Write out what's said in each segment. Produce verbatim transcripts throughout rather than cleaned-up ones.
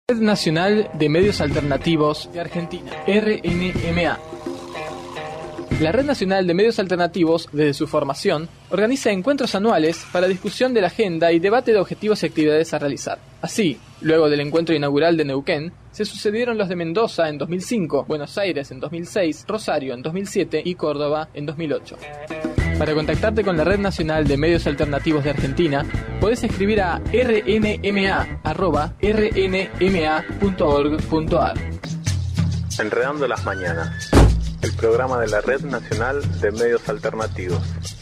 Red Nacional de Medios Alternativos de Argentina, R N M A. La Red Nacional de Medios Alternativos, desde su formación, organiza encuentros anuales para discusión de la agenda y debate de objetivos y actividades a realizar. Así, luego del encuentro inaugural de Neuquén, se sucedieron los de Mendoza en dos mil cinco, Buenos Aires en dos mil seis, Rosario en dos mil siete y Córdoba en dos mil ocho. Para contactarte con la Red Nacional de Medios Alternativos de Argentina, podés escribir a r n m a arroba r n m a punto org punto a r. Enredando las mañanas, el programa de la Red Nacional de Medios Alternativos.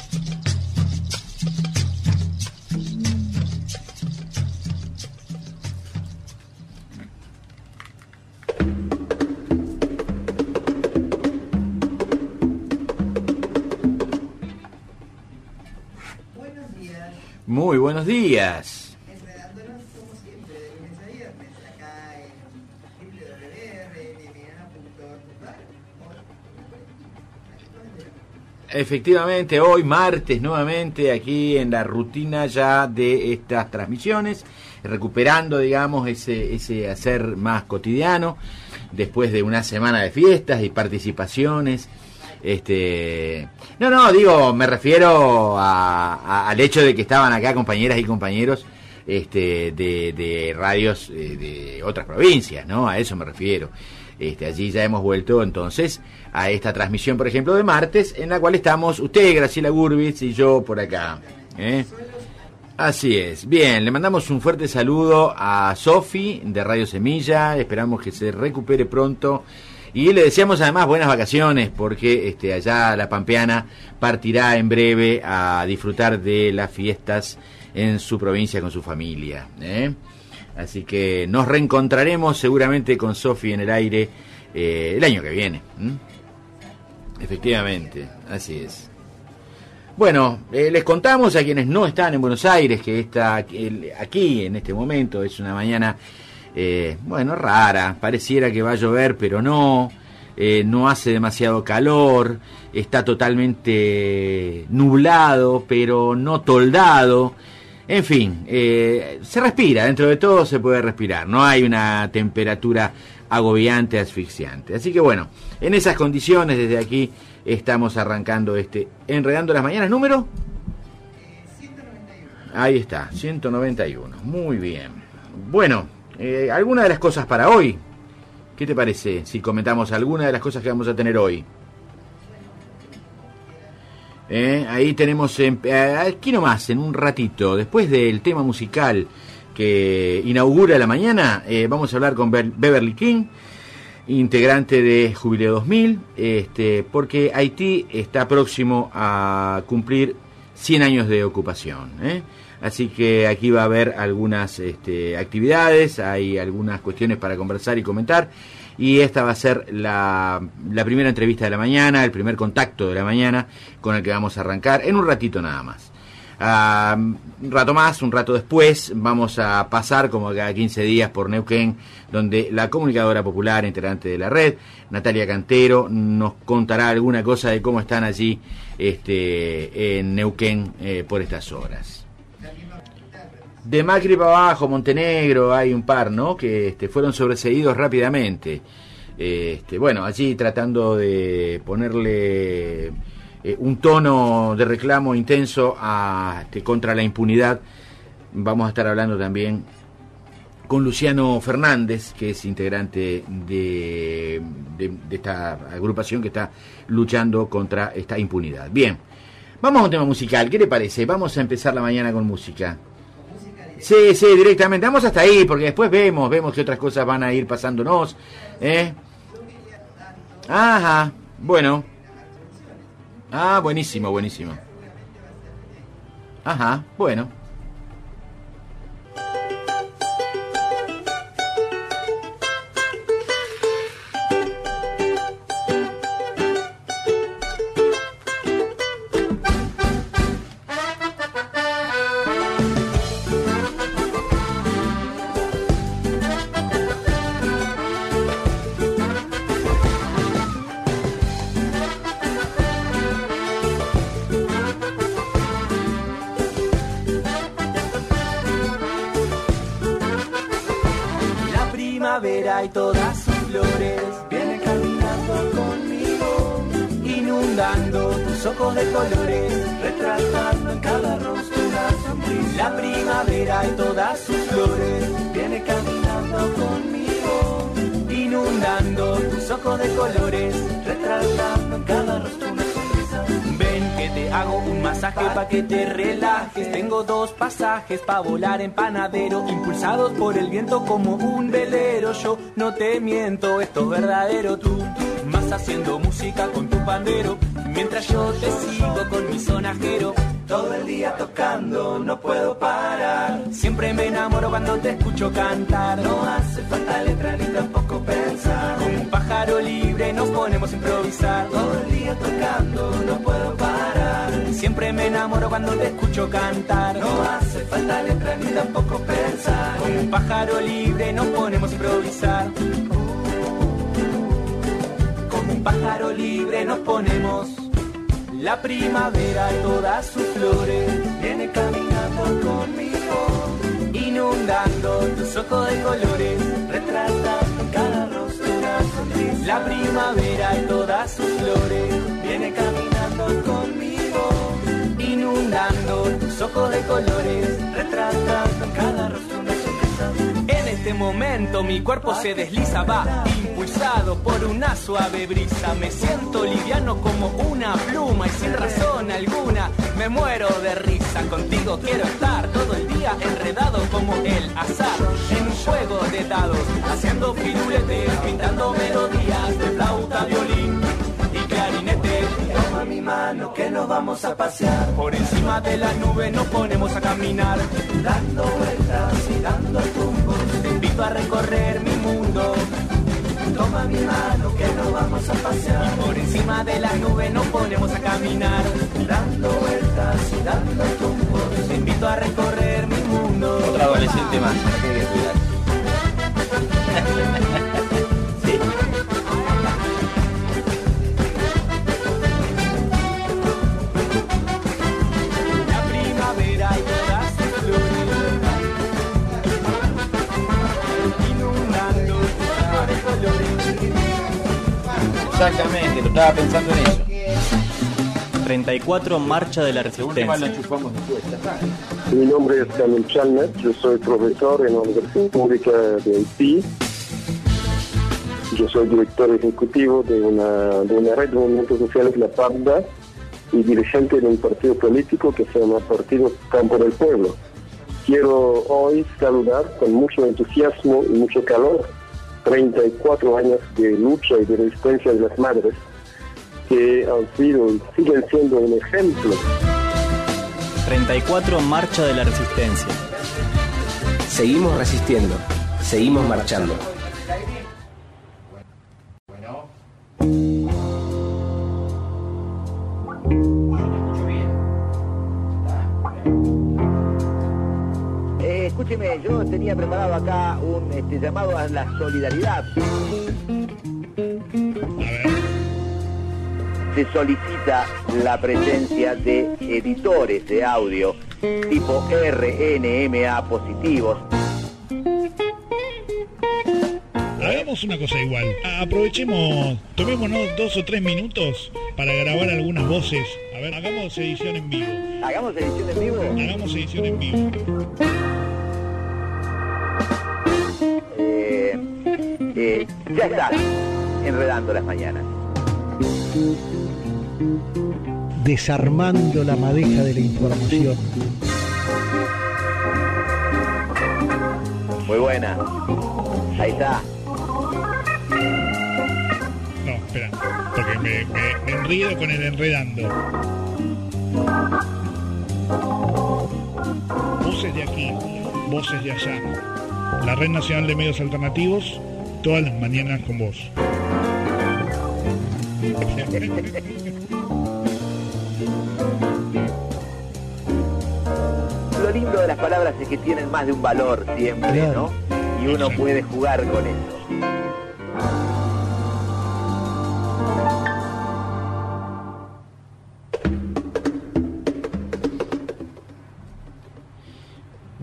Muy buenos días. Enredándonos como siempre, de lunes a viernes, acá en w w w punto r n m a punto org punto a r. Efectivamente, hoy martes nuevamente aquí en la rutina ya de estas transmisiones, recuperando, digamos, ese, ese hacer más cotidiano, después de una semana de fiestas y participaciones. Este, no, no, digo, me refiero a, a, al hecho de que estaban acá compañeras y compañeros este, de, de radios de, de otras provincias, ¿no? A eso me refiero. Este, allí ya hemos vuelto entonces a esta transmisión, por ejemplo, de martes, en la cual estamos usted, Graciela Gurbitz, y yo por acá, ¿eh? Así es. Bien, le mandamos un fuerte saludo a Sofi de Radio Semilla, esperamos que se recupere pronto. Y le deseamos además buenas vacaciones, porque este, allá la pampeana partirá en breve a disfrutar de las fiestas en su provincia con su familia, ¿eh? Así que nos reencontraremos seguramente con Sofi en el aire eh, el año que viene. ¿Mm? Efectivamente, así es. Bueno, eh, les contamos a quienes no están en Buenos Aires que está aquí en este momento, es una mañana... Eh, bueno, rara, pareciera que va a llover, pero no, eh, no hace demasiado calor, está totalmente nublado, pero no toldado, en fin, eh, se respira, dentro de todo se puede respirar, no hay una temperatura agobiante, asfixiante, así que bueno, en esas condiciones desde aquí estamos arrancando este Enredando las Mañanas, número ciento noventa y uno. Ahí está, ciento noventa y uno, muy bien, bueno. Eh, alguna de las cosas para hoy, ¿qué te parece si comentamos alguna de las cosas que vamos a tener hoy? Eh, ahí tenemos, eh, aquí nomás, en un ratito, después del tema musical que inaugura la mañana, eh, vamos a hablar con Be- Beverly King, integrante de Jubileo dos mil, este, porque Haití está próximo a cumplir cien años de ocupación, ¿eh? Así que aquí va a haber algunas este, actividades, hay algunas cuestiones para conversar y comentar, y esta va a ser la, la primera entrevista de la mañana, el primer contacto de la mañana con el que vamos a arrancar en un ratito nada más. Uh, un rato más, un rato después, vamos a pasar como cada quince días por Neuquén, donde la comunicadora popular, integrante de la red, Natalia Cantero, nos contará alguna cosa de cómo están allí este, en Neuquén eh, por estas horas. De Macri para abajo, Montenegro, hay un par, ¿no? Que este, fueron sobreseídos rápidamente. Este, bueno, allí tratando de ponerle eh, un tono de reclamo intenso a, este, contra la impunidad. Vamos a estar hablando también con Luciano Fernández, que es integrante de, de, de esta agrupación que está luchando contra esta impunidad. Bien, vamos a un tema musical. ¿Qué le parece? Vamos a empezar la mañana con música. Sí, sí, directamente. Vamos hasta ahí, porque después vemos, vemos que otras cosas van a ir pasándonos. ¿Eh? Ajá, bueno. Ah, buenísimo, buenísimo. Ajá, bueno. primavera y todas sus flores viene caminando conmigo, inundando tus ojos de colores, retratando en cada rostro una sonrisa. La primavera y todas sus flores viene caminando conmigo, inundando tus ojos de colores, retratando en cada rostro una sonrisa. Ven que te hago un masaje pa' que te relajes. Tengo dos pasajes pa' volar en Panadero, impulsados por el viento como un velero. Yo no te miento, esto es verdadero. Tú más haciendo música con tu pandero, mientras yo te sigo con mi sonajero. Todo el día tocando, no puedo parar. Siempre me enamoro cuando te escucho cantar. No hace falta letra ni tampoco pensar. Como un pájaro libre nos ponemos a improvisar. Todo el día tocando, no puedo parar. Siempre me enamoro cuando te escucho cantar. No hace falta letra ni tampoco pensar. Como un pájaro libre nos ponemos a improvisar. Como un pájaro libre nos ponemos. La primavera y todas sus flores viene caminando conmigo, inundando tus ojos de colores, retratando en cada rostro una sonrisa. La primavera y todas sus flores viene caminando conmigo, inundando tus ojos de colores, retratando en cada rostro una sonrisa. En este momento mi cuerpo se desliza, va impulsado por una suave brisa. Me siento liviano como una pluma y sin razón alguna me muero de risa. Contigo quiero estar todo el día enredado como el azar en un juego de dados, haciendo piruletes, pintando melodías de flauta, violín y clarinete. Toma mi mano que nos vamos a pasear. Por encima de las nubes nos ponemos a caminar, dando vueltas y dando tumbos. Te invito a recorrer mi mundo. Toma mi mano que nos vamos a pasear. Y por encima de las nubes nos ponemos a caminar, dando vueltas y dando tumbos. Te invito a recorrer mi mundo. Otro adolescente más, hay que cuidar. Sí. La primavera y todas sus flores, inundando tus ojos de colores. Exactamente, lo estaba pensando en eso. treinta y cuatro Marcha de la Resistencia. Lo enchufamos después, ya está. Mi nombre es Daniel Chalmers, yo soy profesor en la Universidad Pública de Haití. Yo soy director ejecutivo de una, de una red de movimientos sociales, la PAPDA, y dirigente de un partido político que se llama Partido Campo del Pueblo. Quiero hoy saludar con mucho entusiasmo y mucho calor treinta y cuatro años de lucha y de resistencia de las madres, que han sido y siguen siendo un ejemplo. treinta y cuatro Marcha de la Resistencia. Seguimos resistiendo, seguimos marchando. Eh, escúcheme, yo tenía preparado acá un este, llamado a la solidaridad. Se solicita la presencia de editores de audio tipo R N M A positivos. Hagamos una cosa igual. Aprovechemos, tomémonos dos o tres minutos para grabar algunas voces. A ver, hagamos edición en vivo. ¿Hagamos edición en vivo? Hagamos edición en vivo. Eh, eh, ya está, enredando las mañanas. Desarmando la madeja de la información. Muy buena. Ahí está. No, espera, porque me, me, me enredo con el enredando. Voces de aquí, voces de allá. La Red Nacional de Medios Alternativos, todas las mañanas con vos. Lo lindo de las palabras es que tienen más de un valor siempre, claro, ¿no? Y uno puede jugar con eso.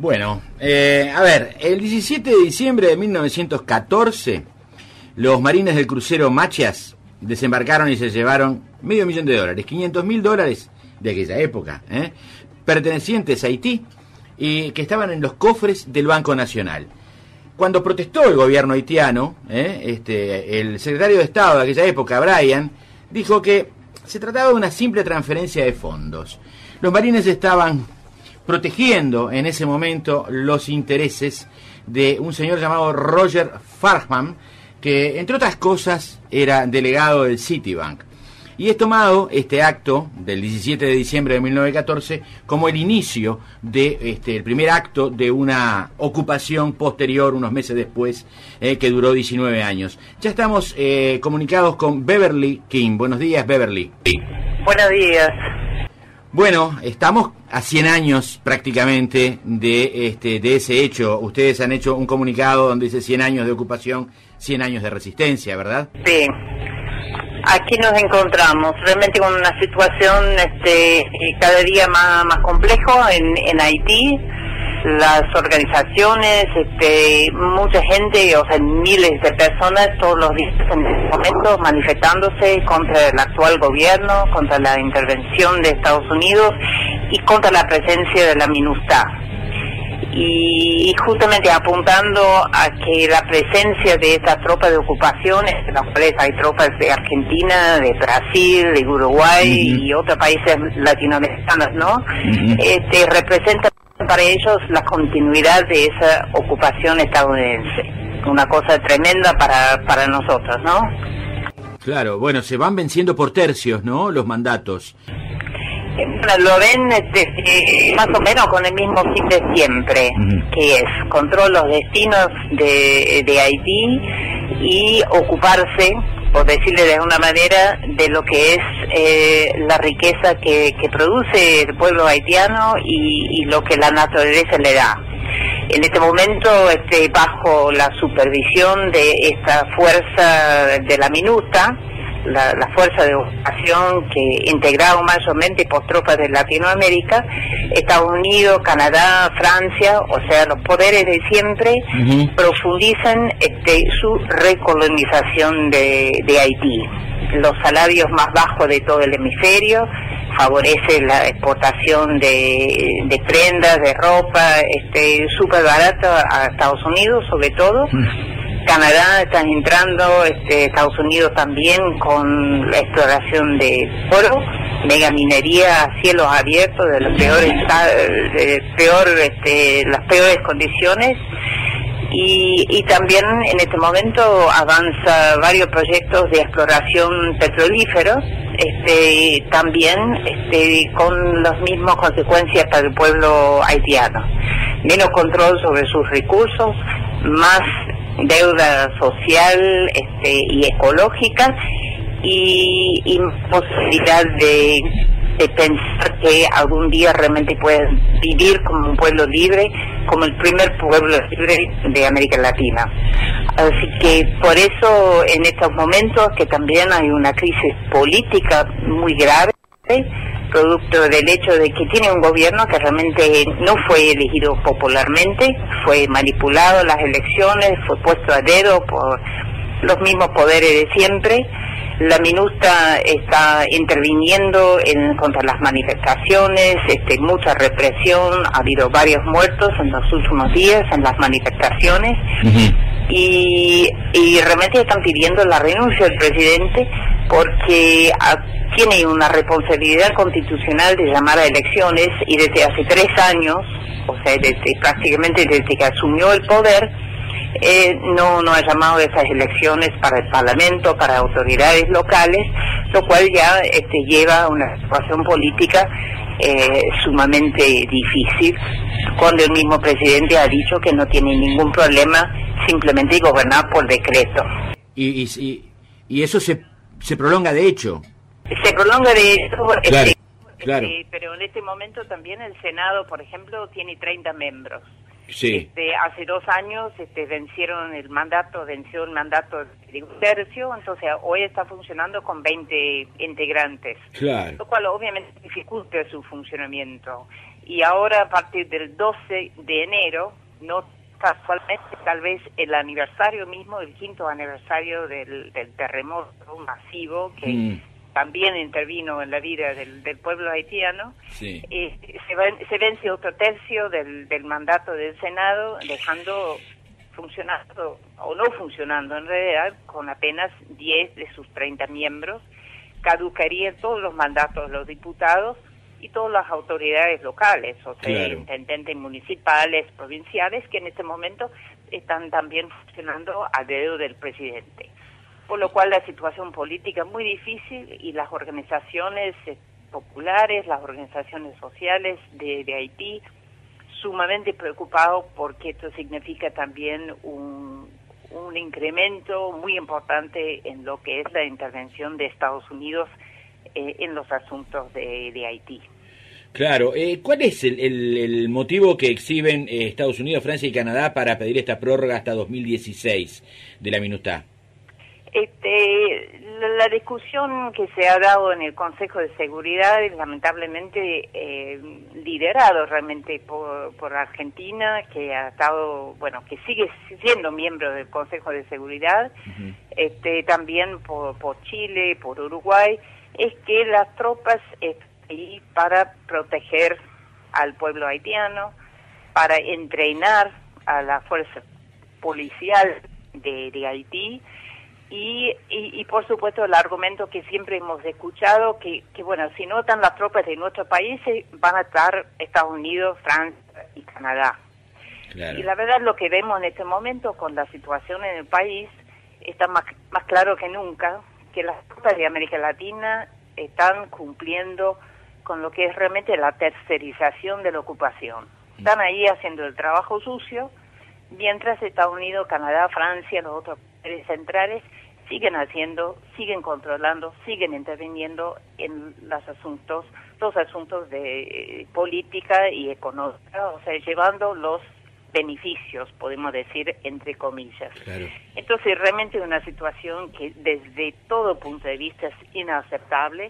Bueno, eh, a ver, el diecisiete de diciembre de mil novecientos catorce, los marines del crucero Machias desembarcaron y se llevaron medio millón de dólares, quinientos mil dólares de aquella época, ¿eh? pertenecientes a Haití y que estaban en los cofres del Banco Nacional. Cuando protestó el gobierno haitiano, ¿eh? este, el secretario de Estado de aquella época, Bryan, dijo que se trataba de una simple transferencia de fondos. Los marines estaban protegiendo en ese momento los intereses de un señor llamado Roger Farham, que entre otras cosas era delegado del Citibank. Y es tomado este acto del diecisiete de diciembre de mil novecientos catorce como el inicio de este el primer acto de una ocupación posterior, unos meses después, eh, que duró diecinueve años. Ya estamos eh, comunicados con Beverly King. Buenos días, Beverly. Buenos días. Bueno, estamos a cien años prácticamente de este de ese hecho. Ustedes han hecho un comunicado donde dice cien años de ocupación, cien años de resistencia, ¿verdad? Sí. Aquí nos encontramos realmente con una situación este cada día más más complejo en, en Haití. Las organizaciones, este, mucha gente, o sea, miles de personas todos los días en este momento manifestándose contra el actual gobierno, contra la intervención de Estados Unidos y contra la presencia de la MINUSTAH. Y, y justamente apuntando a que la presencia de estas tropas de ocupación, en las cuales hay tropas de Argentina, de Brasil, de Uruguay uh-huh. y otros países latinoamericanos, ¿no? Uh-huh. Este, representa para ellos la continuidad de esa ocupación estadounidense. Una cosa tremenda para, para nosotros, ¿no? Claro, bueno, se van venciendo por tercios, ¿no?, los mandatos. Bueno, lo ven este, más o menos con el mismo fin de siempre, uh-huh. que es control los destinos de, de Haití y ocuparse, por decirle de alguna manera, de lo que es eh, la riqueza que, que produce el pueblo haitiano y, y lo que la naturaleza le da. En este momento, este, bajo la supervisión de esta fuerza de la MINUSTAH, la, la fuerza de ocupación que integrado mayormente por tropas de Latinoamérica, Estados Unidos, Canadá, Francia, o sea, los poderes de siempre, uh-huh. profundizan este, su recolonización de, de Haití. Los salarios más bajos de todo el hemisferio, favorece la exportación de, de prendas, de ropa, este, súper barata a Estados Unidos, sobre todo. Uh-huh. Canadá está entrando, este, Estados Unidos también con la exploración de oro, mega minería a cielos abiertos de las peores, de peor, este, las peores condiciones y, y también en este momento avanza varios proyectos de exploración petrolíferos, este, también este, con las mismas consecuencias para el pueblo haitiano, menos control sobre sus recursos, más deuda social este, y ecológica y, y posibilidad de, de pensar que algún día realmente pueden vivir como un pueblo libre, como el primer pueblo libre de América Latina. Así que por eso en estos momentos que también hay una crisis política muy grave, producto del hecho de que tiene un gobierno que realmente no fue elegido popularmente, fue manipulado en las elecciones, fue puesto a dedo por los mismos poderes de siempre. La MINUSTAH está interviniendo en, contra las manifestaciones, este, mucha represión, ha habido varios muertos en los últimos días en las manifestaciones. Uh-huh. Y, y realmente están pidiendo la renuncia del presidente porque a, tiene una responsabilidad constitucional de llamar a elecciones y desde hace tres años, o sea, desde, prácticamente desde que asumió el poder, eh, no, no ha llamado a esas elecciones para el Parlamento, para autoridades locales, lo cual ya este, lleva a una situación política eh, sumamente difícil, cuando el mismo presidente ha dicho que no tiene ningún problema simplemente gobernar por decreto. Y, y, y eso se, se prolonga de hecho. Se prolonga de hecho, claro, este, claro. Este, pero en este momento también el Senado, por ejemplo, tiene treinta miembros. Sí. Este, hace dos años este, vencieron el mandato, venció el mandato de un tercio, entonces hoy está funcionando con veinte integrantes. Claro. Lo cual obviamente dificulta su funcionamiento. y ahora a partir del doce de enero, no casualmente tal vez el aniversario mismo, el quinto aniversario del, del terremoto masivo que mm. también intervino en la vida del, del pueblo haitiano, sí. eh, se, ven, se vence otro tercio del, del mandato del Senado, dejando funcionando, o no funcionando en realidad, con apenas diez de sus treinta miembros. Caducarían todos los mandatos de los diputados y todas las autoridades locales, o sea, claro. intendentes municipales, provinciales, que en este momento están también funcionando a dedo del presidente. Por lo cual la situación política es muy difícil y las organizaciones populares, las organizaciones sociales de, de Haití, sumamente preocupados porque esto significa también un, un incremento muy importante en lo que es la intervención de Estados Unidos eh, en los asuntos de, de Haití. Claro, eh, ¿cuál es el, el, el motivo que exhiben eh, Estados Unidos, Francia y Canadá para pedir esta prórroga hasta dos mil dieciséis de la MINUSTAH? Este, la, la discusión que se ha dado en el Consejo de Seguridad es lamentablemente eh, liderado realmente por, por Argentina, que ha estado, bueno, que sigue siendo miembro del Consejo de Seguridad, uh-huh. este, también por, por Chile, por Uruguay, es que las tropas están ahí para proteger al pueblo haitiano, para entrenar a la fuerza policial de, de Haití. Y, y, y por supuesto el argumento que siempre hemos escuchado, que, que bueno, si no están las tropas de nuestros países, van a estar Estados Unidos, Francia y Canadá. Claro. Y la verdad lo que vemos en este momento con la situación en el país, está más, más claro que nunca, que las tropas de América Latina están cumpliendo con lo que es realmente la tercerización de la ocupación. Están ahí haciendo el trabajo sucio, mientras Estados Unidos, Canadá, Francia, los otros países centrales siguen haciendo, siguen controlando, siguen interviniendo en los asuntos, los asuntos de eh, política y económica, o sea, llevando los beneficios, podemos decir, entre comillas. Claro. Entonces, realmente es una situación que desde todo punto de vista es inaceptable,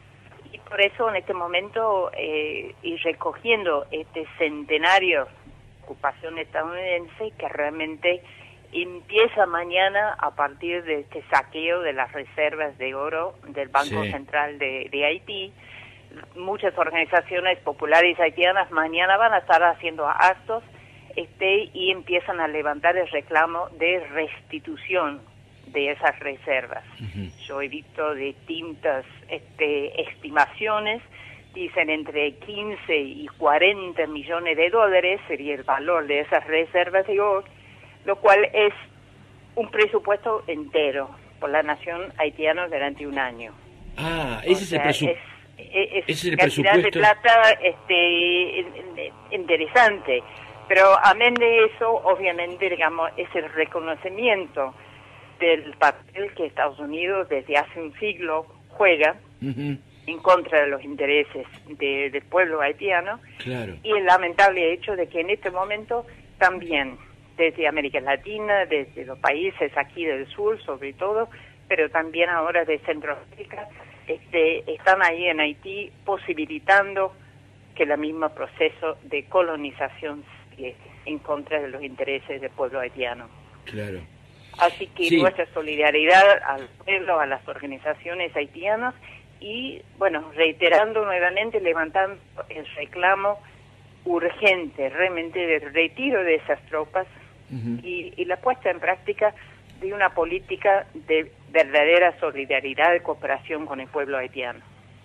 y por eso en este momento, eh, y recogiendo este centenario de ocupación estadounidense, que realmente empieza mañana a partir de este saqueo de las reservas de oro del Banco sí. Central de, de Haití. Muchas organizaciones populares haitianas mañana van a estar haciendo actos este, y empiezan a levantar el reclamo de restitución de esas reservas. Uh-huh. Yo he visto distintas este, estimaciones, dicen entre quince y cuarenta millones de dólares sería el valor de esas reservas de oro, lo cual es un presupuesto entero por la nación haitiana durante un año. Ah, ese o es, sea, el presu- es, es, es el cantidad presupuesto de plata este, interesante, pero amén de eso, obviamente, digamos, es el reconocimiento del papel que Estados Unidos desde hace un siglo juega uh-huh. en contra de los intereses de, del pueblo haitiano, claro. y el lamentable hecho de que en este momento también desde América Latina, desde los países aquí del sur sobre todo, pero también ahora de Centroamérica, este, están ahí en Haití posibilitando que el mismo proceso de colonización sigue en contra de los intereses del pueblo haitiano. Claro. Así que sí. nuestra solidaridad al pueblo, a las organizaciones haitianas y, bueno, reiterando nuevamente, levantando el reclamo urgente, realmente del retiro de esas tropas uh-huh. y, y la puesta en práctica de una política de verdadera solidaridad y cooperación con el pueblo haitiano.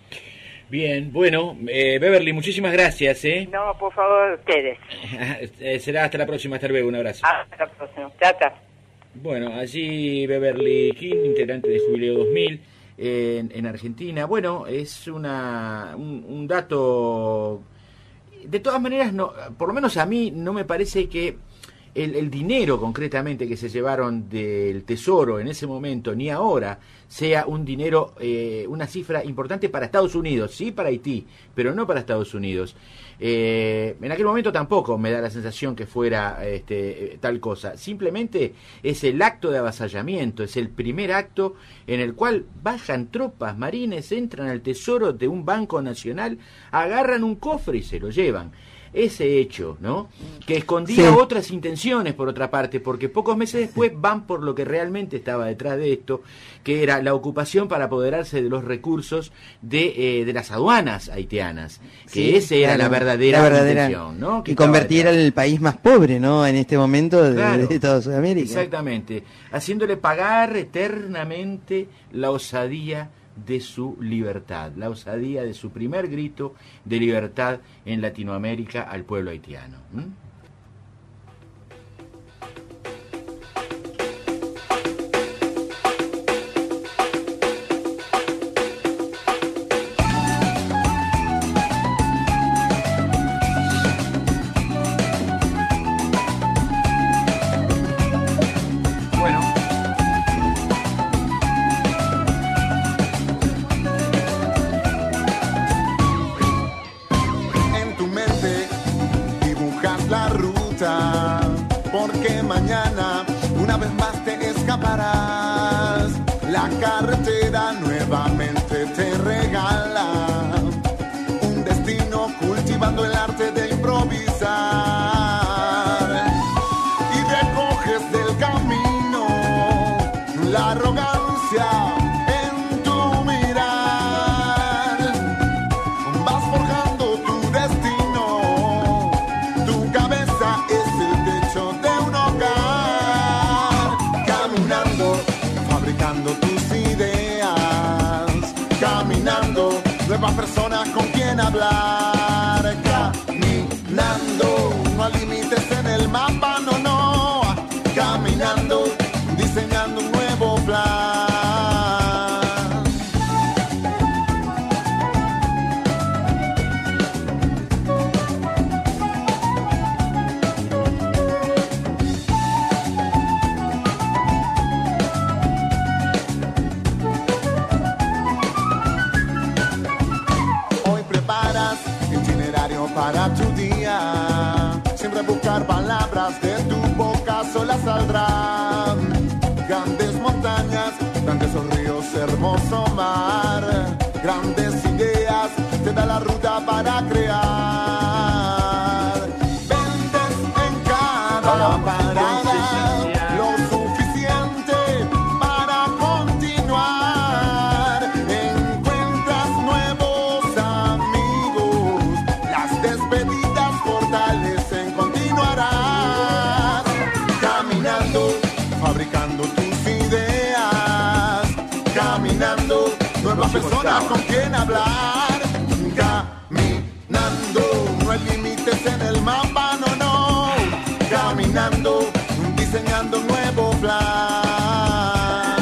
Bien, bueno, eh, Beverly, muchísimas gracias. ¿eh? No, por favor, ustedes. eh, será hasta la próxima, hasta luego, un abrazo. Hasta la próxima, chao. Bueno, allí Beverly King, integrante de Jubileo dos mil en, en Argentina. Bueno, es una un, un dato. De todas maneras, no, por lo menos a mí no me parece que el, el dinero concretamente que se llevaron del tesoro en ese momento, ni ahora, sea un dinero, eh, una cifra importante para Estados Unidos, sí para Haití, pero no para Estados Unidos. Eh, en aquel momento tampoco me da la sensación que fuera este, tal cosa. Simplemente es el acto de avasallamiento, es el primer acto en el cual bajan tropas marines, entran al tesoro de un banco nacional, agarran un cofre y se lo llevan. Ese hecho, ¿no? Que escondía sí. otras intenciones, por otra parte, porque pocos meses después van por lo que realmente estaba detrás de esto, que era la ocupación para apoderarse de los recursos de, eh, de las aduanas haitianas, que sí, esa era claro, la verdadera, la verdadera intención, ¿no? Que y convertir al país más pobre, ¿no? En este momento de, claro, de toda Sudamérica. Exactamente, haciéndole pagar eternamente la osadía de su libertad, la osadía de su primer grito de libertad en Latinoamérica al pueblo haitiano. ¿Mm? Porque mañana una vez más te escaparás. La carretera nuevamente te regala un destino cultivando el arte de improvisar. Y recoges del camino la arrogancia en tu mirar. Vas forjando tu destino, tu cabeza es el techo de un hogar. Caminando, fabricando tus ideas. Caminando, nuevas personas con quien hablar. Caminando, no hay límites en el mapa, no, no. Caminando, diseñando un nuevo plan. Hoy preparas itinerario para tu día. Siempre buscar palabras de tu boca solas saldrán. Grandes montañas, grandes ríos, hermoso mar. Grandes ideas, te da la ruta para crear. Vendes en cada parada lo suficiente para continuar. Encuentras nuevos amigos, las despedidas fortalecen, continuarás. Caminando, fabricando tus ideas. Caminando, nuevas personas con quien hablar. Caminando, no hay límites en el mapa, no, no. Caminando, diseñando un nuevo plan.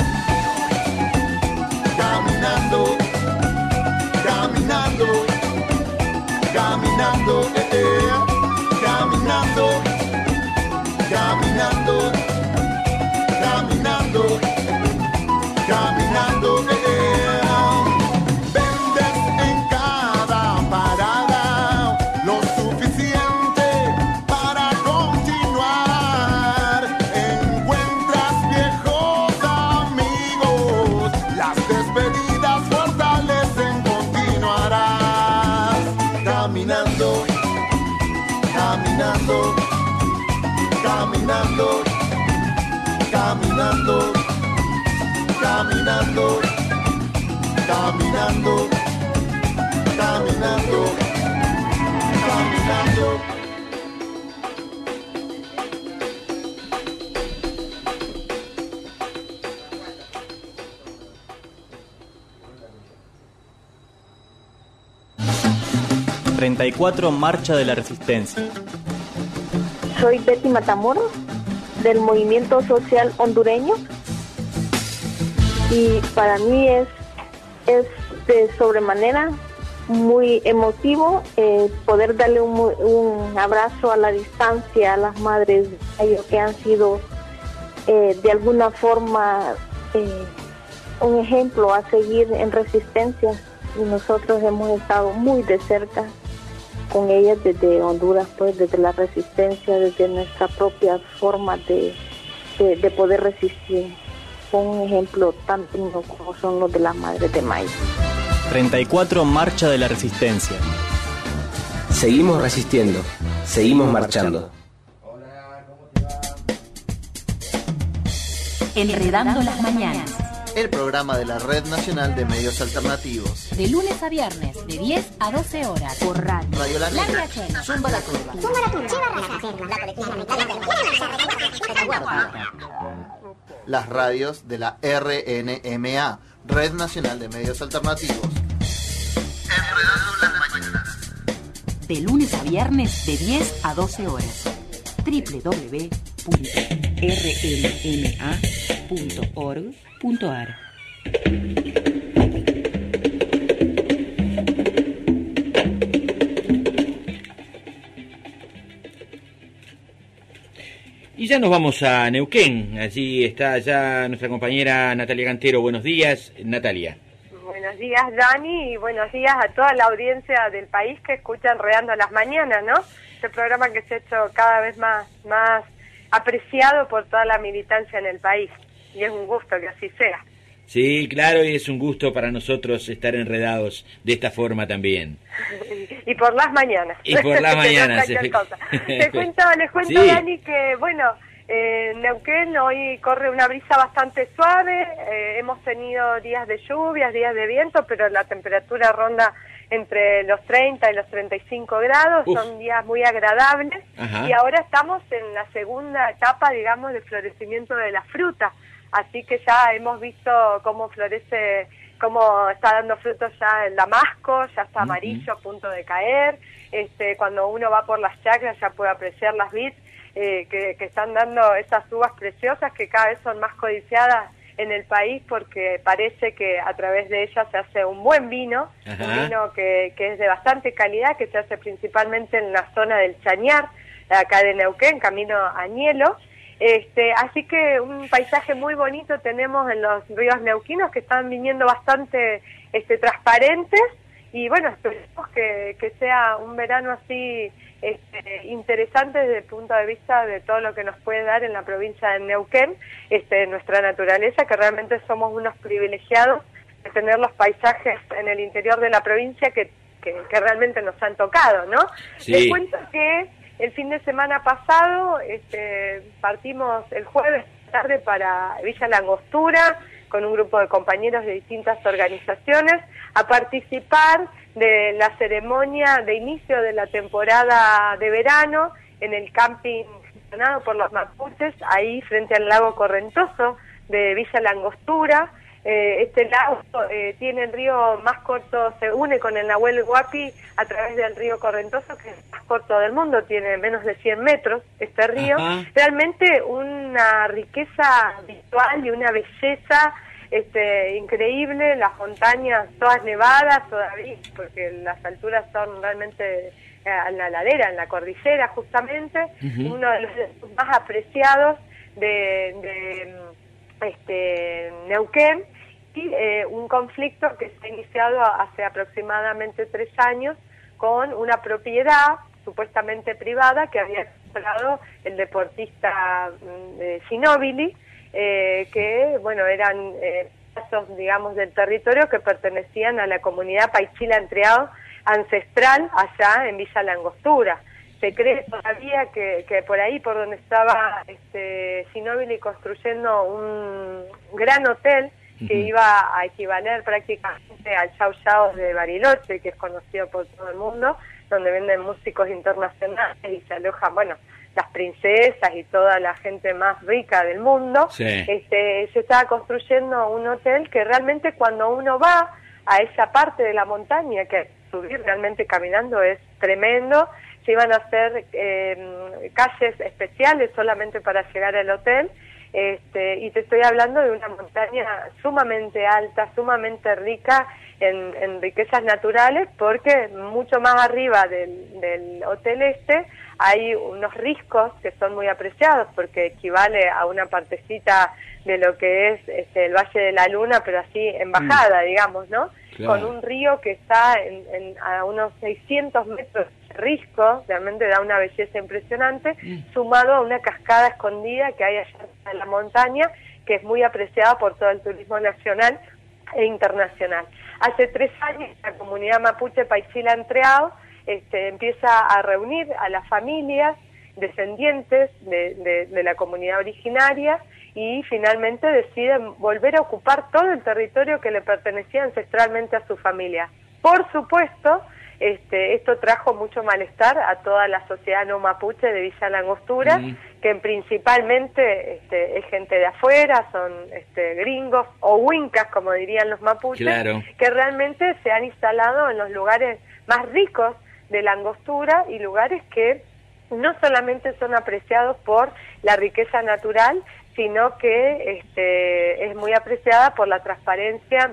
Caminando, caminando, caminando, eh, eh. Caminando, caminando, caminando, caminando, eh, eh. Vendes en cada parada lo suficiente para continuar. Encuentras viejos amigos, las despedidas fortalecen, continuarás. Caminando, caminando, caminando, caminando, caminando, caminando, caminando, caminando. treinta y cuatro Marcha de la Resistencia. Soy Betty Matamoros, del Movimiento Social Hondureño, y para mí es, es de sobremanera muy emotivo eh, poder darle un, un abrazo a la distancia a las madres que han sido eh, de alguna forma eh, un ejemplo a seguir en resistencia, y nosotros hemos estado muy de cerca con ellas desde Honduras, pues desde la resistencia, desde nuestra propia forma de, de, de poder resistir, con un ejemplo tan digno como son los de las madres de mayo. treinta y cuatro Marcha de la Resistencia. Seguimos resistiendo, seguimos marchando. Enredando las mañanas. El programa de la Red Nacional de Medios Alternativos. De lunes a viernes, de diez a doce horas. Por radio. Radio La Negra. La Chena. Zumba la Curva. Zumba la Curva. Las radios de la R N M A, Red Nacional de Medios Alternativos. Enredando las mañanas. De lunes a viernes, de diez a doce horas. doble u doble u doble u punto r n m a punto org punto a r. Y ya nos vamos a Neuquén. Allí está ya nuestra compañera Natalia Cantero. Buenos días, Natalia. Buenos días, Dani, y buenos días a toda la audiencia del país que escucha Enredando las Mañanas, ¿no? Este programa que se ha hecho cada vez más, más apreciado por toda la militancia en el país, y es un gusto que así sea. Sí, claro, y es un gusto para nosotros estar enredados de esta forma también. Y por las mañanas. Y por las mañanas. Les cuento, les cuento, sí. Dani, que bueno, eh, Neuquén hoy corre una brisa bastante suave, eh, hemos tenido días de lluvias, días de viento, pero la temperatura ronda entre los treinta y los treinta y cinco grados, Uf. Son días muy agradables. Ajá. Y ahora estamos en la segunda etapa, digamos, de florecimiento de la fruta. Así que ya hemos visto cómo florece, cómo está dando frutos ya el damasco, ya está amarillo, uh-huh. a punto de caer. Este, cuando uno va por las chacras ya puede apreciar las vid eh, que, que están dando esas uvas preciosas que cada vez son más codiciadas en el país, porque parece que a través de ellas se hace un buen vino, Ajá. un vino que, que es de bastante calidad, que se hace principalmente en la zona del Chañar, acá de Neuquén, camino a Añelo. Este, así que un paisaje muy bonito tenemos en los ríos neuquinos, que están viniendo bastante este, transparentes, y bueno, esperemos que, que sea un verano así este, interesante desde el punto de vista de todo lo que nos puede dar en la provincia de Neuquén, este, nuestra naturaleza, que realmente somos unos privilegiados de tener los paisajes en el interior de la provincia que, que, que realmente nos han tocado, ¿no? Sí. Les cuento que el fin de semana pasado este, partimos el jueves tarde para Villa La Angostura con un grupo de compañeros de distintas organizaciones a participar de la ceremonia de inicio de la temporada de verano en el camping gestionado por los mapuches, ahí frente al lago Correntoso de Villa La Angostura. Eh, este lago eh, tiene el río más corto, se une con el Nahuel Huapi a través del río Correntoso, que es el más corto del mundo, tiene menos de cien metros este río. Ajá. Realmente una riqueza visual y una belleza este, increíble, las montañas todas nevadas todavía, porque las alturas son realmente en la ladera, en la cordillera justamente, uh-huh. uno de los más apreciados de, de este, Neuquén. Y, eh, un conflicto que se ha iniciado hace aproximadamente tres años con una propiedad supuestamente privada que había comprado el deportista eh, Ginóbili, eh, que bueno eran eh, casos, digamos, del territorio que pertenecían a la comunidad Paichila Entreado ancestral allá en Villa La Angostura. Se cree todavía que, que por ahí, por donde estaba este, Ginóbili construyendo un gran hotel que uh-huh. iba a equivaler prácticamente al Chau Chau de Bariloche, que es conocido por todo el mundo, donde venden músicos internacionales y se alojan, bueno, las princesas y toda la gente más rica del mundo. Sí. Este, se estaba construyendo un hotel que realmente cuando uno va a esa parte de la montaña, que subir realmente caminando es tremendo, se iban a hacer eh, calles especiales solamente para llegar al hotel. Este, y te estoy hablando de una montaña sumamente alta, sumamente rica en, en riquezas naturales, porque mucho más arriba del, del Hotel Este hay unos riscos que son muy apreciados, porque equivale a una partecita de lo que es este, el Valle de la Luna, pero así en bajada, mm. digamos, ¿no? Claro. Con un río que está en, en, a unos seiscientos metros de risco, realmente da una belleza impresionante, mm. sumado a una cascada escondida que hay allá en la montaña, que es muy apreciada por todo el turismo nacional e internacional. Hace tres años la comunidad mapuche Paichila Entreao este, empieza a reunir a las familias descendientes de, de, de la comunidad originaria, y finalmente deciden volver a ocupar todo el territorio que le pertenecía ancestralmente a su familia. Por supuesto, este, esto trajo mucho malestar a toda la sociedad no mapuche de Villa La Angostura, mm. que principalmente este, es gente de afuera, son este, gringos o huincas, como dirían los mapuches, claro. que realmente se han instalado en los lugares más ricos de La Angostura, y lugares que no solamente son apreciados por la riqueza natural, sino que este, es muy apreciada por la transparencia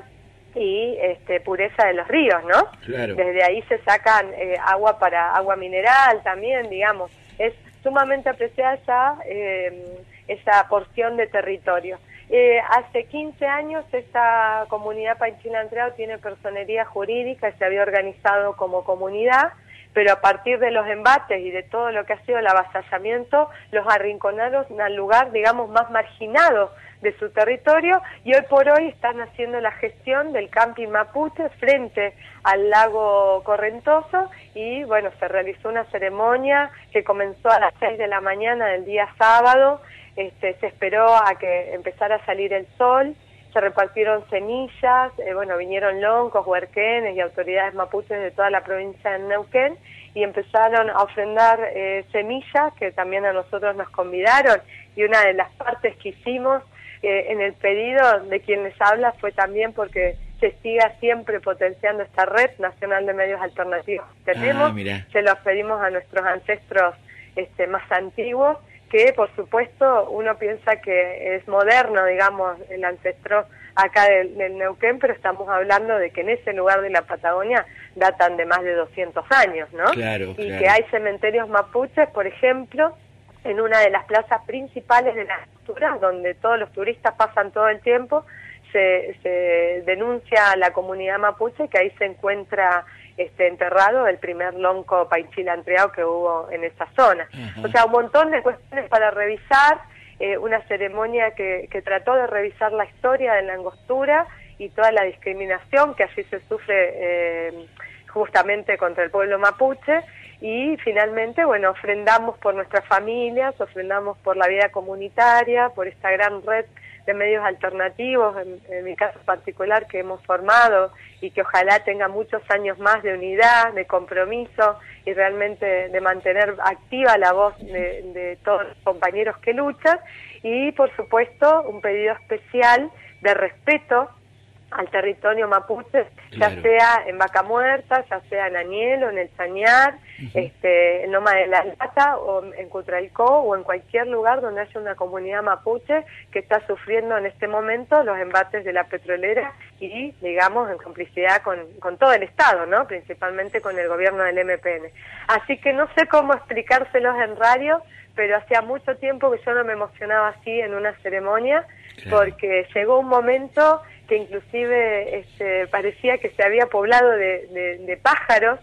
y este, pureza de los ríos, ¿no? Claro. Desde ahí se sacan eh, agua para agua mineral también, digamos. Es sumamente apreciada esa, eh, esa porción de territorio. Eh, hace quince años esta comunidad Paichila Entreao tiene personería jurídica y se había organizado como comunidad, pero a partir de los embates y de todo lo que ha sido el avasallamiento, los arrinconaron al lugar, digamos, más marginado de su territorio, y hoy por hoy están haciendo la gestión del camping mapuche frente al lago Correntoso, y bueno, se realizó una ceremonia que comenzó a las seis de la mañana del día sábado, este, se esperó a que empezara a salir el sol, se repartieron semillas, eh, bueno, vinieron loncos, huerquenes y autoridades mapuches de toda la provincia de Neuquén, y empezaron a ofrendar eh, semillas que también a nosotros nos convidaron, y una de las partes que hicimos eh, en el pedido de quien les habla fue también porque se siga siempre potenciando esta red nacional de medios alternativos que tenemos, ah, se los pedimos a nuestros ancestros este, más antiguos, que por supuesto uno piensa que es moderno, digamos, el ancestro acá del, del Neuquén, pero estamos hablando de que en ese lugar de la Patagonia datan de más de doscientos años, ¿no? Claro, y claro. que hay cementerios mapuches, por ejemplo, en una de las plazas principales de la cultura, donde todos los turistas pasan todo el tiempo, se, se denuncia a la comunidad mapuche que ahí se encuentra Este, enterrado el primer lonco Paichila Entreao que hubo en esa zona. Uh-huh. O sea, un montón de cuestiones para revisar, eh, una ceremonia que, que trató de revisar la historia de la Angostura y toda la discriminación que allí se sufre eh, justamente contra el pueblo mapuche, y finalmente, bueno, ofrendamos por nuestras familias, ofrendamos por la vida comunitaria, por esta gran red de medios alternativos, en, en mi caso particular, que hemos formado y que ojalá tenga muchos años más de unidad, de compromiso y realmente de mantener activa la voz de, de todos los compañeros que luchan, y por supuesto un pedido especial de respeto al territorio mapuche, claro. ya sea en Vaca Muerta, ya sea en Añelo, en el Chañar, uh-huh. este, en Loma de la Lata, o en Cutralcó, o en cualquier lugar donde haya una comunidad mapuche que está sufriendo en este momento los embates de la petrolera y, digamos, en complicidad con, con todo el Estado, ¿no? Principalmente con el gobierno del M P N. Así que no sé cómo explicárselos en radio, pero hacía mucho tiempo que yo no me emocionaba así en una ceremonia, claro. porque llegó un momento que inclusive este, parecía que se había poblado de, de, de pájaros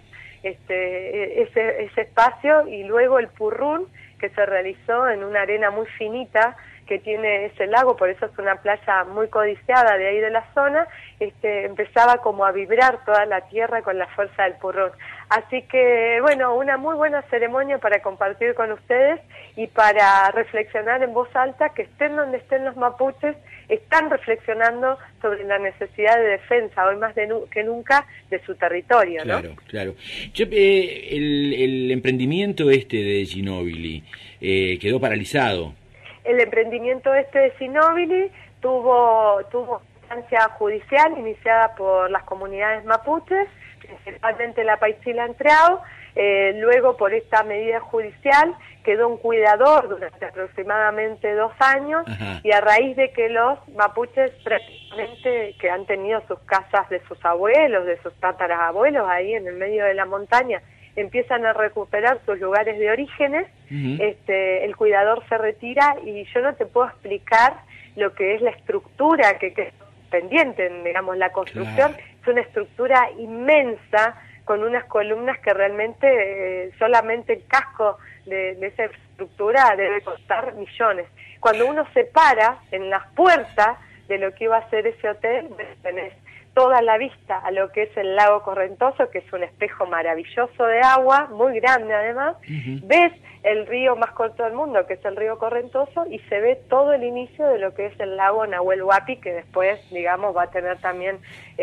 este, ese, ese espacio, y luego el purrún que se realizó en una arena muy finita que tiene ese lago, por eso es una playa muy codiciada de ahí de la zona, este, empezaba como a vibrar toda la tierra con la fuerza del purrún. Así que, bueno, una muy buena ceremonia para compartir con ustedes y para reflexionar en voz alta, que estén donde estén los mapuches, están reflexionando sobre la necesidad de defensa, hoy más de nu- que nunca, de su territorio, ¿no? Claro, claro. Yo, eh, el, el emprendimiento este de Ginóbili eh, quedó paralizado. El emprendimiento este de Ginóbili tuvo tuvo instancia judicial iniciada por las comunidades mapuches, principalmente la Paichila Entreao, eh, luego por esta medida judicial quedó un cuidador durante aproximadamente dos años. Ajá. Y a raíz de que los mapuches prácticamente que han tenido sus casas de sus abuelos, de sus tatarabuelos ahí en el medio de la montaña, empiezan a recuperar sus lugares de orígenes, uh-huh. este, el cuidador se retira y yo no te puedo explicar lo que es la estructura que, que es pendiente, digamos, la construcción. Claro. Es una estructura inmensa con unas columnas que realmente eh, solamente el casco de, de esa estructura debe costar millones. Cuando uno se para en las puertas de lo que iba a ser ese hotel, tenés toda la vista a lo que es el lago Correntoso, que es un espejo maravilloso de agua, muy grande además. Uh-huh. Ves el río más corto del mundo, que es el río Correntoso, y se ve todo el inicio de lo que es el lago Nahuel Huapi, que después, digamos, va a tener también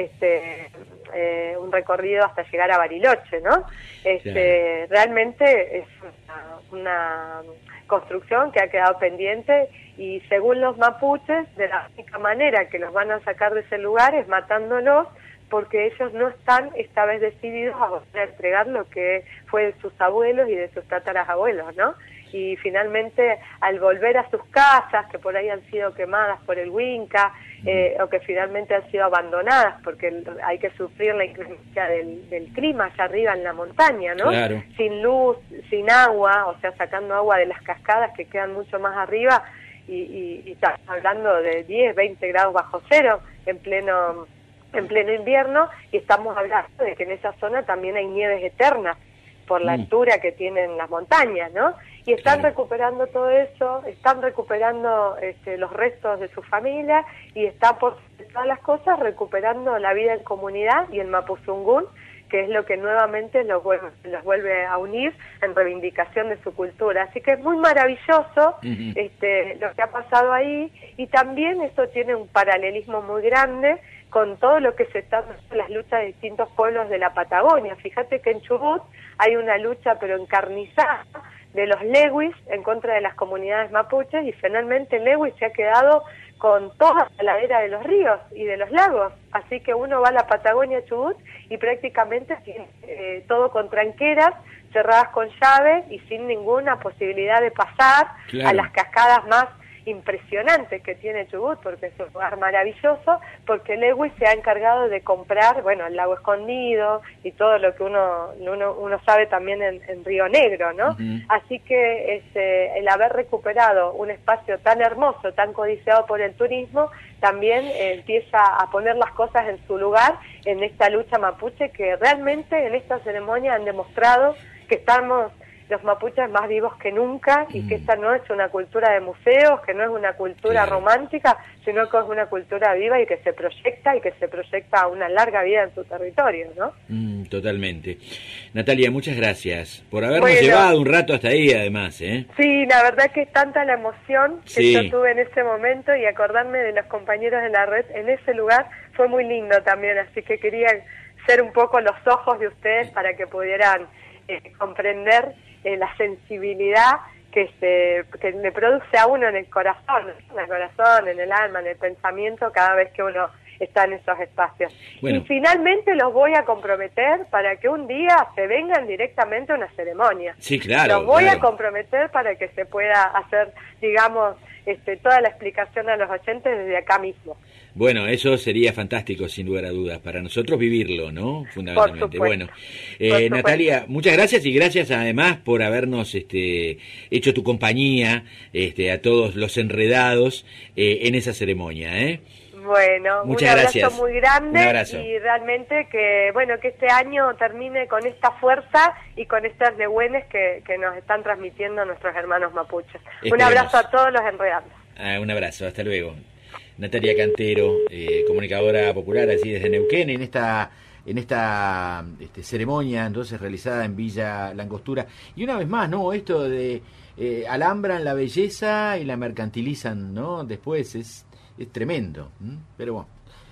este eh, un recorrido hasta llegar a Bariloche, ¿no? Este, sí. Realmente es una, una construcción que ha quedado pendiente, y según los mapuches, de la única manera que los van a sacar de ese lugar es matándolos, porque ellos no están esta vez decididos a volver a entregar lo que fue de sus abuelos y de sus tatarabuelos, ¿no? Y finalmente, al volver a sus casas, que por ahí han sido quemadas por el Huinca, eh, o que finalmente han sido abandonadas, porque hay que sufrir la inclemencia del, del clima allá arriba en la montaña, ¿no? Claro. Sin luz, sin agua, o sea, sacando agua de las cascadas que quedan mucho más arriba, y, y, y estamos hablando de diez, veinte grados bajo cero en pleno... en pleno invierno, y estamos hablando de que en esa zona también hay nieves eternas por la mm. altura que tienen las montañas, ¿no? Y están claro. recuperando todo eso, están recuperando este, los restos de su familia, y están por todas las cosas recuperando la vida en comunidad y el Mapuzungún, que es lo que nuevamente los vuelve, los vuelve a unir en reivindicación de su cultura. Así que es muy maravilloso uh-huh. este, lo que ha pasado ahí, y también esto tiene un paralelismo muy grande con todo lo que se está dando en las luchas de distintos pueblos de la Patagonia. Fíjate que en Chubut hay una lucha pero encarnizada de los Lewis en contra de las comunidades mapuches, y finalmente Lewis se ha quedado con toda la ladera de los ríos y de los lagos, así que uno va a la Patagonia Chubut y prácticamente tiene eh, todo con tranqueras cerradas con llave y sin ninguna posibilidad de pasar claro. a las cascadas más impresionantes que tiene Chubut, porque es un lugar maravilloso, porque Lewis se ha encargado de comprar, bueno, el lago escondido y todo lo que uno uno, uno sabe también en, en Río Negro, ¿no? Uh-huh. Así que este, el haber recuperado un espacio tan hermoso, tan codiciado por el turismo, también eh, empieza a poner las cosas en su lugar en esta lucha mapuche, que realmente en esta ceremonia han demostrado que estamos los mapuches más vivos que nunca, y mm. que esta no es una cultura de museos, que no es una cultura claro. romántica, sino que es una cultura viva y que se proyecta y que se proyecta a una larga vida en su territorio, ¿no? Mm, totalmente. Natalia, muchas gracias por habernos bueno, llevado un rato hasta ahí, además, ¿eh? Sí, la verdad que es tanta la emoción que sí. yo tuve en ese momento, y acordarme de los compañeros de la red en ese lugar fue muy lindo también, así que quería ser un poco los ojos de ustedes para que pudieran eh, comprender Eh, la sensibilidad que se que le produce a uno en el corazón, en el corazón, en el alma, en el pensamiento, cada vez que uno está en esos espacios. Bueno. Y finalmente los voy a comprometer para que un día se vengan directamente a una ceremonia. Sí, claro. Los voy claro. a comprometer para que se pueda hacer, digamos, este, toda la explicación a los oyentes desde acá mismo. Bueno, eso sería fantástico, sin lugar a dudas, para nosotros vivirlo, ¿no? Fundamentalmente. Bueno, eh, Natalia, muchas gracias, y gracias además por habernos este, hecho tu compañía este, a todos los enredados eh, en esa ceremonia, ¿eh? Bueno, muchas un abrazo gracias. muy grande, un abrazo. Y realmente que bueno que este año termine con esta fuerza y con estas lehuenes que, que nos están transmitiendo nuestros hermanos mapuches. Esperemos. Un abrazo a todos los enredados. Ah, un abrazo, hasta luego. Natalia Cantero, eh, comunicadora popular así desde Neuquén, en esta en esta este, ceremonia entonces realizada en Villa Langostura. Y una vez más, ¿no? Esto de eh, alambran la belleza y la mercantilizan, ¿no? Después es es tremendo, ¿m? Pero bueno,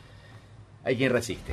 hay quien resiste.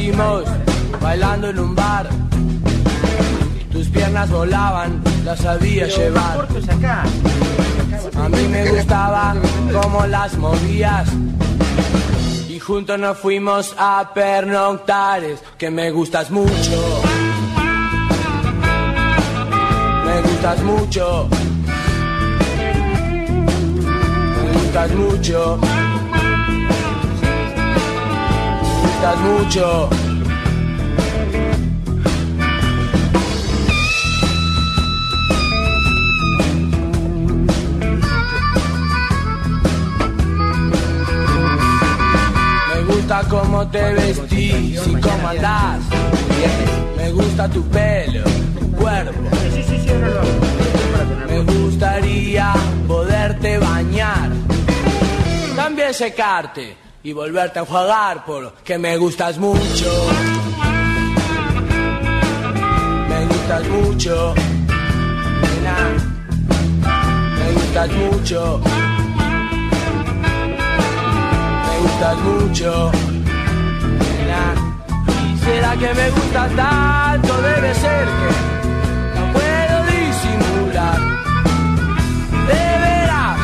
conocimos bailando en un bar. Tus piernas volaban, las sabía llevar. A mí me gustaba cómo las movías. Y juntos nos fuimos a pernoctar. Es que me gustas mucho. Me gustas mucho. Me gustas mucho. Me gustas mucho. Me gusta cómo te vestís y cómo andás. Me gusta tu pelo, tu cuerpo. Me gustaría poderte bañar, también secarte y volverte a enjuagar, porque me gustas mucho. Me gustas mucho, nena. Me gustas mucho. Me gustas mucho, nena. ¿Y será que me gustas tanto? Debe ser que no puedo disimular. De veras.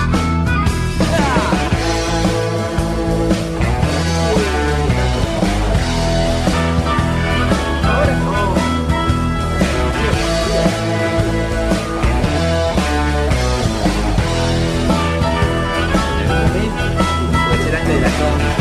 Ahora no. De la zona.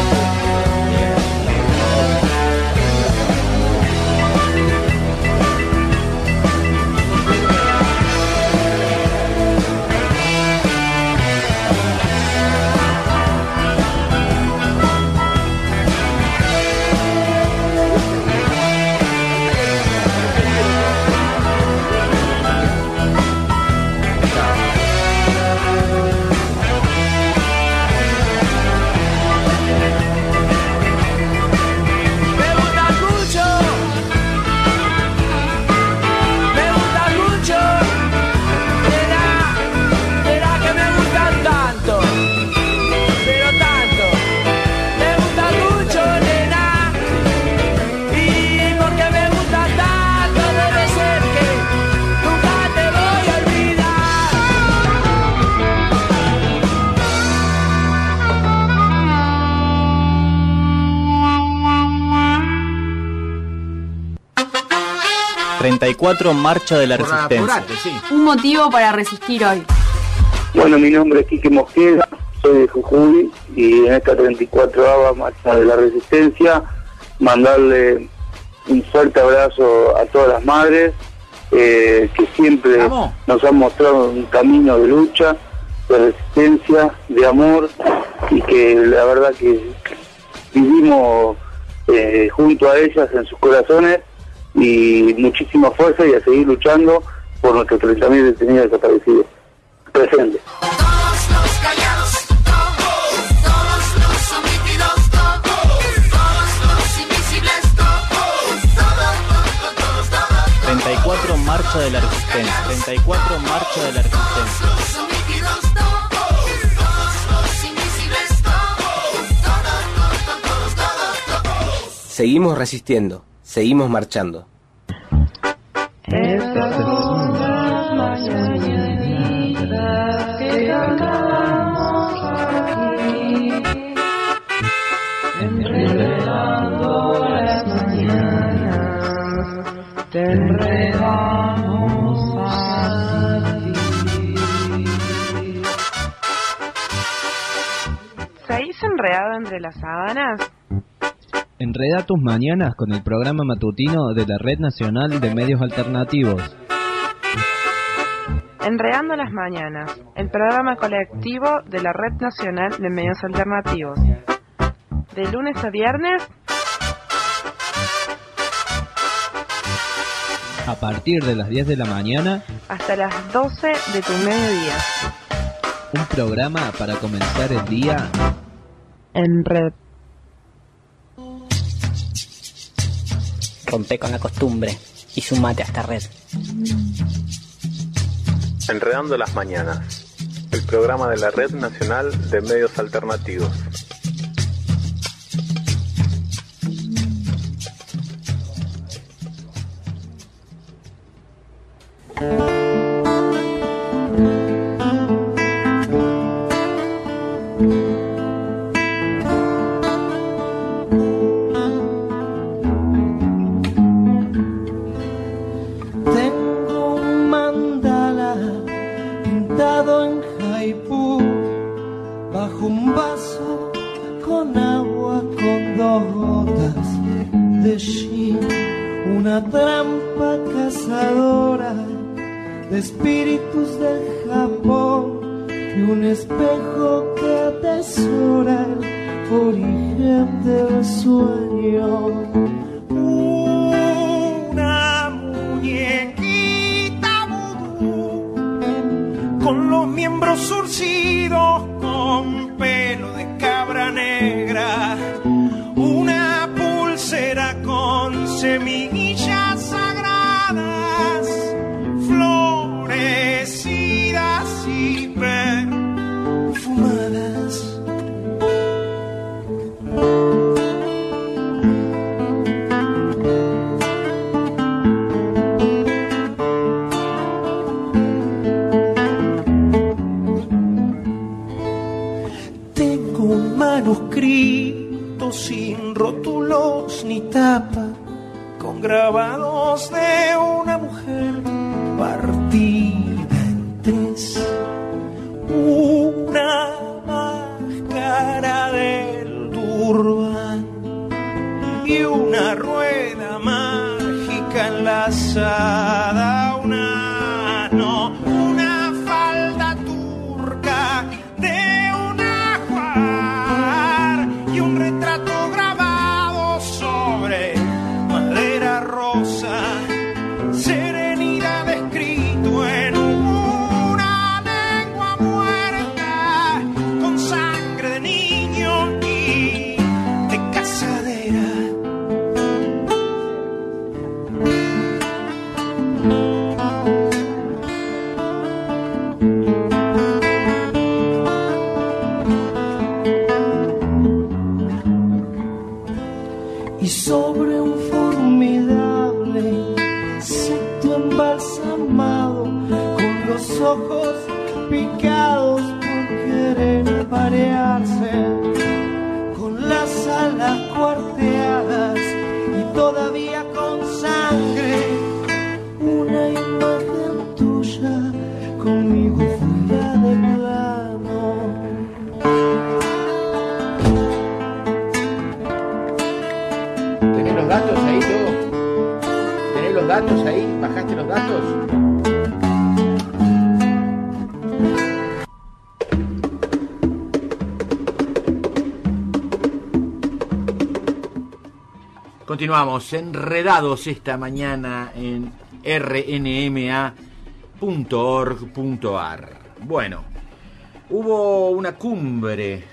treinta y cuatro Marcha de la Resistencia. Apurate, sí. Un motivo para resistir hoy. Bueno, mi nombre es Quique Mosquera, soy de Jujuy y en esta treinta y cuatro Marcha de la Resistencia mandarle un fuerte abrazo a todas las madres eh, que siempre ¿Vamos? nos han mostrado un camino de lucha, de resistencia, de amor y que la verdad que vivimos eh, junto a ellas en sus corazones. Y muchísima fuerza y a seguir luchando por nuestros treinta mil detenidos desaparecidos. Presente. Todos los callados, todos, todos los omitidos, todos, todos los invisibles, todos, todos, todos, todos, todos. treinta y cuatro Marcha de la Resistencia. treinta y cuatro Marcha de la Resistencia. Los omitidos, todos, todos los invisibles, todos, todos, todos, todos, todos. Seguimos resistiendo. Seguimos marchando. Estas son las mañanitas que cantamos aquí, enredando las mañanas, te enredamos a ti. ¿Seguís enredado entre las sábanas? Enreda tus mañanas con el programa matutino de la Red Nacional de Medios Alternativos. Enredando las mañanas, el programa colectivo de la Red Nacional de Medios Alternativos. De lunes a viernes, a partir de las diez de la mañana, hasta las doce de tu mediodía. Un programa para comenzar el día en red. Rompe con la costumbre y sumate a esta red. Enredando las mañanas, el programa de la Red Nacional de Medios Alternativos. tejí una trampa cazadora de espíritus del Japón y un espejo que atesora el origen del sueño. Una muñequita vudú con los miembros surcidos, con pelo de cabra negra, una pulsera con semillas sagradas, florecidas y perfumadas. Tengo un manuscrito sin rótulos ni tapa, con grabados de una mujer partida en tres, una máscara del Durban y una rueda mágica enlazada, una no, una falda turca de un ajuar y un retrato grabado sobre madera rosa, serenidad escrito en una lengua muerta, con sangre de niño y de cazadera. Y sobre un formidable insecto embalsamado, con los ojos picados por querer parearse, con las alas cuarteadas y todavía con sangre, una imagen tuya conmigo fuera de plano. ¿Tenés los datos ahí todo? ¿Tenés los datos ahí? ¿Bajaste los datos? Continuamos enredados esta mañana en r n m a punto org punto a r. Bueno, hubo una cumbre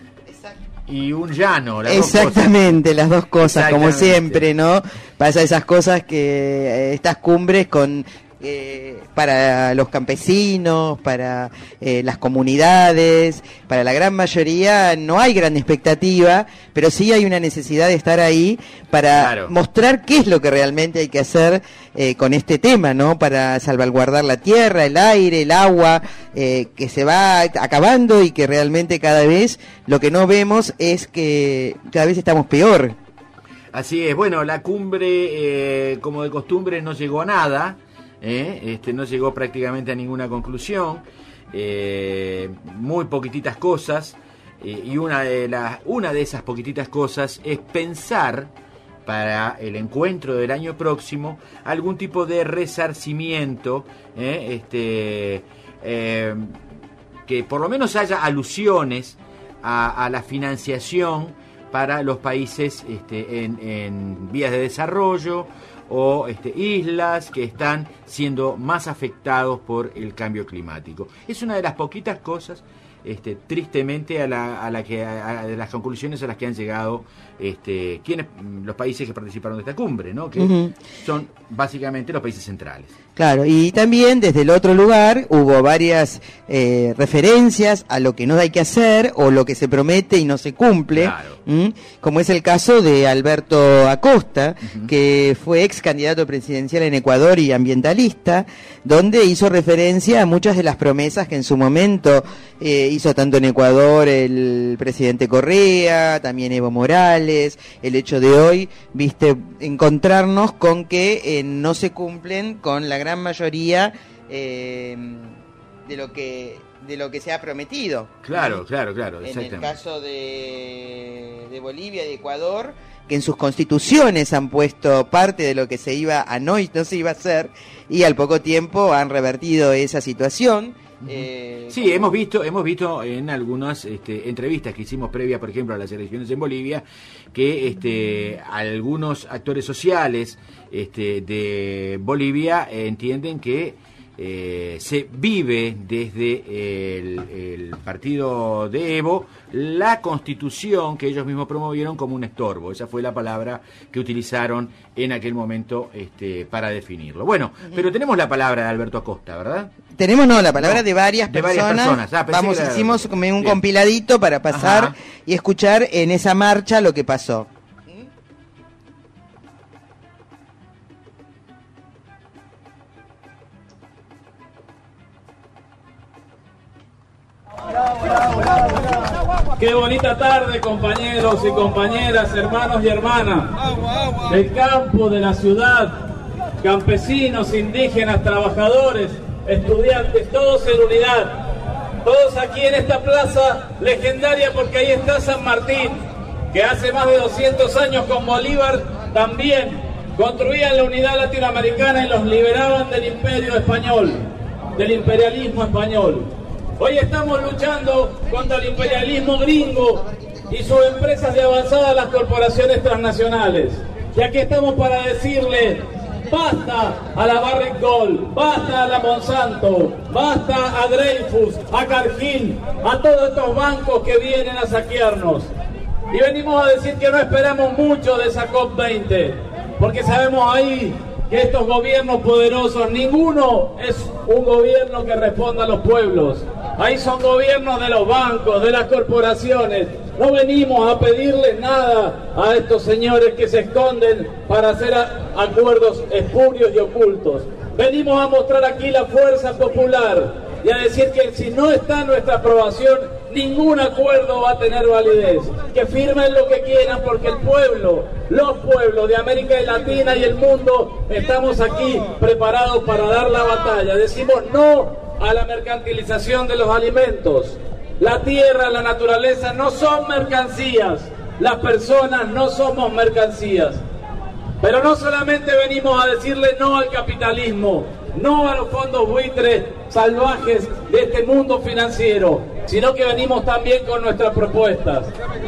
y un llano. Las Exactamente, dos las dos cosas, como Exactamente. siempre, ¿no? Pasa esas cosas que eh, estas cumbres con eh, para los campesinos, para eh, las comunidades, para la gran mayoría no hay gran expectativa, pero sí hay una necesidad de estar ahí para Claro. mostrar qué es lo que realmente hay que hacer eh, con este tema, ¿no? Para salvaguardar la tierra, el aire, el agua, eh, que se va acabando y que realmente cada vez lo que no vemos es que cada vez estamos peor. Así es, bueno, la cumbre, eh, como de costumbre, no llegó a nada, ¿eh? este, no llegó prácticamente a ninguna conclusión, eh, muy poquititas cosas, eh, y una de, las, una de esas poquititas cosas es pensar para el encuentro del año próximo algún tipo de resarcimiento, ¿eh? este, eh, que por lo menos haya alusiones a, a la financiación para los países este, en, en vías de desarrollo o este, islas que están siendo más afectados por el cambio climático. Es una de las poquitas cosas, este, tristemente, a la, a la que a, a de las conclusiones a las que han llegado este, quienes, los países que participaron de esta cumbre, ¿no? Que Uh-huh. son básicamente los países centrales. Claro, y también desde el otro lugar hubo varias eh, referencias a lo que no hay que hacer o lo que se promete y no se cumple, Claro. ¿m? Como es el caso de Alberto Acosta, uh-huh. que fue ex candidato presidencial en Ecuador y ambientalista, donde hizo referencia a muchas de las promesas que en su momento eh, hizo tanto en Ecuador el presidente Correa, también Evo Morales. El hecho de hoy, viste, encontrarnos con que eh, no se cumplen con la gran mayoría eh, de lo que de lo que se ha prometido. Claro, claro, claro, En exactamente. el caso de, de Bolivia y de Ecuador, que en sus constituciones han puesto parte de lo que se iba a no, no se iba a hacer, y al poco tiempo han revertido esa situación. Eh, sí, hemos visto, hemos visto en algunas este, entrevistas que hicimos previas, por ejemplo, a las elecciones en Bolivia, que este, algunos actores sociales este, de Bolivia entienden que eh, se vive desde el, el partido de Evo la constitución que ellos mismos promovieron como un estorbo. Esa fue la palabra que utilizaron en aquel momento este, para definirlo. Bueno, uh-huh. pero tenemos la palabra de Alberto Acosta, ¿verdad? Tenemos, no, la palabra no, de varias de personas. Varias personas. Ah, Vamos, era... hicimos como un Bien. compiladito para pasar Ajá. y escuchar en esa marcha lo que pasó. Qué bonita tarde, compañeros y compañeras, hermanos y hermanas del campo, de la ciudad, campesinos, indígenas, trabajadores, estudiantes, todos en unidad, todos aquí en esta plaza legendaria, porque ahí está San Martín, que hace más de doscientos años con Bolívar también construían la unidad latinoamericana y los liberaban del imperio español, del imperialismo español. Hoy estamos luchando contra el imperialismo gringo y sus empresas de avanzada, las corporaciones transnacionales. Y aquí estamos para decirle basta a la Barrick Gold, basta a la Monsanto, basta a Dreyfus, a Cargill, a todos estos bancos que vienen a saquearnos. Y venimos a decir que no esperamos mucho de esa COP veinte, porque sabemos ahí que estos gobiernos poderosos, ninguno es un gobierno que responda a los pueblos. Ahí son gobiernos de los bancos, de las corporaciones. No venimos a pedirles nada a estos señores que se esconden para hacer acuerdos espurios y ocultos. Venimos a mostrar aquí la fuerza popular y a decir que si no está nuestra aprobación, ningún acuerdo va a tener validez. Que firmen lo que quieran, porque el pueblo, los pueblos de América Latina y el mundo, estamos aquí preparados para dar la batalla. Decimos no a la mercantilización de los alimentos. La tierra, la naturaleza no son mercancías. Las personas no somos mercancías. Pero no solamente venimos a decirle no al capitalismo, no a los fondos buitres salvajes de este mundo financiero, sino que venimos también con nuestras propuestas.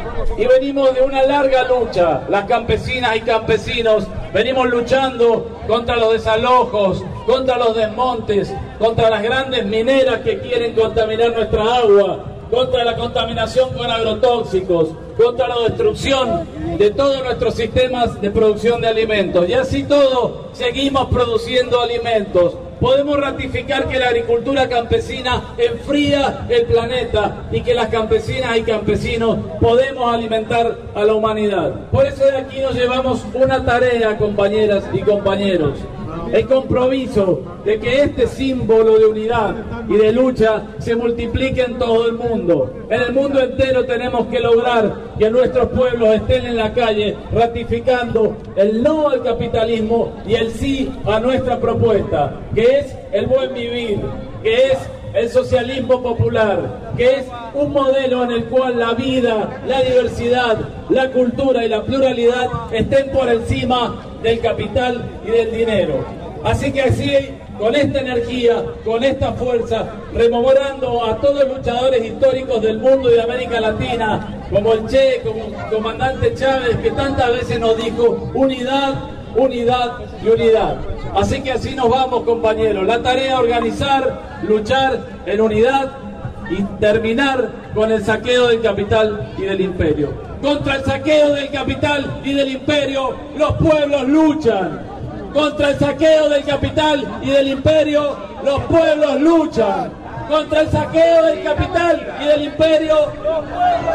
Y venimos de una larga lucha, las campesinas y campesinos, venimos luchando contra los desalojos, contra los desmontes, contra las grandes mineras que quieren contaminar nuestra agua, contra la contaminación con agrotóxicos, contra la destrucción de todos nuestros sistemas de producción de alimentos. Y así todo, seguimos produciendo alimentos. Podemos ratificar que la agricultura campesina enfría el planeta y que las campesinas y campesinos podemos alimentar a la humanidad. Por eso de aquí nos llevamos una tarea, compañeras y compañeros. El compromiso de que este símbolo de unidad y de lucha se multiplique en todo el mundo. En el mundo entero tenemos que lograr que nuestros pueblos estén en la calle ratificando el no al capitalismo y el sí a nuestra propuesta, que es el buen vivir, que es el socialismo popular, que es un modelo en el cual la vida, la diversidad, la cultura y la pluralidad estén por encima del capital y del dinero. Así que así, con esta energía, con esta fuerza, rememorando a todos los luchadores históricos del mundo y de América Latina, como el Che, como el comandante Chávez, que tantas veces nos dijo unidad, unidad y unidad. Así que así nos vamos, compañeros. La tarea es organizar, luchar en unidad y terminar con el saqueo del capital y del imperio. Contra el saqueo del capital y del imperio, los pueblos luchan. Contra el saqueo del capital y del imperio, los pueblos luchan. Contra el saqueo del capital y del imperio, los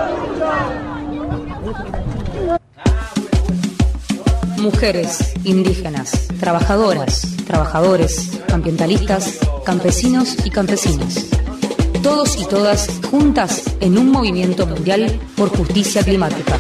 pueblos luchan. Mujeres, indígenas, trabajadoras, trabajadores, ambientalistas, campesinos y campesinas. Todos y todas juntas en un movimiento mundial por justicia climática.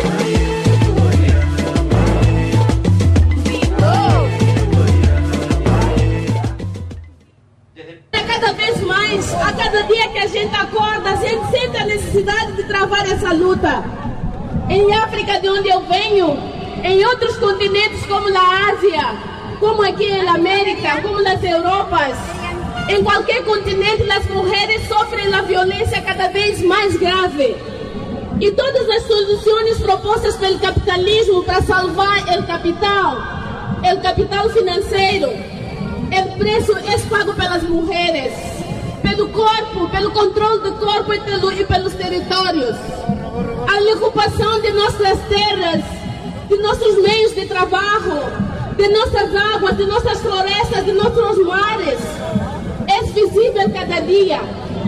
Cada vez mais, a cada dia que a gente acorda, a gente sente a necessidade de travar essa luta. Em África, de onde eu venho, en otros continentes como la Asia, como aquí en la América, como las Europas, en cualquier continente las mujeres sufren la violencia cada vez más grave. Y todas las soluciones propuestas por el capitalismo para salvar el capital, el capital financiero, el precio es pago pelas mujeres, pelo corpo, pelo controle do corpo e, pelo, e pelos territórios. A ocupação de nossas terras, de nossos meios de trabalho, de nossas águas, de nossas florestas, de nossos mares, é visível cada dia.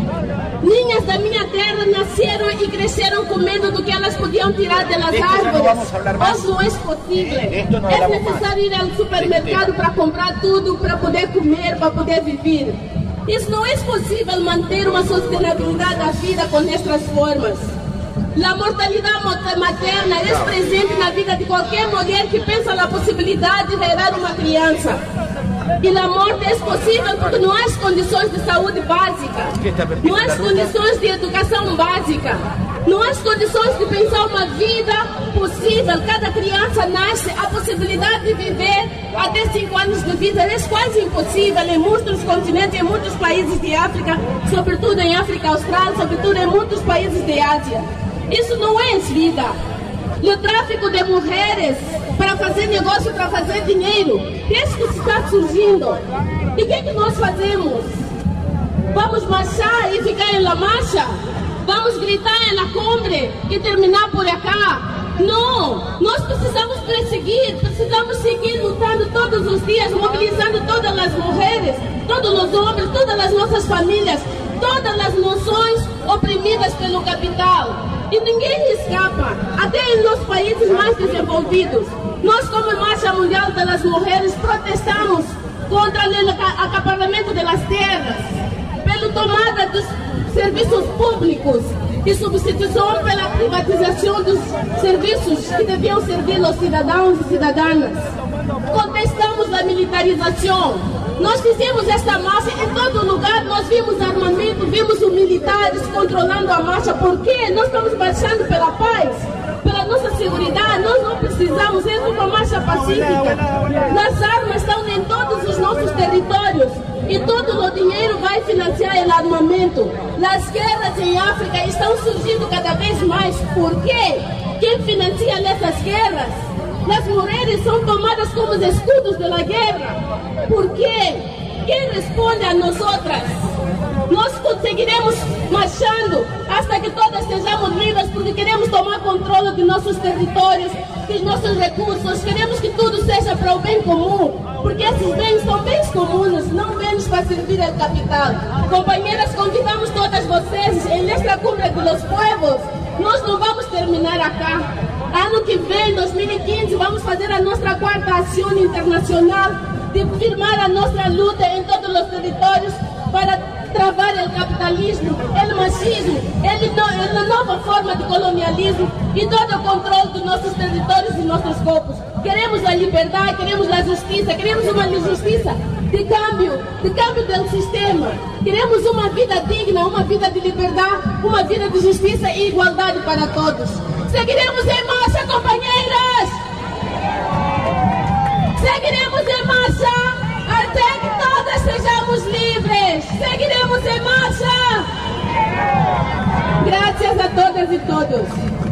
Niñas da minha terra nasceram e cresceram com medo do que elas podiam tirar das árvores. Hoje não é possível. É necessário ir ao supermercado para comprar tudo, para poder comer, para poder viver. Isso não é possível manter uma sustentabilidade da vida com estas formas. A mortalidade materna é presente na vida de qualquer mulher que pensa na possibilidade de gerar uma criança. E a morte é possível porque não há condições de saúde básica, não há condições de educação básica, não há condições de pensar uma vida possível. Cada criança nasce, a possibilidade de viver até cinco anos de vida é quase impossível em muitos continentes, em muitos países de África, sobretudo em África Austral, sobretudo em muitos países de Ásia. Isso não é vida. O tráfico de mulheres para fazer negócio, para fazer dinheiro, isso que está surgindo. E o que, é que nós fazemos? Vamos marchar e ficar em la marcha? Vamos gritar em la cumbre e terminar por acá? Não! Nós precisamos perseguir, precisamos seguir lutando todos os dias, mobilizando todas as mulheres, todos os homens, todas as nossas famílias, todas as nações oprimidas pelo capital. E ninguém escapa, até nos países mais desenvolvidos. Nós, como Marcha Mundial das Mulheres, protestamos contra o acaparamento das terras, pela tomada dos serviços públicos e substituição pela privatização dos serviços que deviam servir aos cidadãos e cidadãs. Contestamos a militarização. Nós fizemos esta marcha em todo lugar, nós vimos armamento, vimos os militares controlando a marcha. Por quê? Nós estamos marchando pela paz, pela nossa segurança. Nós não precisamos, é uma marcha pacífica. As armas estão em todos os nossos territórios e todo o dinheiro vai financiar o armamento. As guerras em África estão surgindo cada vez mais. Por quê? Quem financia essas guerras? As mulheres são tomadas como os escudos da guerra. Por quê? Quem responde a nós outras? Nós conseguiremos marchando hasta que todas sejamos livres, porque queremos tomar controle de nossos territórios, dos nossos recursos. Queremos que tudo seja para o bem comum, porque esses bens são bens comuns, não bens para servir ao capital. Companheiras, convidamos todas vocês em esta cumbre dos povos. Nós não vamos terminar acá. Ano que vem, dois mil e quinze, vamos fazer a nossa quarta ação internacional de firmar a nossa luta em todos os territórios para travar o capitalismo, o machismo, a nova forma de colonialismo e todo o controle dos nossos territórios e nossos corpos. Queremos a liberdade, queremos a justiça, queremos uma justiça de câmbio, de câmbio do sistema. Queremos uma vida digna, uma vida de liberdade, uma vida de justiça e igualdade para todos. Seguiremos em marcha, companheiras! Seguiremos em marcha até que todas sejamos livres! Seguiremos em marcha! Gracias a todas y todos.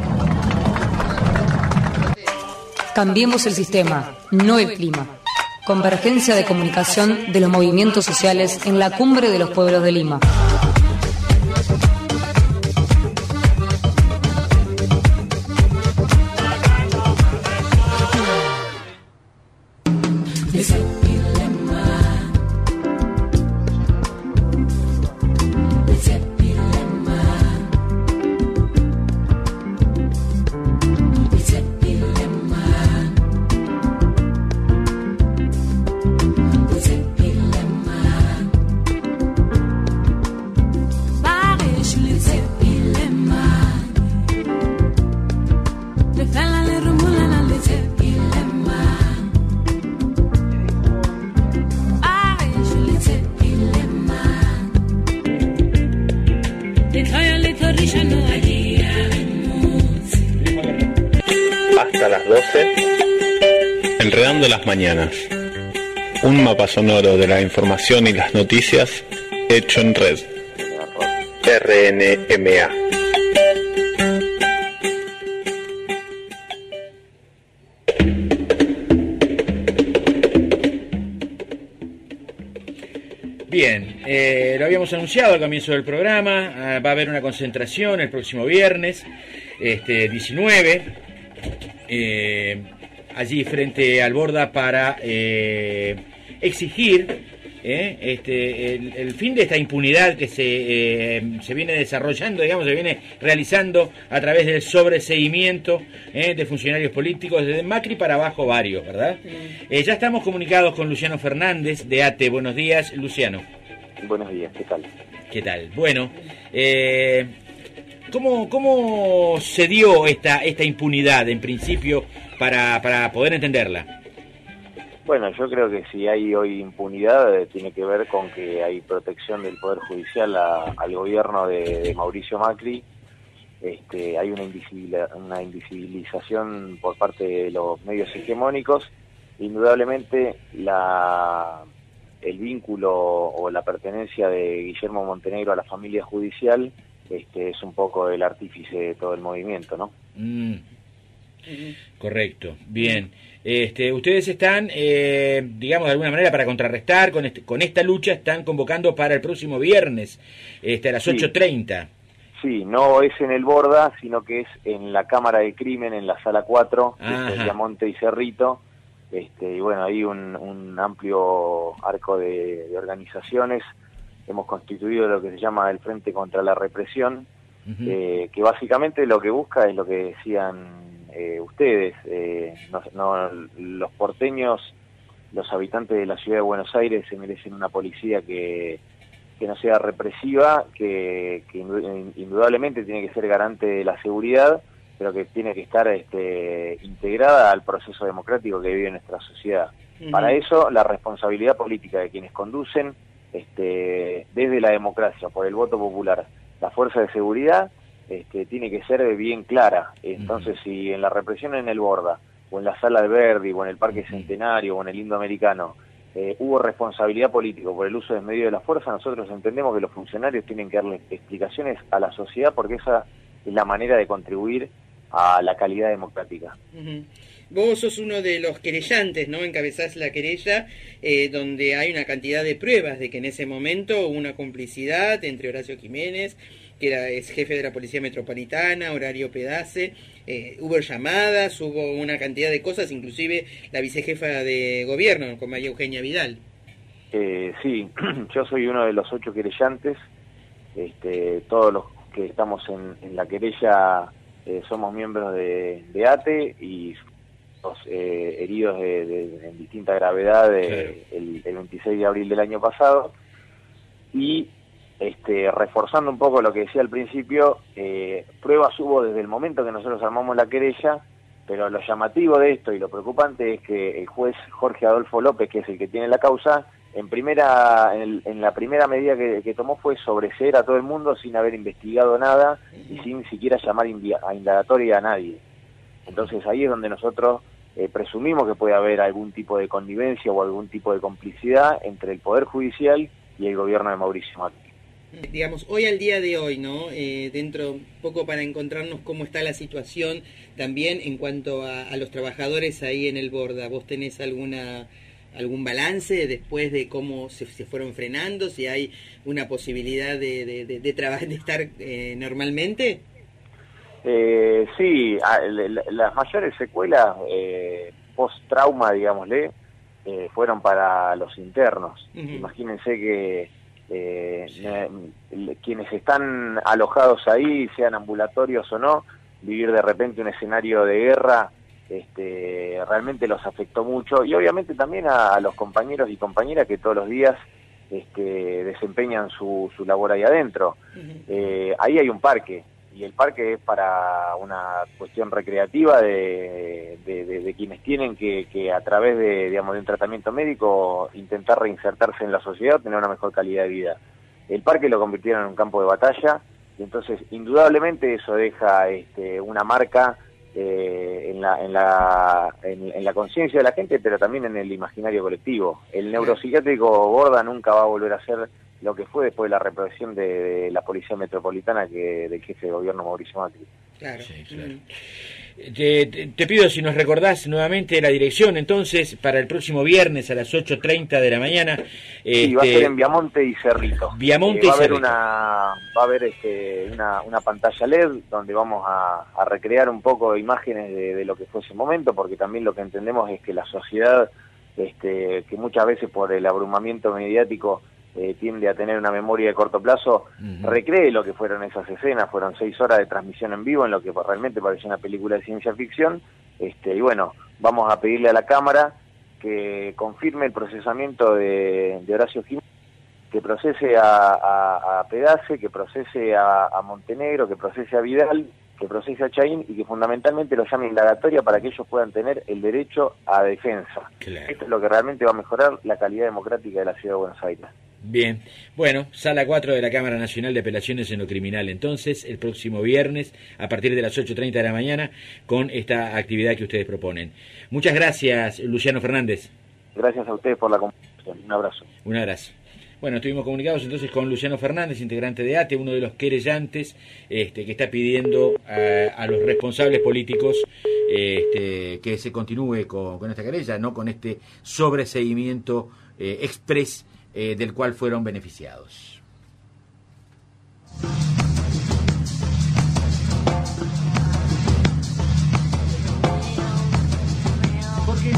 Cambiemos el sistema, no el clima. Convergencia de comunicación de los movimientos sociales en la Cumbre de los Pueblos de Lima. Hasta las doce Enredando las mañanas. Un mapa sonoro de la información y las noticias hecho en red. R N M A. Bien, eh, lo habíamos anunciado al comienzo del programa, eh, va a haber una concentración el próximo viernes, este diecinueve, eh, allí frente al Borda para eh, exigir eh, este, el, el fin de esta impunidad que se, eh, se viene desarrollando, digamos, se viene realizando a través del sobreseguimiento eh, de funcionarios políticos, desde Macri para abajo varios, ¿verdad? Eh, ya estamos comunicados con Luciano Fernández de A T E. Buenos días, Luciano. Buenos días, ¿qué tal? ¿Qué tal? Bueno, eh, ¿cómo, cómo se dio esta, esta impunidad en principio para, para poder entenderla? Bueno, yo creo que si hay hoy impunidad eh, tiene que ver con que hay protección del Poder Judicial a, al gobierno de, de Mauricio Macri. Este, hay una, invisibil- una invisibilización por parte de los medios hegemónicos. Indudablemente la, el vínculo o la pertenencia de Guillermo Montenegro a la familia judicial este, es un poco el artífice de todo el movimiento, ¿no? Mm. Correcto, bien. Este, ustedes están, eh, digamos, de alguna manera para contrarrestar con, este, con esta lucha, están convocando para el próximo viernes, este, a las Sí. ocho treinta. Sí, no es en el Borda, sino que es en la Cámara de Crimen, en la Sala cuatro, Ajá. de Monte y Cerrito. Este, y bueno, hay un, un amplio arco de, de organizaciones. Hemos constituido lo que se llama el Frente contra la Represión, Uh-huh. eh, que básicamente lo que busca es lo que decían eh, ustedes, eh, no, no, los porteños, los habitantes de la ciudad de Buenos Aires se merecen una policía que, que no sea represiva, que, que indudablemente tiene que ser garante de la seguridad, pero que tiene que estar este, integrada al proceso democrático que vive nuestra sociedad. Uh-huh. Para eso, la responsabilidad política de quienes conducen este, desde la democracia, por el voto popular, la fuerza de seguridad, este, tiene que ser bien clara. Entonces, uh-huh. si en la represión en el Borda, o en la Sala de Verdi, o en el Parque uh-huh. Centenario, o en el Indoamericano, eh, hubo responsabilidad política por el uso del medio de la fuerza, nosotros entendemos que los funcionarios tienen que darle explicaciones a la sociedad, porque esa es la manera de contribuir a la calidad democrática. Uh-huh. Vos sos uno de los querellantes, ¿no? Encabezás la querella, eh, donde hay una cantidad de pruebas de que en ese momento hubo una complicidad entre Horacio Jiménez, que era es jefe de la Policía Metropolitana, Horario Pedace, eh, hubo llamadas, hubo una cantidad de cosas, inclusive la vicejefa de gobierno, con María Eugenia Vidal. Eh, sí, yo soy uno de los ocho querellantes, este, todos los que estamos en, en la querella eh, somos miembros de, de A T E y los eh, heridos de, de, en distinta gravedad de, claro. el, el veintiséis de abril del año pasado. Y este, reforzando un poco lo que decía al principio, eh, pruebas hubo desde el momento que nosotros armamos la querella, pero lo llamativo de esto y lo preocupante es que el juez Jorge Adolfo López, que es el que tiene la causa, en primera en, en la primera medida que, que tomó fue sobreseer a todo el mundo sin haber investigado nada y sin siquiera llamar a indagatoria a nadie. Entonces ahí es donde nosotros eh, presumimos que puede haber algún tipo de connivencia o algún tipo de complicidad entre el Poder Judicial y el gobierno de Mauricio Macri. Digamos, hoy al día de hoy, ¿no? Eh, dentro, un poco para encontrarnos cómo está la situación también en cuanto a, a los trabajadores ahí en el Borda. ¿Vos tenés alguna algún balance después de cómo se, se fueron frenando? Si hay una posibilidad de, de, de, de, traba, de estar eh, normalmente. Eh, sí, a, la, las mayores secuelas eh, post-trauma, digámosle, eh, fueron para los internos. Uh-huh. Imagínense que eh, eh, quienes están alojados ahí, sean ambulatorios o no, vivir de repente un escenario de guerra este, realmente los afectó mucho, y obviamente también a, a los compañeros y compañeras que todos los días este, desempeñan su, su labor ahí adentro. Uh-huh. Eh, ahí hay un parque, y el parque es para una cuestión recreativa de, de, de, de quienes tienen que, que a través de, digamos, de un tratamiento médico intentar reinsertarse en la sociedad, tener una mejor calidad de vida. El parque lo convirtieron en un campo de batalla, y entonces indudablemente eso deja este, una marca eh, en la en la en, en la conciencia de la gente, pero también en el imaginario colectivo. El neuropsiquiátrico Borda nunca va a volver a ser lo que fue después de la represión de, de la Policía Metropolitana que del jefe de gobierno Mauricio Macri. Claro. Sí, claro. Te, te, te pido si nos recordás nuevamente la dirección, entonces, para el próximo viernes a las ocho treinta de la mañana. Sí, este, va a ser en Viamonte y Cerrito. Viamonte eh, va y Cerrito. A haber una, va a haber este, una, una pantalla L E D donde vamos a, a recrear un poco de imágenes de, de lo que fue ese momento, porque también lo que entendemos es que la sociedad, este, que muchas veces por el abrumamiento mediático, Eh, tiende a tener una memoria de corto plazo, uh-huh. recree lo que fueron esas escenas. Fueron seis horas de transmisión en vivo en lo que realmente parecía una película de ciencia ficción, este, y bueno, vamos a pedirle a la Cámara que confirme el procesamiento de, de Horacio Jiménez, que procese a, a, a Pedace, que procese a, a Montenegro, que procese a Vidal, que procese a Chaín y que fundamentalmente lo llame indagatoria para que ellos puedan tener el derecho a defensa. Claro. Esto es lo que realmente va a mejorar la calidad democrática de la Ciudad de Buenos Aires. Bien, bueno, sala cuatro de la Cámara Nacional de Apelaciones en lo Criminal, entonces, el próximo viernes, a partir de las ocho treinta de la mañana, con esta actividad que ustedes proponen. Muchas gracias, Luciano Fernández. Gracias a ustedes por la comunicación. Un abrazo. Un abrazo. Bueno, estuvimos comunicados entonces con Luciano Fernández, integrante de A T E, uno de los querellantes, este, que está pidiendo a, a los responsables políticos este, que se continúe con, con esta querella, no con este sobreseguimiento eh, express eh, del cual fueron beneficiados. Porque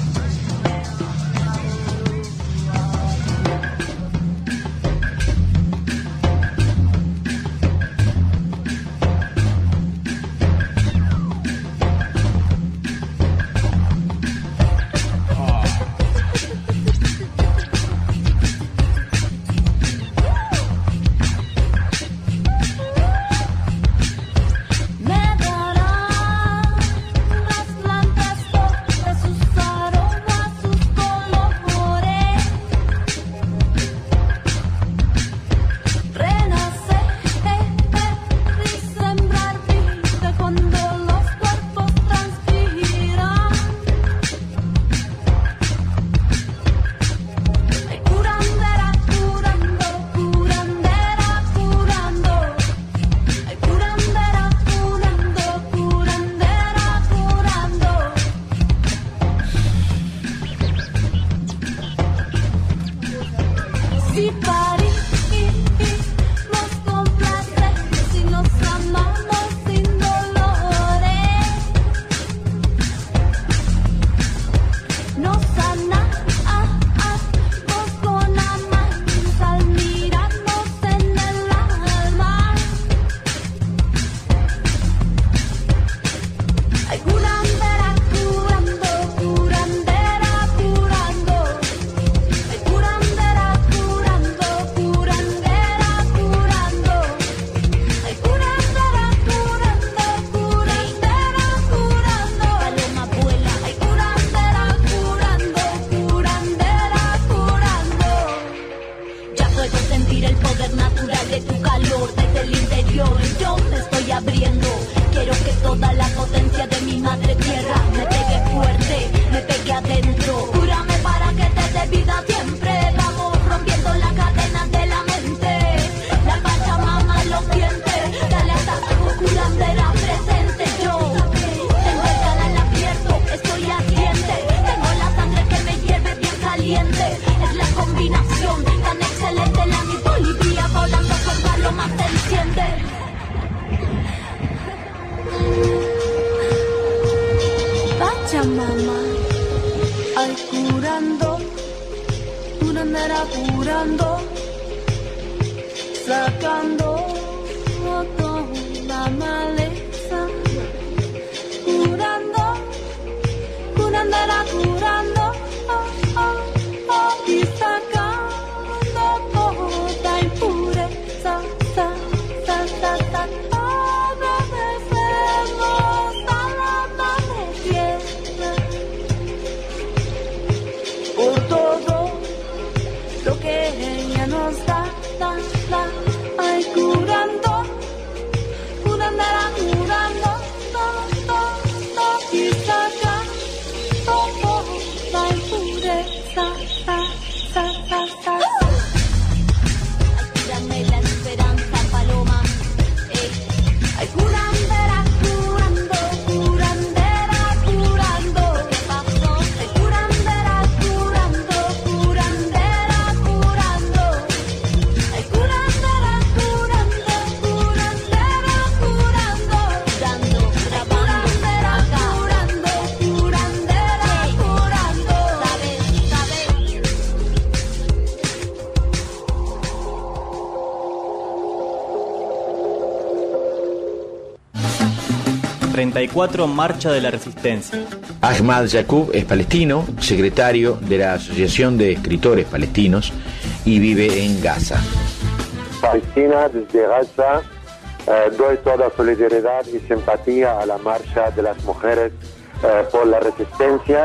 treinta y cuatro Marcha de la Resistencia. Ahmad Yacoub es palestino, secretario de la Asociación de Escritores Palestinos y vive en Gaza. Palestina, desde Gaza, eh, doy toda solidaridad y simpatía a la marcha de las mujeres eh, por la resistencia.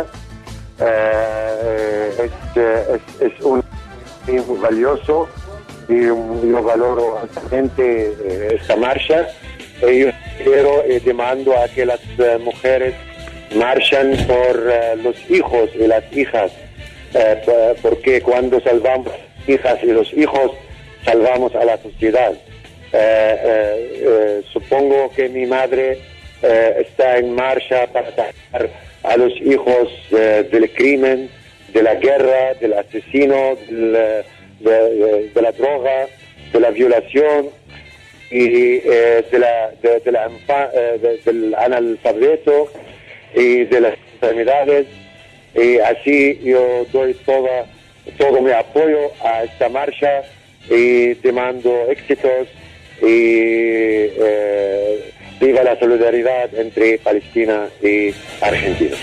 Eh, es, es, es un muy valioso y yo valoro altamente eh, esta marcha. Y yo quiero y eh, demando a que las eh, mujeres marchan por uh, los hijos y las hijas, eh, porque cuando salvamos hijas y los hijos, salvamos a la sociedad. Eh, eh, eh, supongo que mi madre eh, está en marcha para sacar a los hijos eh, del crimen, de la guerra, del asesino, del, de, de, de la droga, de la violación y eh, de la, de, de la eh, de, del analfabeto y de las enfermedades. Y así yo doy toda, todo mi apoyo a esta marcha y te mando éxitos y eh, viva la solidaridad entre Palestina y Argentina.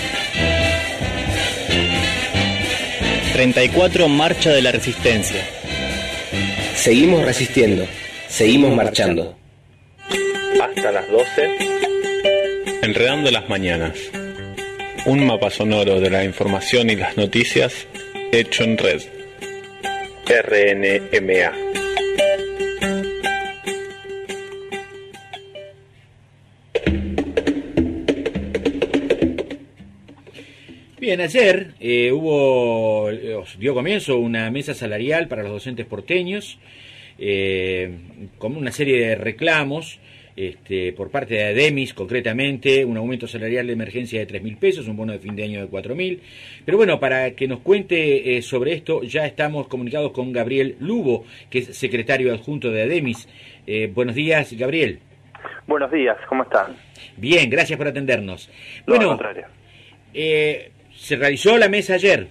treinta y cuatro Marcha de la Resistencia. Seguimos resistiendo, seguimos marchando. Hasta las doce, Enredando las Mañanas. Un mapa sonoro de la información y las noticias hecho en red. R N M A. Bien, ayer eh, hubo, eh, dio comienzo una mesa salarial para los docentes porteños, eh, con una serie de reclamos este, por parte de ADEMIS, concretamente, un aumento salarial de emergencia de tres mil pesos, un bono de fin de año de cuatro mil. Pero bueno, para que nos cuente eh, sobre esto, ya estamos comunicados con Gabriel Lugo, que es secretario adjunto de ADEMIS. Eh, buenos días, Gabriel. Buenos días, ¿cómo están? Bien, gracias por atendernos. No, bueno, al contrario. Eh, se realizó la mesa ayer.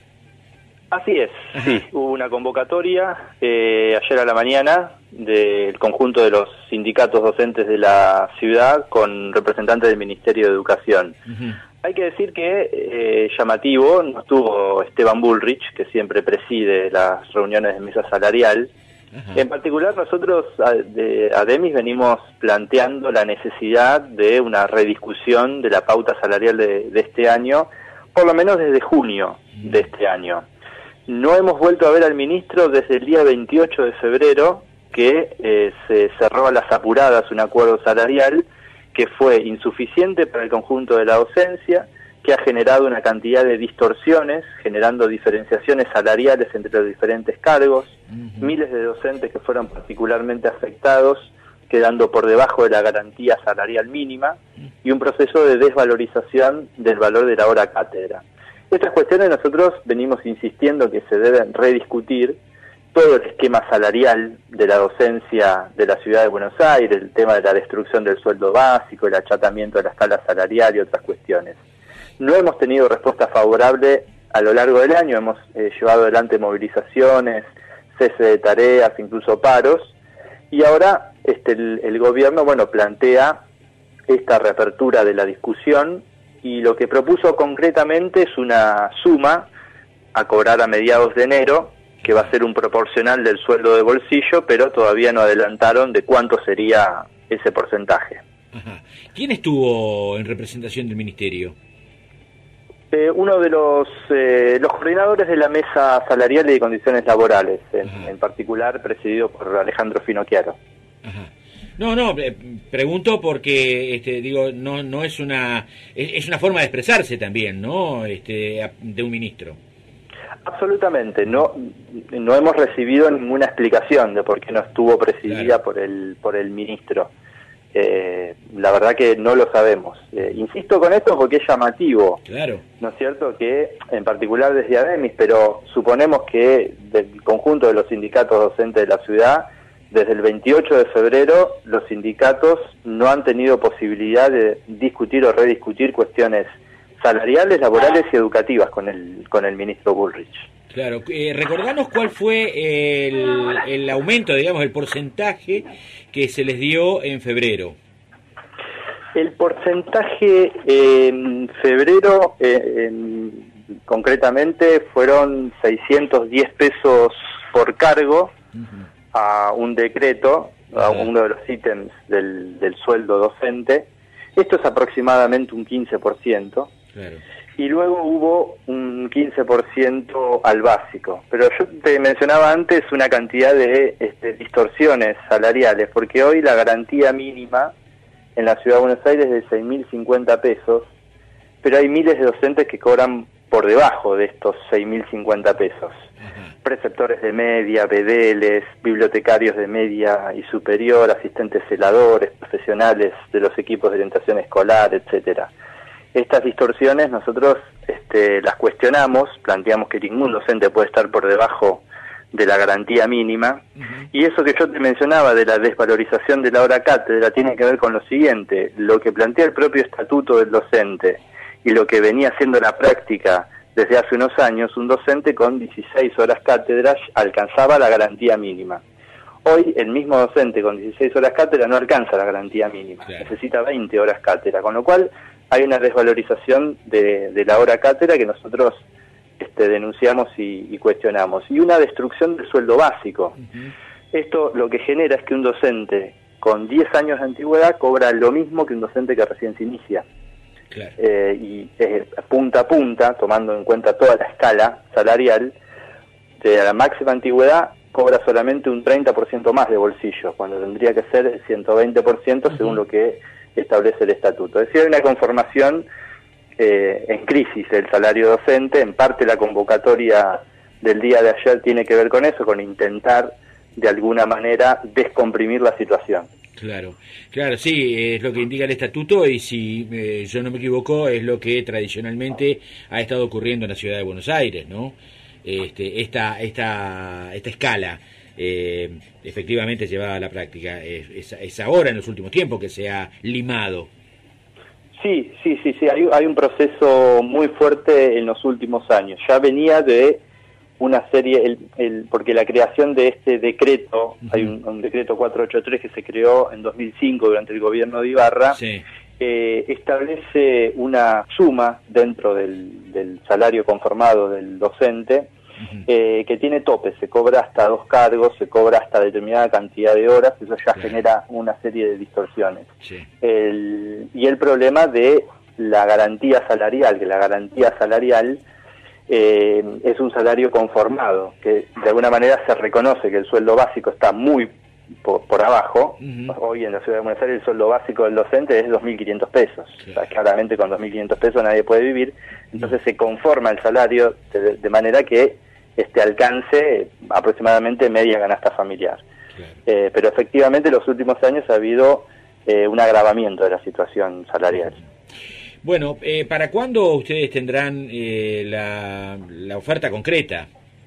Así es, sí, hubo una convocatoria eh, ayer a la mañana del conjunto de los sindicatos docentes de la ciudad con representantes del Ministerio de Educación. Uh-huh. Hay que decir que eh, llamativo, no estuvo Esteban Bullrich, que siempre preside las reuniones de mesa salarial. Uh-huh. En particular nosotros de ADEMIS venimos planteando la necesidad de una rediscusión de la pauta salarial de, de este año, por lo menos desde junio de este año. No hemos vuelto a ver al ministro desde el día veintiocho de febrero, que eh, se cerró a las apuradas un acuerdo salarial que fue insuficiente para el conjunto de la docencia, que ha generado una cantidad de distorsiones, generando diferenciaciones salariales entre los diferentes cargos, uh-huh. miles de docentes que fueron particularmente afectados, quedando por debajo de la garantía salarial mínima, y un proceso de desvalorización del valor de la hora cátedra. Estas cuestiones nosotros venimos insistiendo que se deben rediscutir todo el esquema salarial de la docencia de la Ciudad de Buenos Aires, el tema de la destrucción del sueldo básico, el achatamiento de la escala salarial y otras cuestiones. No hemos tenido respuesta favorable a lo largo del año, hemos eh, llevado adelante movilizaciones, cese de tareas, incluso paros, y ahora este, el, el gobierno, bueno, plantea esta reapertura de la discusión, y lo que propuso concretamente es una suma a cobrar a mediados de enero, que va a ser un proporcional del sueldo de bolsillo, pero todavía no adelantaron de cuánto sería ese porcentaje. Ajá. ¿Quién estuvo en representación del ministerio? Eh, uno de los eh, los coordinadores de la mesa salarial y de condiciones laborales, en, en particular presidido por Alejandro Finocchiaro. Ajá. No, no, eh, pregunto porque, este, digo, no no es una es, es una forma de expresarse también, ¿no? Este, de un ministro. Absolutamente, no no hemos recibido ninguna explicación de por qué no estuvo presidida claro. por el por el ministro. Eh, la verdad que no lo sabemos. Eh, insisto con esto porque es llamativo, claro. ¿no es cierto? Que en particular desde ADEMIS, pero suponemos que del conjunto de los sindicatos docentes de la ciudad, desde el veintiocho de febrero, los sindicatos no han tenido posibilidad de discutir o rediscutir cuestiones salariales, laborales y educativas con el con el ministro Bullrich. Claro, eh, recordanos cuál fue el, el aumento, digamos, el porcentaje que se les dio en febrero. El porcentaje en febrero, eh, en, concretamente, fueron seiscientos diez pesos por cargo uh-huh. a un decreto, uh-huh. a uno de los ítems del, del sueldo docente. Esto es aproximadamente un quince por ciento. Claro. Y luego hubo un quince por ciento al básico. Pero yo te mencionaba antes una cantidad de este, distorsiones salariales, porque hoy la garantía mínima en la Ciudad de Buenos Aires es de seis mil cincuenta pesos, pero hay miles de docentes que cobran por debajo de estos seis mil cincuenta pesos. Uh-huh. Preceptores de media, B D Ls, bibliotecarios de media y superior, asistentes celadores, profesionales de los equipos de orientación escolar, etcétera. Estas distorsiones nosotros este, las cuestionamos, planteamos que ningún docente puede estar por debajo de la garantía mínima, uh-huh. y eso que yo te mencionaba de la desvalorización de la hora cátedra tiene que ver con lo siguiente: lo que plantea el propio estatuto del docente y lo que venía siendo la práctica desde hace unos años, un docente con dieciséis horas cátedra alcanzaba la garantía mínima. Hoy el mismo docente con dieciséis horas cátedra no alcanza la garantía mínima, claro. necesita veinte horas cátedra, con lo cual hay una desvalorización de, de la hora cátedra que nosotros este, denunciamos y, y cuestionamos, y una destrucción del sueldo básico. Uh-huh. Esto lo que genera es que un docente con diez años de antigüedad cobra lo mismo que un docente que recién se inicia. Claro. Eh, y eh, punta a punta, tomando en cuenta toda la escala salarial, de la máxima antigüedad cobra solamente un treinta por ciento más de bolsillo, cuando tendría que ser el ciento veinte por ciento uh-huh. según lo que establece el estatuto. Es decir, hay una conformación eh, en crisis del salario docente. En parte la convocatoria del día de ayer tiene que ver con eso, con intentar de alguna manera descomprimir la situación. Claro, claro, sí, es lo que indica el estatuto, y si eh, yo no me equivoco es lo que tradicionalmente ha estado ocurriendo en la Ciudad de Buenos Aires, ¿no? Este, esta, esta, esta escala eh, efectivamente llevada a la práctica, es, es, es ahora en los últimos tiempos que se ha limado. Sí, sí, sí, sí, hay, hay un proceso muy fuerte en los últimos años. Ya venía de una serie, el, el, porque la creación de este decreto, uh-huh. hay un, un decreto cuatrocientos ochenta y tres que se creó en dos mil cinco durante el gobierno de Ibarra, sí. eh, establece una suma dentro del, del salario conformado del docente, uh-huh. eh, que tiene tope, se cobra hasta dos cargos, se cobra hasta determinada cantidad de horas, eso ya claro. genera una serie de distorsiones. Sí. El, y el problema de la garantía salarial, que la garantía salarial Eh, es un salario conformado, que de alguna manera se reconoce que el sueldo básico está muy por, por abajo. Uh-huh. Hoy en la Ciudad de Buenos Aires el sueldo básico del docente es dos mil quinientos pesos. Sí. O sea, claramente con dos mil quinientos pesos nadie puede vivir. Entonces uh-huh. se conforma el salario de, de manera que este alcance aproximadamente media canasta familiar. Claro. Eh, pero efectivamente en los últimos años ha habido eh, un agravamiento de la situación salarial. Uh-huh. Bueno, eh, ¿para cuándo ustedes tendrán eh, la, la oferta concreta?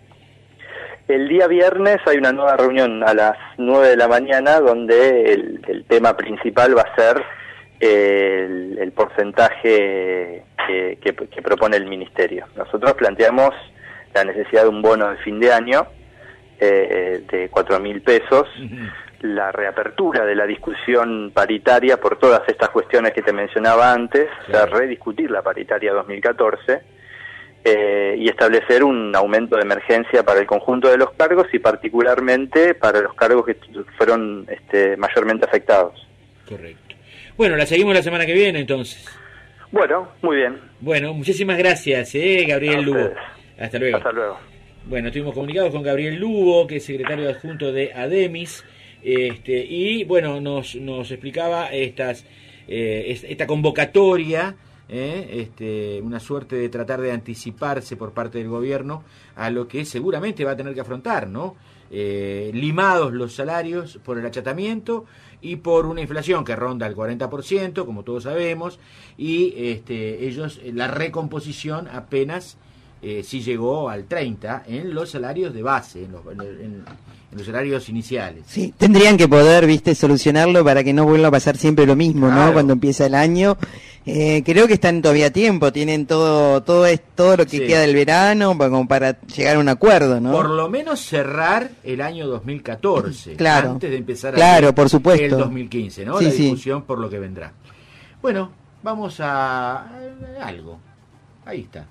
El día viernes hay una nueva reunión a las nueve de la mañana donde el, el tema principal va a ser eh, el, el porcentaje que, que, que propone el Ministerio. Nosotros planteamos la necesidad de un bono de fin de año eh, de cuatro mil pesos, uh-huh. la reapertura de la discusión paritaria por todas estas cuestiones que te mencionaba antes, claro. o sea, rediscutir la paritaria dos mil catorce eh, y establecer un aumento de emergencia para el conjunto de los cargos y particularmente para los cargos que fueron este, mayormente afectados. Correcto. Bueno, la seguimos la semana que viene entonces. Bueno, muy bien. Bueno, muchísimas gracias, eh, Gabriel Lugo. Hasta luego. Hasta luego. Bueno, estuvimos comunicados con Gabriel Lugo, que es secretario adjunto de ADEMIS. Este, y bueno, nos, nos explicaba estas eh, esta convocatoria, eh, este, una suerte de tratar de anticiparse por parte del gobierno a lo que seguramente va a tener que afrontar, ¿no? Eh, limados los salarios por el achatamiento y por una inflación que ronda el cuarenta por ciento, como todos sabemos, y este, ellos, la recomposición apenas eh, sí llegó al treinta en los salarios de base, en los, en, en, en los salarios iniciales. Sí, tendrían que poder, viste, solucionarlo para que no vuelva a pasar siempre lo mismo, claro. ¿no? Cuando empieza el año. Eh, creo que están todavía a tiempo, tienen todo todo es todo lo que sí. queda del verano para, como para llegar a un acuerdo, ¿no? Por lo menos cerrar el año dos mil catorce, claro. antes de empezar claro, por supuesto. el dos mil quince, ¿no? Sí, La discusión sí. por lo que vendrá. Bueno, vamos a, a algo. Ahí está.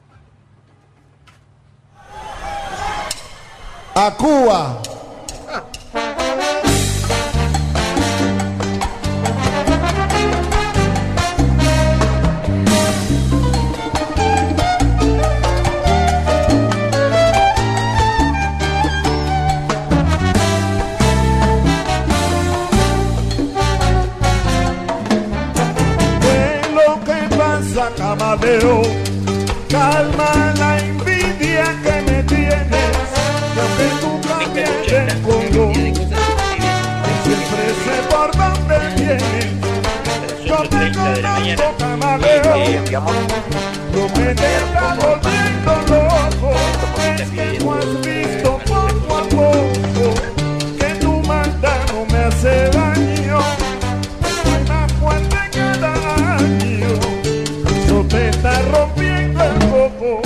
A Cuba. Camaleo, calma la envidia que me tienes, que aunque tú cambies de color, siempre sé por dónde vienes. Yo te conozco, Camaleo, no me dejas volviendo loco, es que tú has visto poco a poco que tu maldad no me hace daño, soy más fuerte cada año. Te está rompiendo el coco.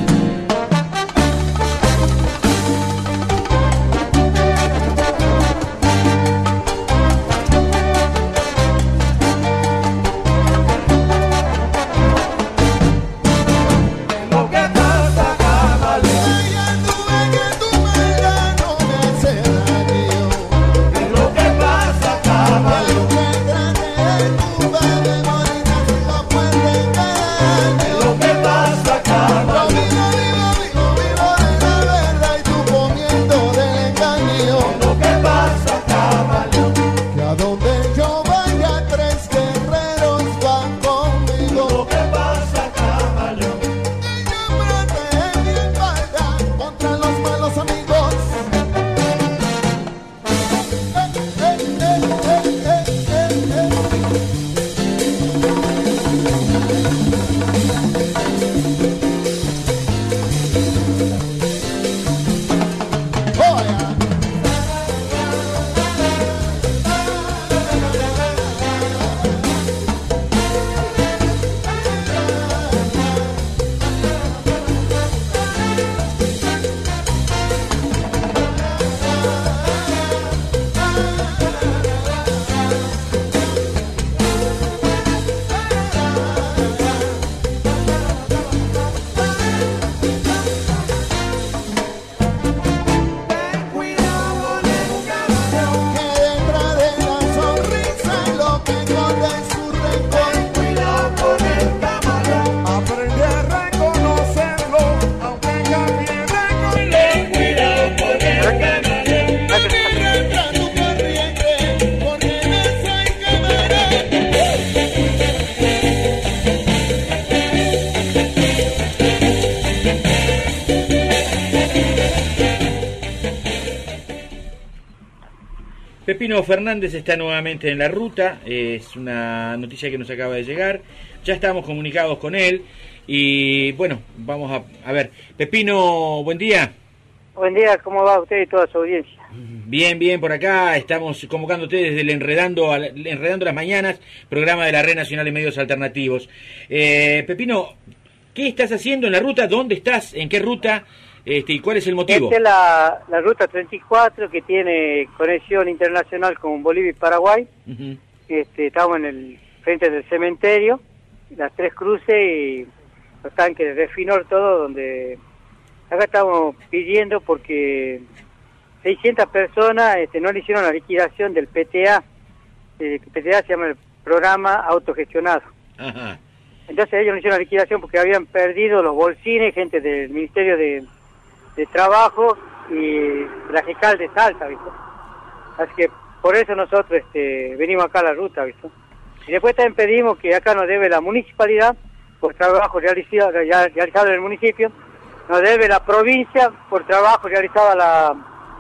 Lo que pasa, Camaleo, tú ves que tu maldad no me hace daño. Lo que pasa, Camaleo, que trate de tu padre morir así no puede caer. Lo que pasa, Camaleo, vivo, vivo, vivo, vivo de la verdad y tú comiendo del engaño. Lo que pasa, Camaleo, que a donde yo vaya tres guerreros van conmigo. Lo que pasa, Camaleo, de mi espalda contra los malos amigos. Eh, eh, eh, eh, eh, Pepino Fernández está nuevamente en la ruta, es una noticia que nos acaba de llegar, ya estamos comunicados con él y bueno, vamos a, a ver. Pepino, buen día. Buen día, ¿cómo va usted y toda su audiencia? Bien, bien, por acá estamos convocándote desde el Enredando, a la- Enredando las Mañanas, programa de la Red Nacional de Medios Alternativos. Eh, Pepino, ¿qué estás haciendo en la ruta? ¿Dónde estás? ¿En qué ruta? Este, ¿y cuál es el motivo? Esta es la, la ruta treinta y cuatro que tiene conexión internacional con Bolivia y Paraguay. Ujú. Este, estamos en el frente del cementerio, las tres cruces y los tanques de Refinor, todo donde acá estamos pidiendo porque seiscientas personas este, no le hicieron la liquidación del P T A. El P T A se llama el Programa Autogestionado. Ajá. Entonces ellos no hicieron la liquidación porque habían perdido los bolsines, gente del Ministerio de, de Trabajo y la Fiscal de Salta, ¿viste? Así que por eso nosotros este, venimos acá a la ruta, ¿viste? Y después también pedimos que acá nos debe la municipalidad por trabajo realizado, realizado en el municipio, nos debe la provincia por trabajo realizado a la,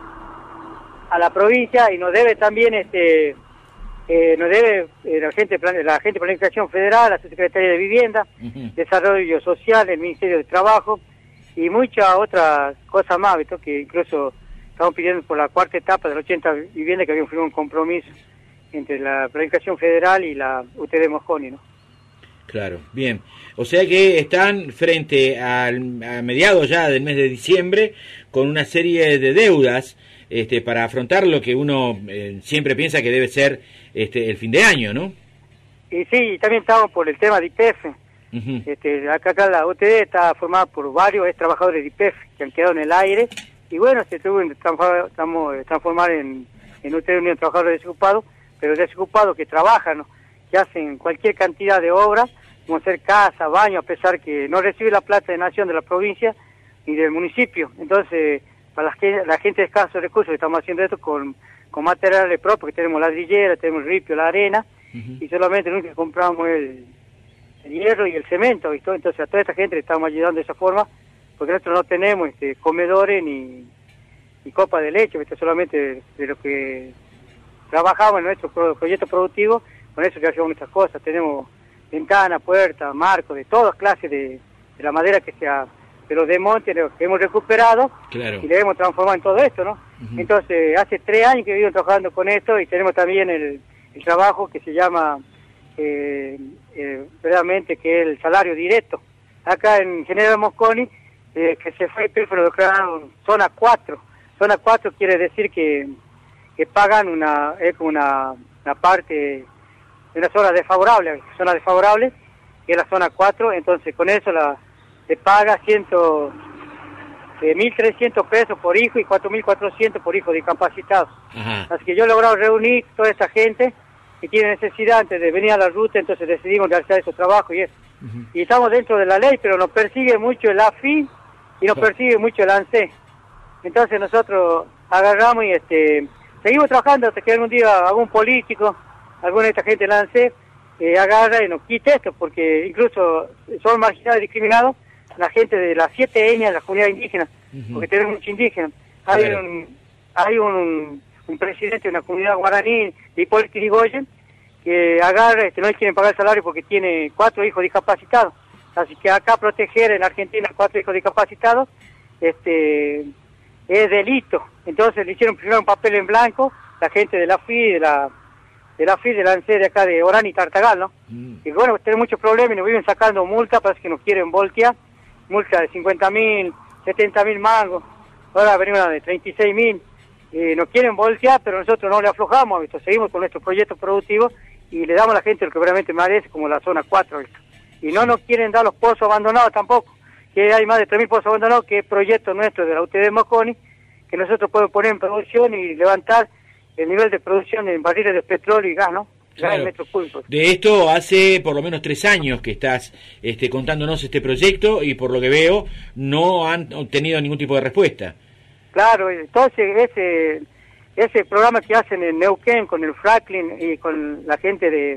a la provincia y nos debe también este eh, nos debe eh, la gente la gente de Planificación Federal, la Subsecretaría de Vivienda, Desarrollo Social, el Ministerio de Trabajo y muchas otras cosas más, ¿viste? Que incluso estamos pidiendo por la cuarta etapa de las ochenta viviendas que habían firmado un compromiso entre la Planificación Federal y la U T D Mosconi, ¿no? Claro, bien. O sea que están frente al, a mediados ya del mes de diciembre con una serie de deudas este, para afrontar lo que uno eh, siempre piensa que debe ser este, el fin de año, ¿no? y sí, también estamos por el tema de I P F. Uh-huh. este, acá, acá la U T D está formada por varios ex trabajadores de I P F que han quedado en el aire, y bueno, se tuvo que transformar en, en U T D Unión de Trabajadores Desocupados, pero desocupados que trabajan, ¿no? Que hacen cualquier cantidad de obras, como hacer casa, baño, a pesar que no recibe la plata de nación de la provincia ni del municipio. Entonces, para la gente, la gente de escasos recursos, estamos haciendo esto con, con materiales propios, que tenemos ladrillera, tenemos el ripio, la arena, uh-huh. y solamente lo único que compramos es el, el hierro y el cemento, ¿visto? Entonces a toda esta gente le estamos ayudando de esa forma, porque nosotros no tenemos este, comedores ni, ni copa de leche, ¿visto? Solamente de lo que trabajamos en nuestro pro, proyecto productivo, con eso que hacemos nuestras cosas. Tenemos ventanas, puertas, marcos, de todas clases de, de la madera que sea de los desmontes que hemos recuperado, claro. y le hemos transformado en todo esto, ¿no? Uh-huh. Entonces, hace tres años que venimos trabajando con esto, y tenemos también el, el trabajo que se llama, eh, eh, realmente, que es el salario directo. Acá en General Mosconi, eh, que se fue, pero lo declararon zona cuatro. Zona cuatro quiere decir que, que pagan una, es como una, una parte de una zona desfavorable, zona desfavorable, que es la zona cuatro, entonces con eso la se paga ciento, eh, mil trescientos pesos por hijo y cuatro mil cuatrocientos por hijo discapacitado. Ajá. Así que yo he logrado reunir toda esa gente que tiene necesidad antes de venir a la ruta, entonces decidimos realizar esos trabajos y eso. Uh-huh. Y estamos dentro de la ley, pero nos persigue mucho el A F I y nos persigue mucho el ANSES. Entonces nosotros agarramos y este seguimos trabajando hasta que algún día algún político, alguna de esta gente del ANSES, eh, agarra y nos quite esto, porque incluso son marginados y discriminados la gente de las siete etnias de la comunidad indígena, uh-huh. porque tenemos muchos indígenas. Hay claro. un hay un, un presidente de una comunidad guaraní, de Hipólito Yrigoyen, que agarra, este, no le quieren pagar el salario porque tiene cuatro hijos discapacitados. Así que acá proteger en Argentina cuatro hijos discapacitados este es delito. Entonces le hicieron primero un papel en blanco la gente de la F I, de la de la F I, de la ANSES de acá de Orán y Tartagal, ¿no? Mm. Y bueno, tenemos muchos problemas y nos viven sacando multas, parece que nos quieren voltear, multa de cincuenta mil, setenta mil mangos, ahora venimos una de treinta y seis mil, eh, nos quieren voltear, pero nosotros no le aflojamos, ¿visto? Seguimos con nuestro proyecto productivo y le damos a la gente lo que realmente merece, como la zona cuatro, ¿visto? Y no nos quieren dar los pozos abandonados tampoco, que hay más de tres mil pozos abandonados, que es proyecto nuestro de la U T D Mosconi, que nosotros podemos poner en producción y levantar el nivel de producción en barriles de petróleo y gas, ¿no? Claro. De esto hace por lo menos tres años que estás este, contándonos este proyecto y por lo que veo no han obtenido ningún tipo de respuesta. Claro, entonces ese ese programa que hacen en Neuquén con el Franklin y con la gente de,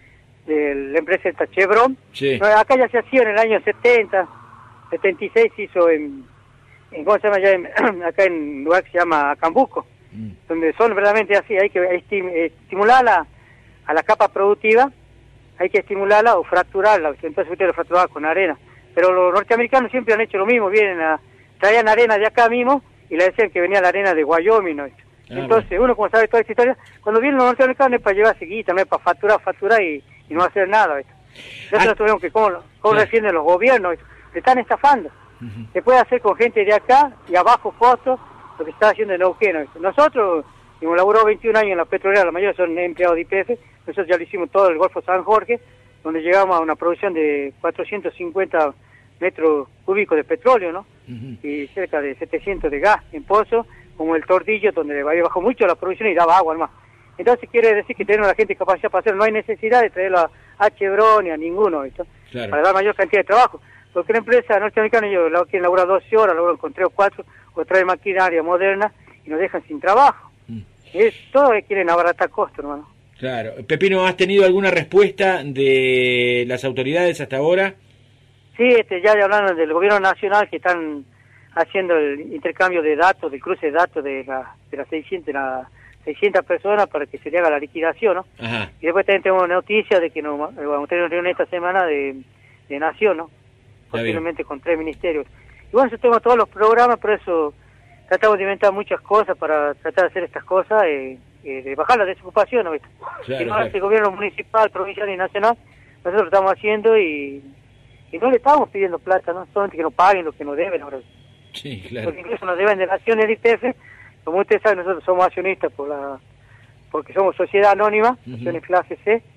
de la empresa esta Chevron, sí. acá ya se hacía en el año setenta, setenta y seis se hizo en, en ¿cómo se llama? Ya en, acá en un lugar que se llama Acambuco, mm. donde son verdaderamente así, hay que estimular la a la capa productiva, hay que estimularla o fracturarla, entonces usted lo fracturaba con arena, pero los norteamericanos siempre han hecho lo mismo, vienen a, traían arena de acá mismo y le decían que venía la arena de Wyoming, ¿no? Ah, entonces bueno. uno como sabe toda esta historia, cuando vienen los norteamericanos es para llevarse guita, no es para facturar, facturar y, y no hacer nada, ¿ves? Nosotros ah, tuvimos que cómo, cómo sí. defienden los gobiernos, ¿ves? Se están estafando, uh-huh. se puede hacer con gente de acá y abajo costos, lo que está haciendo en Neuquén, ¿ves? Nosotros hemos laborado veintiún años en la petrolera, la mayoría son empleados de I P F, nosotros ya lo hicimos todo el Golfo San Jorge, donde llegamos a una producción de cuatrocientos cincuenta metros cúbicos de petróleo, ¿no? Uh-huh. Y cerca de setecientos de gas en pozo, como el Tordillo, donde había bajado mucho la producción y daba agua, además. Entonces quiere decir que tenemos la gente capacidad para hacerlo, no hay necesidad de traerlo a, a Chevron ni a ninguno, ¿visto? Claro. Para dar mayor cantidad de trabajo. Porque la empresa norteamericana, ellos la quieren laburar doce horas, laburan con tres o cuatro, o traen maquinaria moderna y nos dejan sin trabajo. Mm. Es, todo quieren abaratar costos, hermano. Claro. Pepino, ¿has tenido alguna respuesta de las autoridades hasta ahora? Sí, este, ya hablaron del gobierno nacional que están haciendo el intercambio de datos, del cruce de datos de, la, de las seiscientas, de las seiscientas personas para que se le haga la liquidación, ¿no? Ajá. Y después también tenemos noticia de que nos, vamos a tener una reunión esta semana de, de Nación, ¿no? Posiblemente con tres ministerios. Y bueno, nosotros tenemos todos los programas, por eso tratamos de inventar muchas cosas para tratar de hacer estas cosas, eh, eh, de bajar la desocupación, ¿no? Claro, que no hace el gobierno municipal, provincial y nacional, nosotros lo estamos haciendo y, y no le estamos pidiendo plata, ¿no? Solamente que nos paguen lo que nos deben ahora. Sí, claro. Porque incluso nos deben de la acción del I P F, como ustedes saben, nosotros somos accionistas por la porque somos sociedad anónima, uh-huh. acciones clase C,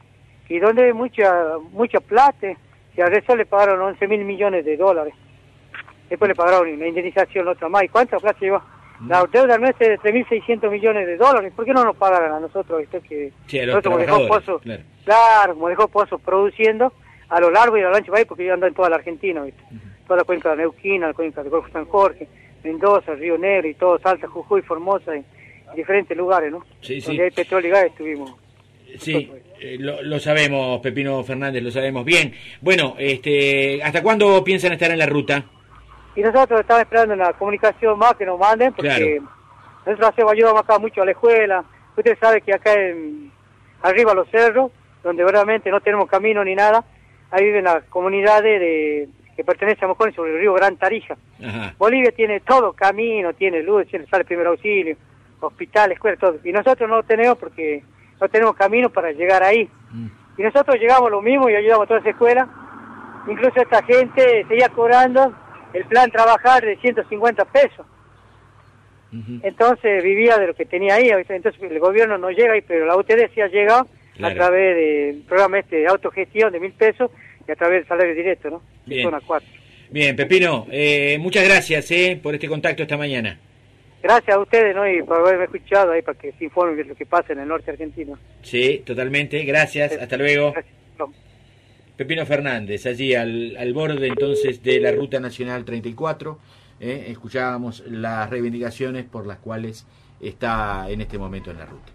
y donde hay mucha, mucha plata, y a Repsol le pagaron once mil millones de dólares. Después le pagaron una indemnización, otra más. ¿Y cuánta plata lleva? La deuda nuestra es de tres mil seiscientos millones de dólares. ¿Por qué no nos pagaran a nosotros? Esto que Sí, a los nosotros como dejó Pozo, claro. claro, como dejó Pozo produciendo a lo largo y a lo ancho del país, porque yo ando en toda la Argentina, ¿viste? Toda la cuenca de Neuquina, la cuenca del Golfo San Jorge, Mendoza, Río Negro y todo, Salta, Jujuy, Formosa, en diferentes lugares, ¿no? Sí, sí. Donde hay petróleo y gas estuvimos. Sí, eh, lo, lo sabemos, Pepino Fernández, lo sabemos bien. Bueno, este, ¿hasta cuándo piensan estar en la ruta? Y nosotros estamos esperando una comunicación más que nos manden, porque Claro. nosotros hacemos, ayudamos acá mucho a la escuela. Usted sabe que acá en, arriba los cerros, donde verdaderamente no tenemos camino ni nada, ahí viven las comunidades de, que pertenecen a Mojón sobre el río Gran Tarija. Ajá. Bolivia tiene todo, camino, tiene luz, tiene sale primer auxilio, hospital, escuela, todo. Y nosotros no lo tenemos porque no tenemos camino para llegar ahí. Mm. Y nosotros llegamos lo mismo y ayudamos a toda esa escuela. Incluso esta gente seguía cobrando el plan trabajar de ciento cincuenta pesos. Ujú. Entonces vivía de lo que tenía ahí. Entonces el gobierno no llega ahí, pero la U T D sí ha llegado Claro. a través del programa este de autogestión de mil pesos y a través del salario directo, ¿no? Bien. Zona cuatro. Bien, Pepino, eh, muchas gracias eh, por este contacto esta mañana. Gracias a ustedes, ¿no? Y por haberme escuchado ahí para que se informen de lo que pasa en el norte argentino. Sí, totalmente, gracias, hasta luego. Gracias. No. Pepino Fernández, allí al, al borde entonces de la Ruta Nacional treinta y cuatro, eh, escuchábamos las reivindicaciones por las cuales está en este momento en la ruta.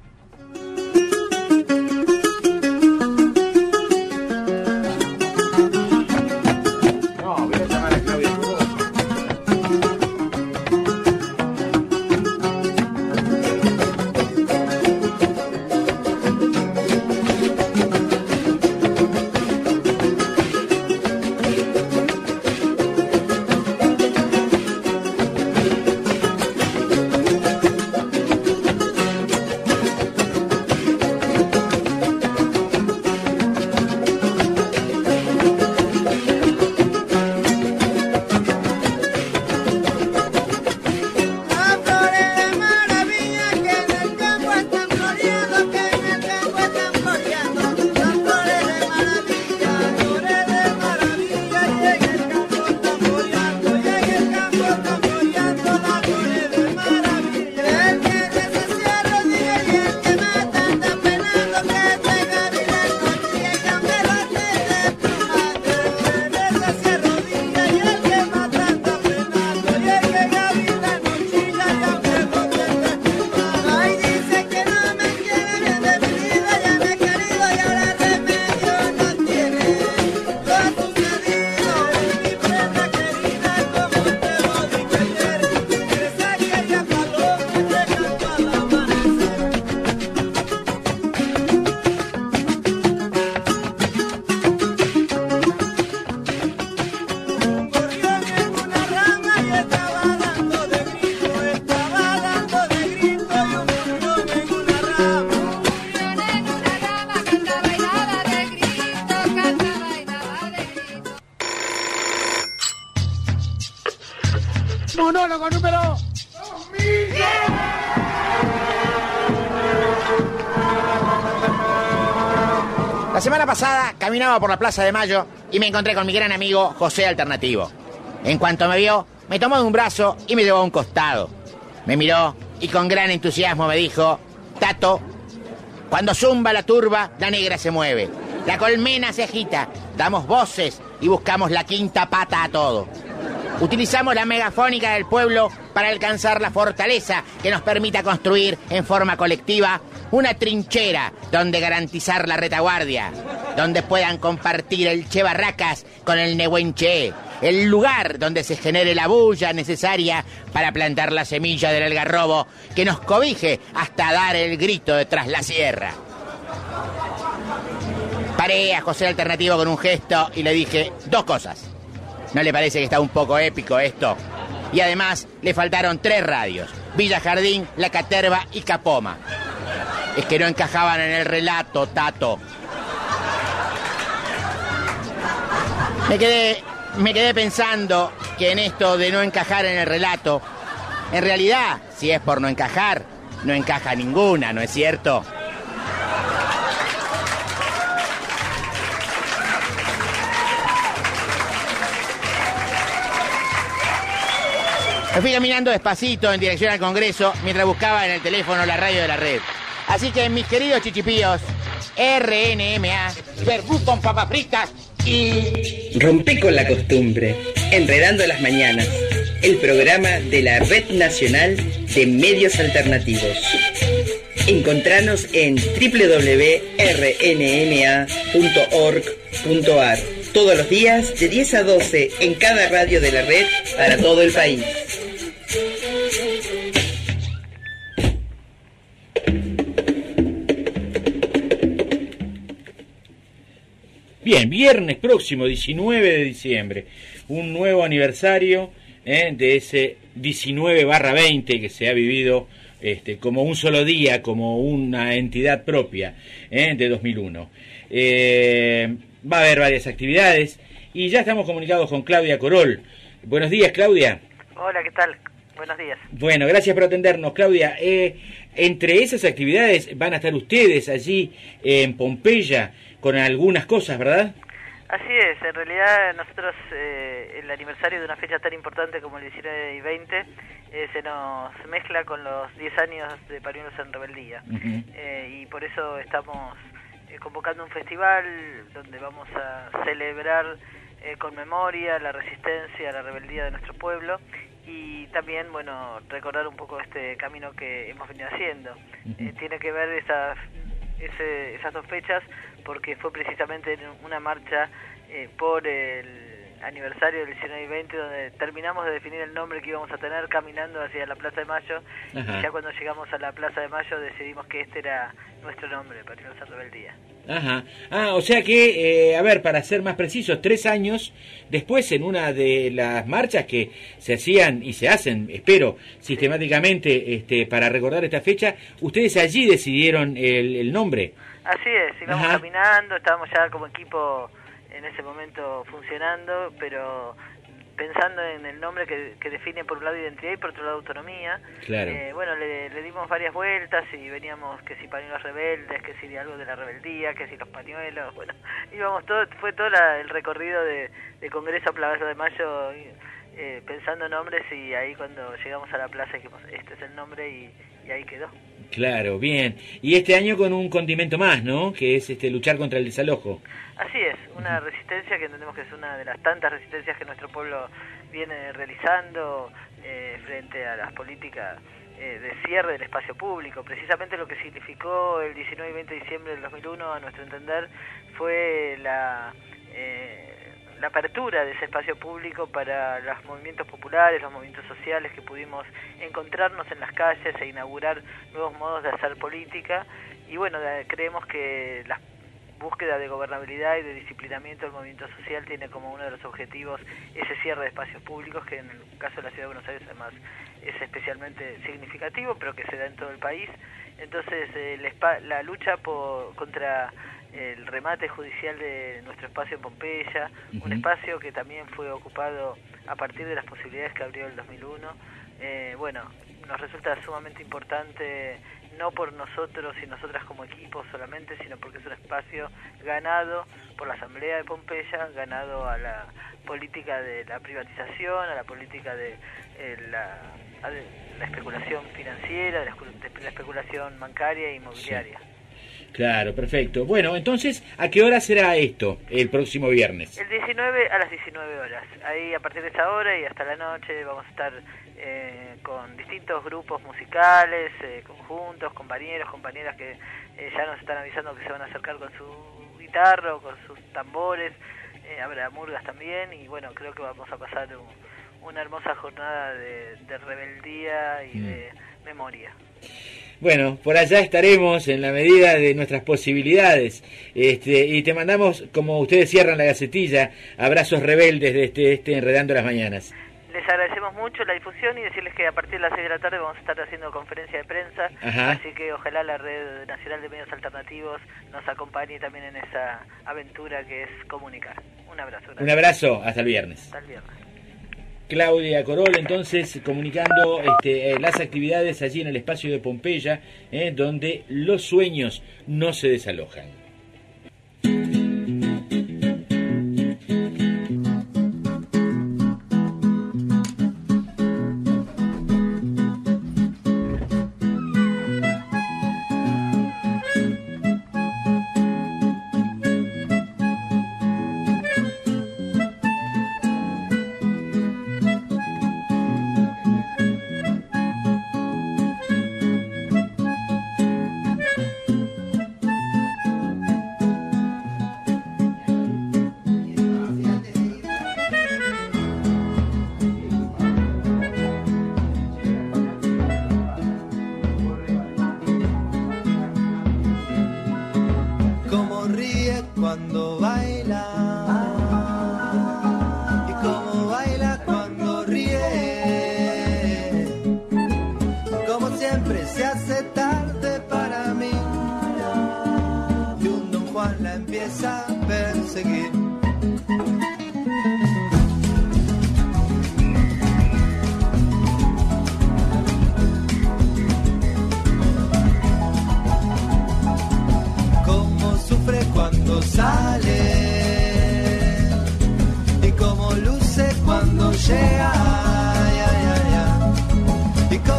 No, voy a llamar a Claudia Cuboso. Monólogo número La semana pasada caminaba por la Plaza de Mayo y me encontré con mi gran amigo José Alternativo. En cuanto me vio, me tomó de un brazo y me llevó a un costado. Me miró y con gran entusiasmo me dijo: Tato, cuando zumba la turba, la negra se mueve. La colmena se agita, damos voces y buscamos la quinta pata a todo. Utilizamos la megafónica del pueblo para alcanzar la fortaleza que nos permita construir en forma colectiva una trinchera donde garantizar la retaguardia, donde puedan compartir el Che Barracas con el Nehuenche, el lugar donde se genere la bulla necesaria para plantar la semilla del algarrobo que nos cobije hasta dar el grito de tras la sierra. Paré a José Alternativo con un gesto y le dije dos cosas. ¿No le parece que está un poco épico esto? Y además le faltaron tres radios: Villa Jardín, La Caterva y Capoma. Es que no encajaban en el relato, Tato. Me quedé, me quedé pensando que en esto de no encajar en el relato, en realidad, si es por no encajar, no encaja ninguna, ¿no es cierto? Me fui caminando despacito en dirección al Congreso mientras buscaba en el teléfono la radio de la red. Así que, mis queridos chichipíos, R N M A, verbú con papas fritas y... Rompé con la costumbre, Enredando las Mañanas, el programa de la Red Nacional de Medios Alternativos. Encontranos en doble u doble u doble u punto r n m a punto org punto a r todos los días de diez a doce en cada radio de la red para todo el país. Bien, viernes próximo, diecinueve de diciembre, un nuevo aniversario eh, de ese diecinueve barra veinte que se ha vivido este, como un solo día, como una entidad propia eh, de dos mil uno. Eh, va a haber varias actividades y ya estamos comunicados con Claudia Corol. Buenos días, Claudia. Hola, ¿qué tal? Buenos días. Bueno, gracias por atendernos, Claudia. Eh, entre esas actividades van a estar ustedes allí en Pompeya con algunas cosas, ¿verdad? Así es, en realidad nosotros eh, el aniversario de una fecha tan importante como el diecinueve y veinte eh, se nos mezcla con los diez años de Pañuelos en Rebeldía. Uh-huh. eh, y por eso estamos eh, convocando un festival donde vamos a celebrar eh, con memoria la resistencia, la rebeldía de nuestro pueblo y también, bueno, recordar un poco este camino que hemos venido haciendo. Uh-huh. eh, tiene que ver esas, ese, esas dos fechas porque fue precisamente en una marcha eh, por el aniversario del diecinueve y veinte donde terminamos de definir el nombre que íbamos a tener caminando hacia la Plaza de Mayo. Ajá. Y ya cuando llegamos a la Plaza de Mayo decidimos que este era nuestro nombre, Pañuelos en Rebeldía. Ajá. Ah, o sea que, eh, a ver, para ser más precisos, tres años después en una de las marchas que se hacían y se hacen, espero, sistemáticamente este, para recordar esta fecha, ustedes allí decidieron el, el nombre. Así es, íbamos Ajá. caminando, estábamos ya como equipo en ese momento funcionando, pero pensando en el nombre que, que define por un lado identidad y por otro lado autonomía. Claro. Eh, bueno, le, le dimos varias vueltas y veníamos que si pañuelos rebeldes, que si algo de la rebeldía, que si los pañuelos, bueno, íbamos todo, fue todo la, el recorrido de, de Congreso a Plaza de Mayo eh, pensando nombres y ahí cuando llegamos a la plaza dijimos, este es el nombre y, y ahí quedó. Claro, bien. Y este año con un condimento más, ¿no? Que es este luchar contra el desalojo. Así es, una resistencia que entendemos que es una de las tantas resistencias que nuestro pueblo viene realizando eh, frente a las políticas eh, de cierre del espacio público. Precisamente lo que significó el diecinueve y veinte de diciembre del dos mil uno, a nuestro entender, fue la... Eh, la apertura de ese espacio público para los movimientos populares, los movimientos sociales que pudimos encontrarnos en las calles e inaugurar nuevos modos de hacer política y bueno, de, creemos que la búsqueda de gobernabilidad y de disciplinamiento del movimiento social tiene como uno de los objetivos ese cierre de espacios públicos que en el caso de la Ciudad de Buenos Aires además es especialmente significativo pero que se da en todo el país. Entonces eh, la, la lucha por, contra el remate judicial de nuestro espacio en Pompeya, uh-huh. un espacio que también fue ocupado a partir de las posibilidades que abrió el dos mil uno. Eh, bueno, nos resulta sumamente importante, no por nosotros y nosotras como equipo solamente, sino porque es un espacio ganado por la Asamblea de Pompeya, ganado a la política de la privatización, a la política de eh, la, de la especulación financiera, de la, de la especulación bancaria e inmobiliaria. Sí. Claro, perfecto. Bueno, entonces, ¿a qué hora será esto el próximo viernes? El diecinueve a las diecinueve horas. Ahí a partir de esa hora y hasta la noche vamos a estar eh, con distintos grupos musicales, eh, conjuntos, compañeros, compañeras que eh, ya nos están avisando que se van a acercar con su guitarra o con sus tambores. Eh, habrá murgas también y bueno, creo que vamos a pasar un, una hermosa jornada de, de rebeldía y mm. de memoria. Bueno, por allá estaremos en la medida de nuestras posibilidades. Este, y te mandamos, como ustedes cierran la gacetilla, abrazos rebeldes de este, este Enredando las Mañanas. Les agradecemos mucho la difusión y decirles que a partir de las seis de la tarde vamos a estar haciendo conferencia de prensa. Ajá. Así que ojalá la Red Nacional de Medios Alternativos nos acompañe también en esa aventura que es comunicar. Un abrazo. Gracias. Un abrazo, hasta el viernes. Hasta el viernes. Claudia Corol, entonces, comunicando este, eh, las actividades allí en el espacio de Pompeya, eh, donde los sueños no se desalojan.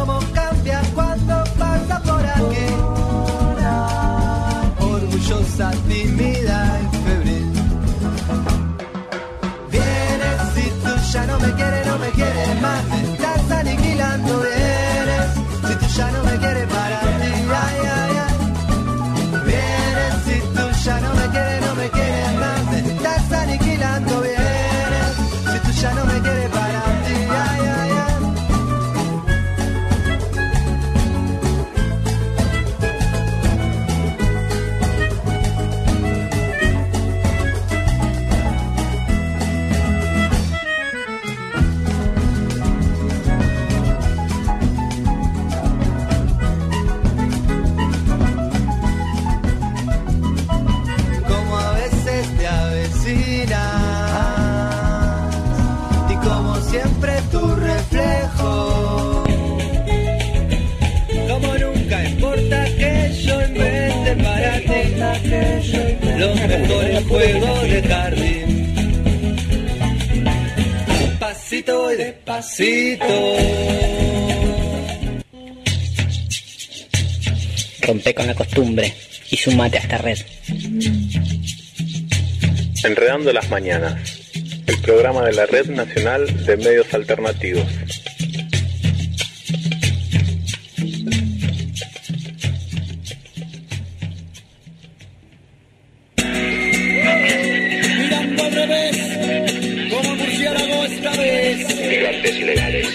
cómo cambia cuando pasa por aquí. Orgullosa, tímida y febril. Vienes si tú ya no me quieres, no me quieres más. Me estás aniquilando, vienes si tú ya no me quieres para ti. Ay, ay, ay. Vienes si tú ya no me quieres, no me quieres más. Me estás aniquilando, vienes si tú ya no me quieres para ti. Ay, ay, ay. Como a veces te avecinas y como siempre tu reflejo. Como nunca importa que yo invente para ti los mejores juegos de jardín. Pasito y despacito. Rompe con la costumbre y sumate a esta red. Enredando las mañanas, el programa de la Red Nacional de Medios Alternativos. Mirando al revés, como murciélago esta vez. Migrantes ilegales.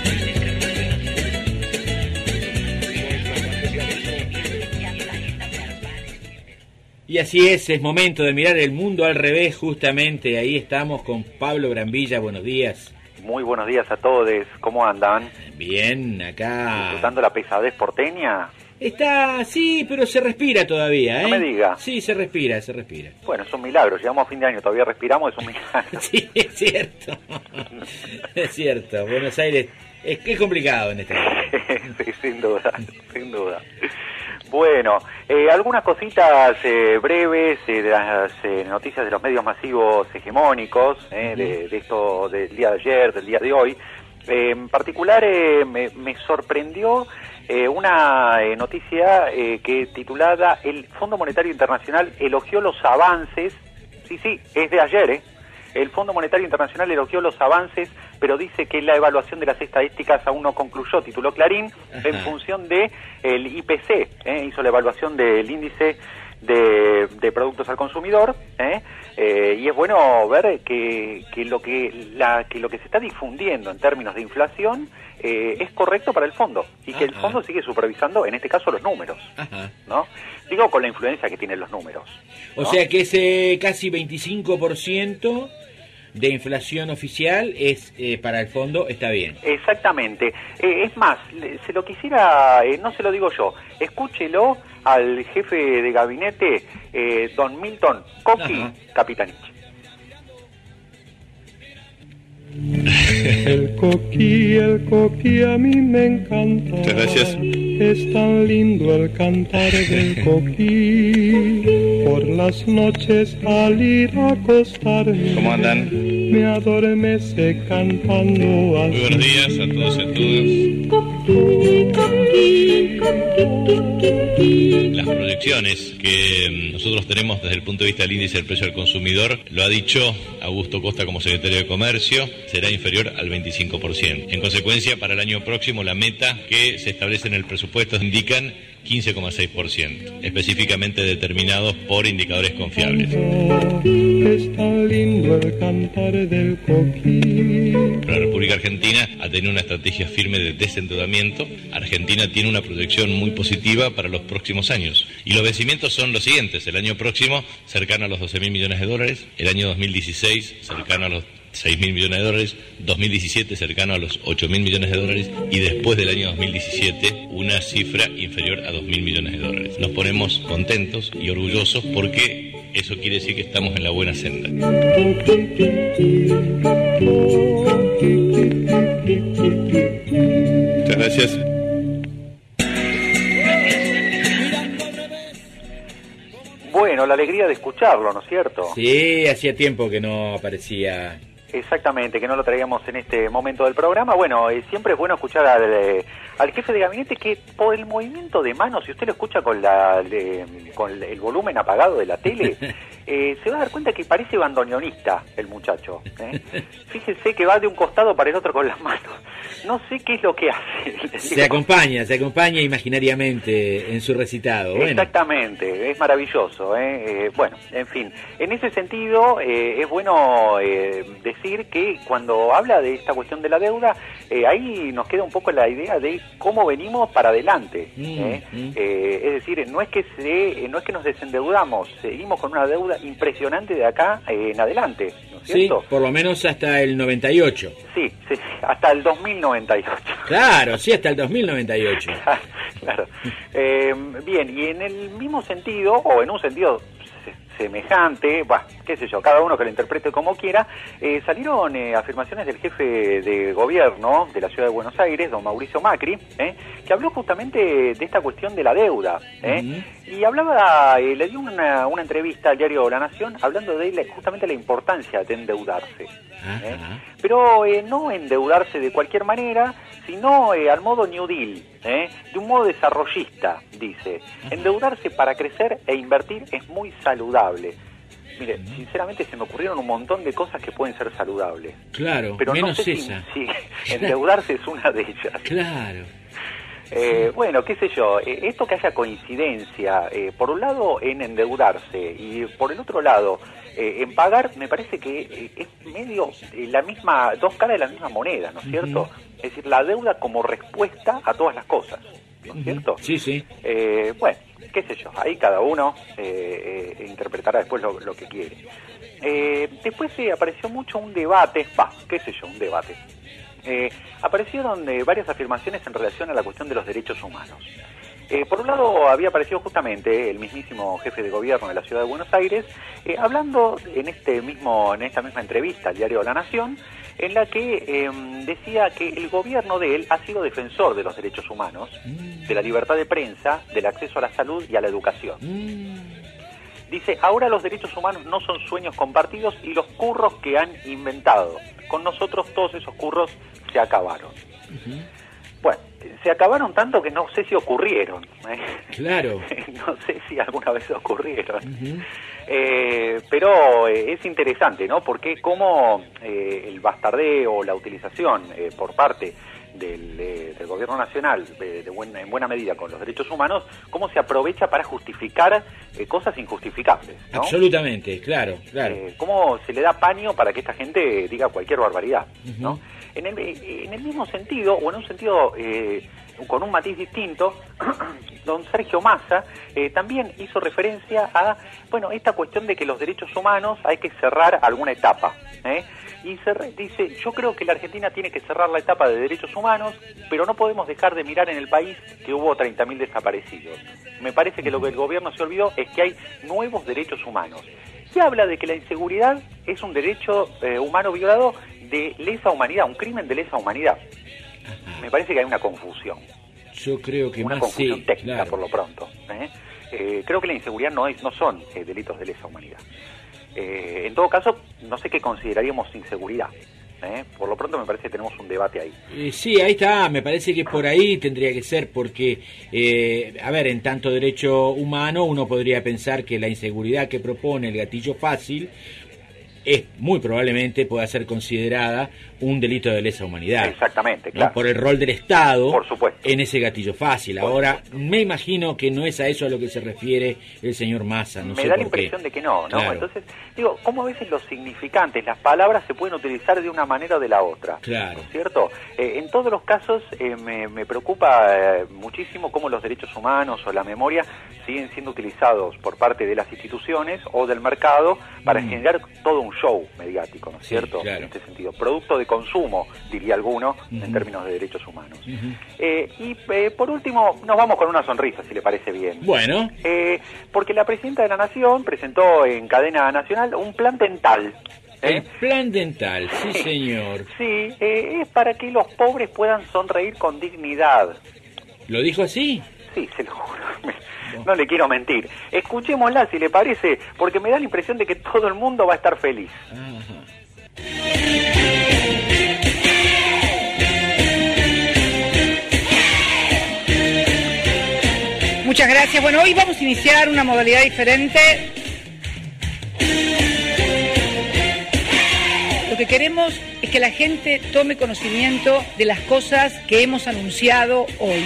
Y así es, es momento de mirar el mundo al revés, justamente. Ahí estamos con Pablo Brambilla, buenos días. Muy buenos días a todos, ¿cómo andan? Bien, acá. ¿Disfrutando la pesadez porteña? Está, sí, pero se respira todavía, ¿eh? No me diga. Sí, se respira, se respira. Bueno, es un milagro, llegamos a fin de año, todavía respiramos, es un milagro. Sí, es cierto. Es cierto, Buenos Aires es, es complicado en este momento. Sí, sin duda, sin duda. Bueno, eh, algunas cositas eh, breves eh, de las eh, noticias de los medios masivos hegemónicos, eh, de, de esto del día de ayer, del día de hoy. Eh, en particular eh, me, me sorprendió eh, una eh, noticia eh, que titulada "El Fondo Monetario Internacional elogió los avances", sí, sí, es de ayer, ¿eh? El Fondo Monetario Internacional elogió los avances, pero dice que la evaluación de las estadísticas aún no concluyó, tituló Clarín, en función de el I P C, ¿eh? Hizo la evaluación del índice de, de productos al consumidor, ¿eh? Eh, y es bueno ver que, que lo que la que lo que se está difundiendo en términos de inflación eh, es correcto para el fondo y que Ajá. el fondo sigue supervisando, en este caso, los números, Ajá. ¿no? Digo, con la influencia que tienen los números, ¿no? O sea que ese casi veinticinco por ciento de inflación oficial es eh, para el fondo está bien. Exactamente. Eh, es más, se lo quisiera, eh, no se lo digo yo, escúchelo al jefe de gabinete, eh, don Milton Coqui Capitanich. El coquí, el coquí a mí me encanta. Muchas gracias. Es tan lindo el cantar del coquí. Por las noches al ir a acostarme. ¿Cómo andan? Me adormece cantando así. Muy buenos días a todos y a todas. Las proyecciones que nosotros tenemos desde el punto de vista del índice del precio al consumidor, lo ha dicho Augusto Costa como secretario de Comercio, será inferior al veinticinco por ciento. En consecuencia, para el año próximo, la meta que se establece en el presupuesto indican quince coma seis por ciento, específicamente determinados por indicadores confiables. Es tan lindo el cantar del coquí. La República Argentina ha tenido una estrategia firme de desendeudamiento. Argentina tiene una proyección muy positiva para los próximos años. Y los vencimientos son los siguientes. El año próximo, cercano a los doce mil millones de dólares. El año dos mil dieciséis, cercano a los seis mil millones de dólares, dos mil diecisiete cercano a los ocho mil millones de dólares y después del año dos mil diecisiete una cifra inferior a dos mil millones de dólares. Nos ponemos contentos y orgullosos porque eso quiere decir que estamos en la buena senda. Muchas gracias. Bueno, la alegría de escucharlo, ¿no es cierto? Sí, hacía tiempo que no aparecía Exactamente, que no lo traíamos en este momento del programa. Bueno, eh, siempre es bueno escuchar al, eh, al jefe de gabinete, que por el movimiento de manos, si usted lo escucha con, la, le, con el volumen apagado de la tele, eh, se va a dar cuenta que parece bandoneonista el muchacho. ¿eh? Fíjese que va de un costado para el otro con las manos. No sé qué es lo que hace. Se acompaña, se acompaña imaginariamente en su recitado. Bueno. Exactamente, es maravilloso. ¿eh? Eh, bueno, en fin, en ese sentido eh, es bueno eh, decir que cuando habla de esta cuestión de la deuda, eh, ahí nos queda un poco la idea de cómo venimos para adelante. Mm, ¿eh? mm. Eh, es decir, no es que se, no es que nos desendeudamos, seguimos con una deuda impresionante de acá eh, en adelante, ¿no es Sí, cierto? por lo menos hasta el noventa y ocho. Sí, sí, hasta el dos mil noventa y ocho. Claro, sí, hasta el dos mil noventa y ocho. Claro. Eh, bien, y en el mismo sentido, o en un sentido semejante, bah, qué sé yo, cada uno que lo interprete como quiera, eh, salieron eh, afirmaciones del jefe de gobierno de la ciudad de Buenos Aires, don Mauricio Macri, eh, que habló justamente de esta cuestión de la deuda, eh, uh-huh. y hablaba, eh, le dio una, una entrevista al diario La Nación hablando de la, justamente la importancia de endeudarse, eh, pero eh, no endeudarse de cualquier manera, sino eh, al modo New Deal, ¿eh? de un modo desarrollista, dice. Endeudarse para crecer e invertir es muy saludable. Mire, sinceramente se me ocurrieron un montón de cosas que pueden ser saludables. Claro, pero menos no sé esa. Si, si endeudarse es una de ellas. Claro. Eh, bueno, qué sé yo, eh, esto que haya coincidencia, eh, por un lado en endeudarse y por el otro lado eh, en pagar, me parece que eh, es medio eh, la misma, dos caras de la misma moneda, ¿no es cierto? Uh-huh. Es decir, la deuda como respuesta a todas las cosas, ¿no es uh-huh. cierto? Sí, sí. Eh, bueno, qué sé yo, ahí cada uno eh, eh, interpretará después lo, lo que quiere. Eh, después eh, apareció mucho un debate, va, qué sé yo, un debate. Eh, aparecieron eh, varias afirmaciones en relación a la cuestión de los derechos humanos. Eh, por un lado había aparecido justamente el mismísimo jefe de gobierno de la ciudad de Buenos Aires, eh, hablando en este mismo, en esta misma entrevista al diario La Nación, en la que eh, decía que el gobierno de él ha sido defensor de los derechos humanos, mm. de la libertad de prensa, del acceso a la salud y a la educación. Mm. Dice, ahora los derechos humanos no son sueños compartidos y los curros que han inventado. Con nosotros todos esos curros se acabaron. Uh-huh. Bueno, se acabaron tanto que no sé si ocurrieron. ¿eh? Claro. No sé si alguna vez ocurrieron. Uh-huh. Eh, pero eh, es interesante, ¿no? Porque como eh, el bastardeo, la utilización eh, por parte del, eh, del gobierno nacional de, de buena, en buena medida con los derechos humanos, cómo se aprovecha para justificar eh, cosas injustificables, ¿no? Absolutamente, claro, claro. Eh, cómo se le da paño para que esta gente diga cualquier barbaridad, uh-huh. ¿no? En el, en el mismo sentido, o en un sentido eh, con un matiz distinto, don Sergio Massa eh, también hizo referencia a, bueno, esta cuestión de que los derechos humanos hay que cerrar alguna etapa, ¿eh? Y se re, dice, yo creo que la Argentina tiene que cerrar la etapa de derechos humanos, pero no podemos dejar de mirar en el país que hubo treinta mil desaparecidos. Me parece que lo que el gobierno se olvidó es que hay nuevos derechos humanos. Y habla de que la inseguridad es un derecho eh, humano violado de lesa humanidad, un crimen de lesa humanidad. Ajá. Me parece que hay una confusión. Yo creo que una más confusión sí, técnica, claro. por lo pronto. ¿eh? Eh, creo que la inseguridad no es, no son eh, delitos de lesa humanidad. Eh, en todo caso, no sé qué consideraríamos inseguridad. ¿eh? Por lo pronto me parece que tenemos un debate ahí. Eh, sí, ahí está, me parece que por ahí tendría que ser, porque, eh, a ver, en tanto derecho humano uno podría pensar que la inseguridad que propone el gatillo fácil es muy probablemente pueda ser considerada un delito de lesa humanidad. Exactamente, ¿no? claro. Por el rol del Estado, por supuesto, en ese gatillo fácil. Por Ahora, supuesto. me imagino que no es a eso a lo que se refiere el señor Massa. No me sé da por la impresión qué. de que no, ¿no? Claro. Entonces, digo, cómo a veces los significantes, las palabras se pueden utilizar de una manera o de la otra. Claro. ¿Cierto? Eh, en todos los casos eh, me, me preocupa eh, muchísimo cómo los derechos humanos o la memoria siguen siendo utilizados por parte de las instituciones o del mercado para mm. generar todo un show mediático, ¿no es sí, cierto? Claro. En este sentido, producto de consumo, diría alguno, uh-huh. en términos de derechos humanos. Uh-huh. Eh, y eh, por último, nos vamos con una sonrisa, si le parece bien. Bueno. Eh, porque la presidenta de la Nación presentó en cadena nacional un plan dental. ¿eh? El plan dental, sí señor. Sí, eh, es para que los pobres puedan sonreír con dignidad. ¿Lo dijo así? Sí, se lo juro. No le quiero mentir. Escuchémosla, si le parece, porque me da la impresión de que todo el mundo va a estar feliz. Ajá. Muchas gracias. Bueno, hoy vamos a iniciar una modalidad diferente. Lo que queremos es que la gente tome conocimiento de las cosas que hemos anunciado hoy.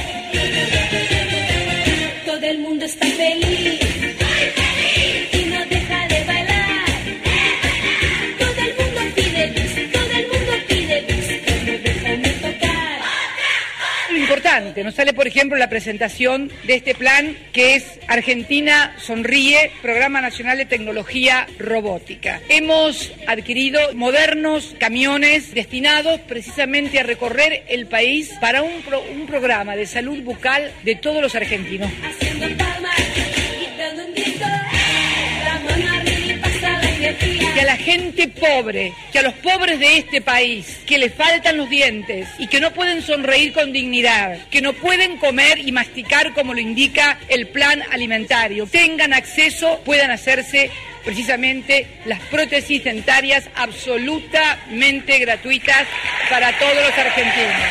Todo el mundo está feliz y no deja de bailar. Todo el mundo pide bis, todo el mundo pide bis, no dejan de tocar. Lo importante, nos sale por ejemplo la presentación de este plan que es Argentina Sonríe, Programa Nacional de Tecnología Robótica. Hemos adquirido modernos camiones destinados precisamente a recorrer el país para un, pro, un programa de salud bucal de todos los argentinos. Haciendo palmas y dando un grito, la mano arriba y pasa la energía. Que a la gente pobre, que a los pobres de este país, que les faltan los dientes y que no pueden sonreír con dignidad, que no pueden comer y masticar como lo indica el plan alimentario, tengan acceso, puedan hacerse precisamente las prótesis dentarias absolutamente gratuitas para todos los argentinos.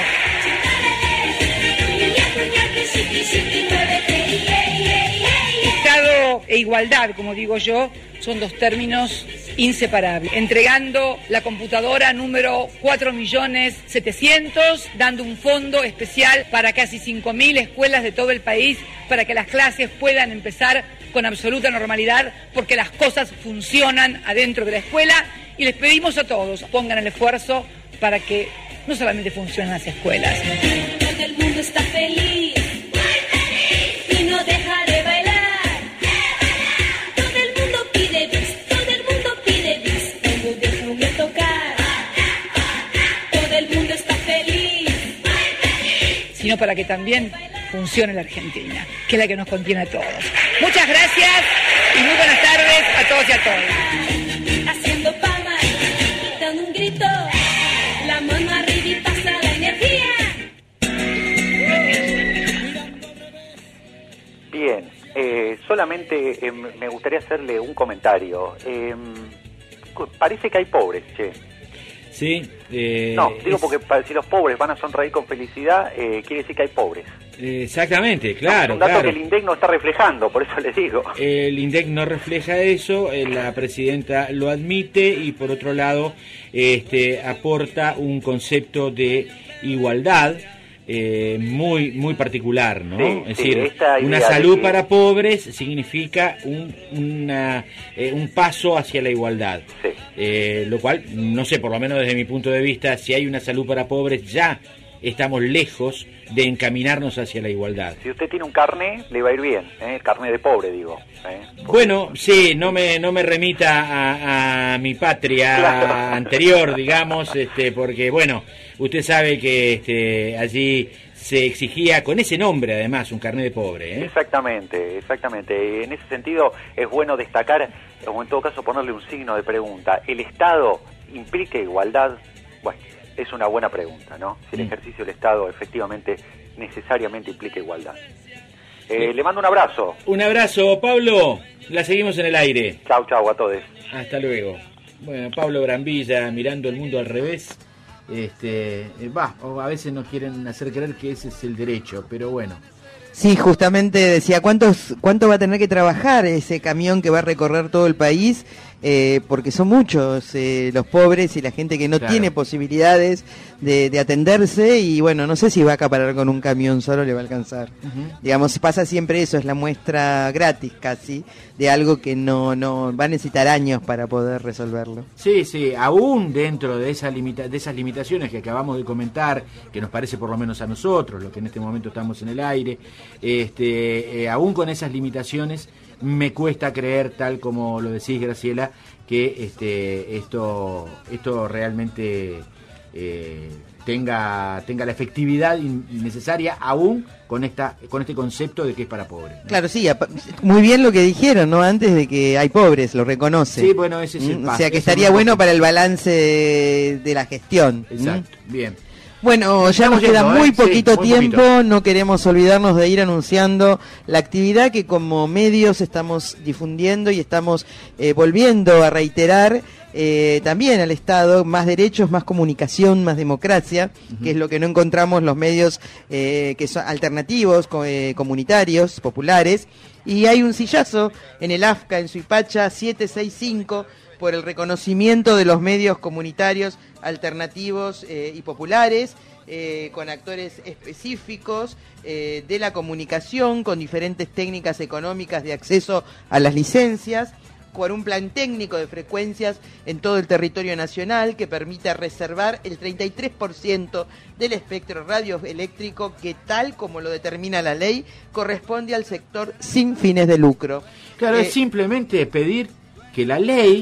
Estado e igualdad, como digo yo, son dos términos inseparables. Entregando la computadora número cuatro millones setecientos, dando un fondo especial para casi cinco mil escuelas de todo el país para que las clases puedan empezar con absoluta normalidad, porque las cosas funcionan adentro de la escuela, y les pedimos a todos, pongan el esfuerzo para que no solamente funcionen las escuelas. Todo el mundo está feliz y no deja de bailar. Todo el mundo pide bis, todo el mundo pide bis, no dejan de tocar. Todo el mundo está feliz, sino para que también funcione la Argentina, que es la que nos contiene a todos. Muchas gracias y muy buenas tardes a todos y a todas. haciendo palmas, dando un grito, la mano arriba y pasa la energía. Bien, eh, solamente eh, me gustaría hacerle un comentario. Eh, parece que hay pobres, che. Sí. Eh, no, digo es... porque para, si los pobres van a sonreír con felicidad, eh, quiere decir que hay pobres. Exactamente, claro. Un dato claro. que el INDEC no está reflejando, por eso les digo. El INDEC no refleja eso, eh, la presidenta lo admite y por otro lado este, aporta un concepto de igualdad eh, muy muy particular, ¿no? Sí, es sí, decir, una salud que... para pobres significa un, una, eh, un paso hacia la igualdad. Sí. Eh, lo cual, no sé, por lo menos desde mi punto de vista, si hay una salud para pobres ya estamos lejos de encaminarnos hacia la igualdad. Si usted tiene un carné, le va a ir bien, ¿eh? El carné de pobre, digo. ¿eh? Bueno, sí, no me no me remita a, a mi patria claro. anterior, digamos, este, porque, bueno, usted sabe que este, allí se exigía con ese nombre, además, un carné de pobre. ¿eh? Exactamente, exactamente. En ese sentido, es bueno destacar, o en todo caso ponerle un signo de pregunta. ¿El Estado implica igualdad? Bueno, es una buena pregunta, ¿no? Si el ejercicio del Estado efectivamente, necesariamente implica igualdad. Eh, le mando un abrazo. Un abrazo, Pablo. La seguimos en el aire. Chau, chau a todos. Hasta luego. Bueno, Pablo Brambilla, mirando el mundo al revés. Este, va, o a veces nos quieren hacer creer que ese es el derecho, pero bueno. Sí, justamente decía, ¿cuántos, ¿cuánto va a tener que trabajar ese camión que va a recorrer todo el país? Eh, porque son muchos eh, los pobres y la gente que no claro. tiene posibilidades de, de atenderse y bueno, no sé si va a acaparar con un camión solo, le va a alcanzar. Uh-huh. Digamos, pasa siempre eso, es la muestra gratis casi de algo que no, no va a necesitar años para poder resolverlo. Sí, sí, aún dentro de, esa limita, de esas limitaciones que acabamos de comentar, que nos parece por lo menos a nosotros, los que en este momento estamos en el aire, este, eh, aún con esas limitaciones, me cuesta creer, tal como lo decís, Graciela, que este esto esto realmente eh, tenga tenga la efectividad necesaria aún con esta con este concepto de que es para pobres, ¿no? Claro, sí, muy bien lo que dijeron, ¿no? Antes de que hay pobres, lo reconoce. Sí, bueno, ese es el paso. O sea que estaría bueno para el balance de, de la gestión. Exacto, ¿Mm? Bien. Bueno, ya nos queda muy poquito tiempo, no queremos olvidarnos de ir anunciando la actividad que como medios estamos difundiendo y estamos eh, volviendo a reiterar eh, también al Estado: más derechos, más comunicación, más democracia, uh-huh. que es lo que no encontramos los medios eh, que son alternativos, co- eh, comunitarios, populares. Y hay un sillazo en el A F C A, en Suipacha siete sesenta y cinco, por el reconocimiento de los medios comunitarios, alternativos eh, y populares, eh, con actores específicos eh, de la comunicación, con diferentes técnicas económicas de acceso a las licencias, por un plan técnico de frecuencias en todo el territorio nacional que permita reservar el treinta y tres por ciento del espectro radioeléctrico que, tal como lo determina la ley, corresponde al sector sin fines de lucro. Claro, Eh, es simplemente pedir que la ley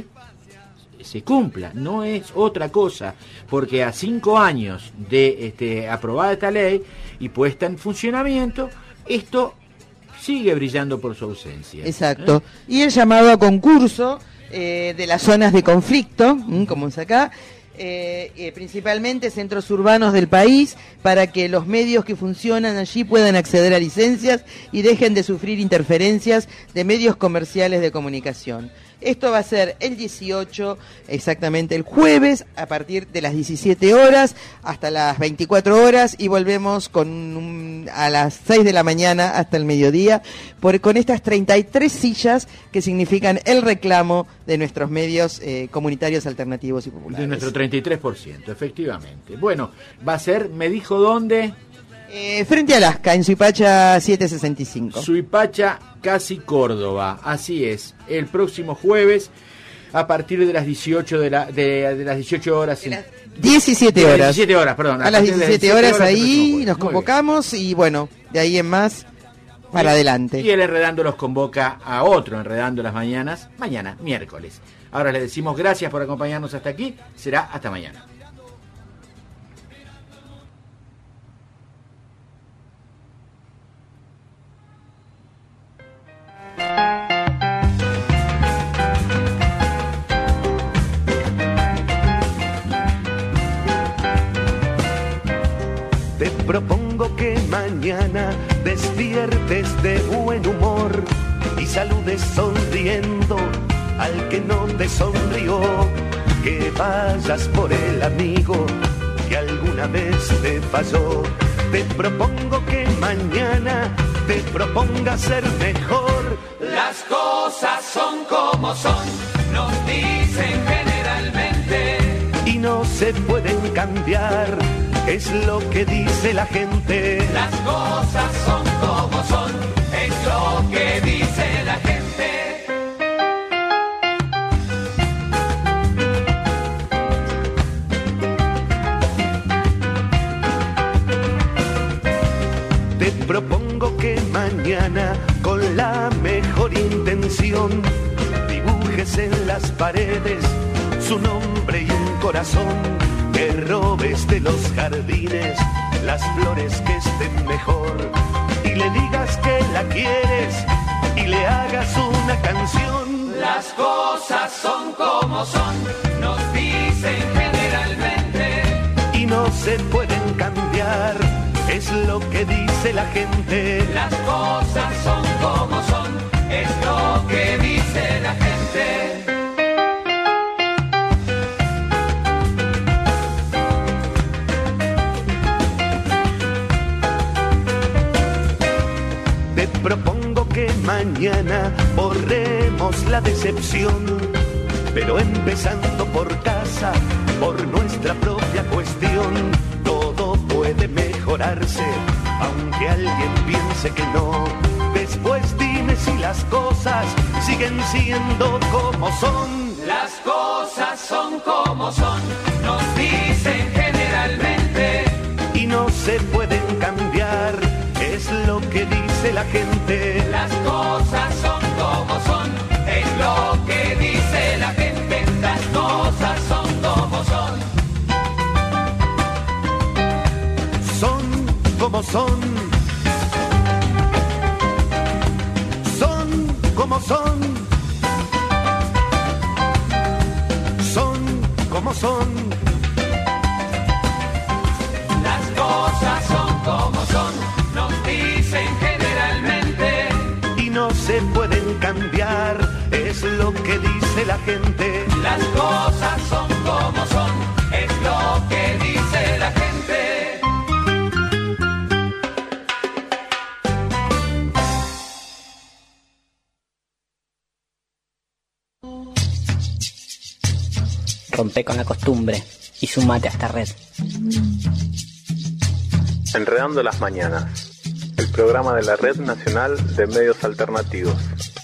se cumpla, no es otra cosa, porque a cinco años de este, aprobada esta ley y puesta en funcionamiento, esto sigue brillando por su ausencia. Exacto. ¿Eh? Y el llamado a concurso eh, de las zonas de conflicto, ¿m? como es acá, eh, eh, principalmente centros urbanos del país, para que los medios que funcionan allí puedan acceder a licencias y dejen de sufrir interferencias de medios comerciales de comunicación. Esto va a ser el dieciocho, exactamente el jueves, a partir de las diecisiete horas hasta las veinticuatro horas, y volvemos con un, a las seis de la mañana hasta el mediodía, por, con estas treinta y tres sillas que significan el reclamo de nuestros medios eh, comunitarios, alternativos y populares. De nuestro treinta y tres por ciento, efectivamente. Bueno, va a ser, me dijo dónde... Eh, frente a Alaska, en Suipacha siete sesenta y cinco. Suipacha, casi Córdoba, así es. El próximo jueves, a partir de las dieciocho de, la, de, de las dieciocho horas. De las diecisiete horas. De las diecisiete horas, perdón. A, a las diecisiete horas, horas ahí nos Muy convocamos bien. Y bueno, de ahí en más para y, adelante. Y el Enredando los convoca a otro Enredando las Mañanas, mañana, miércoles. Ahora les decimos gracias por acompañarnos hasta aquí. Será hasta mañana. Te propongo que mañana despiertes de buen humor y saludes sonriendo al que no te sonrió, que vayas por el amigo que alguna vez te falló. Te propongo que mañana te propongas ser mejor. Las cosas son como son, nos dicen generalmente, y no se pueden cambiar, es lo que dice la gente. Las cosas son como son, es lo que dice la gente. Te propongo que mañana, con la mejor intención, dibujes en las paredes su nombre y un corazón, que robes de los jardines las flores que estén mejor, y le digas que la quieres y le hagas una canción. Las cosas son como son, nos dicen generalmente, y no se pueden cambiar, es lo que dice la gente. Las cosas son como son, es lo que dice la gente. Te propongo que mañana borremos la decepción, pero empezando por casa, por nuestra propia cuestión. Todo puede mejorarse, aunque alguien piense que no. Después dime si las cosas siguen siendo como son. Las cosas son como son, nos dicen generalmente, y no se pueden cambiar, es lo que dice la gente. Las cosas son como son, es lo que dice la gente. Las cosas son como son. Son como son. Son como son. Son como son. Las cosas son como son, nos dicen generalmente. Y no se pueden cambiar, es lo que dice la gente. Las cosas son como son, es lo que dice la gente. Rompe con la costumbre y sumate a esta red. Enredando las mañanas, el programa de la Red Nacional de Medios Alternativos.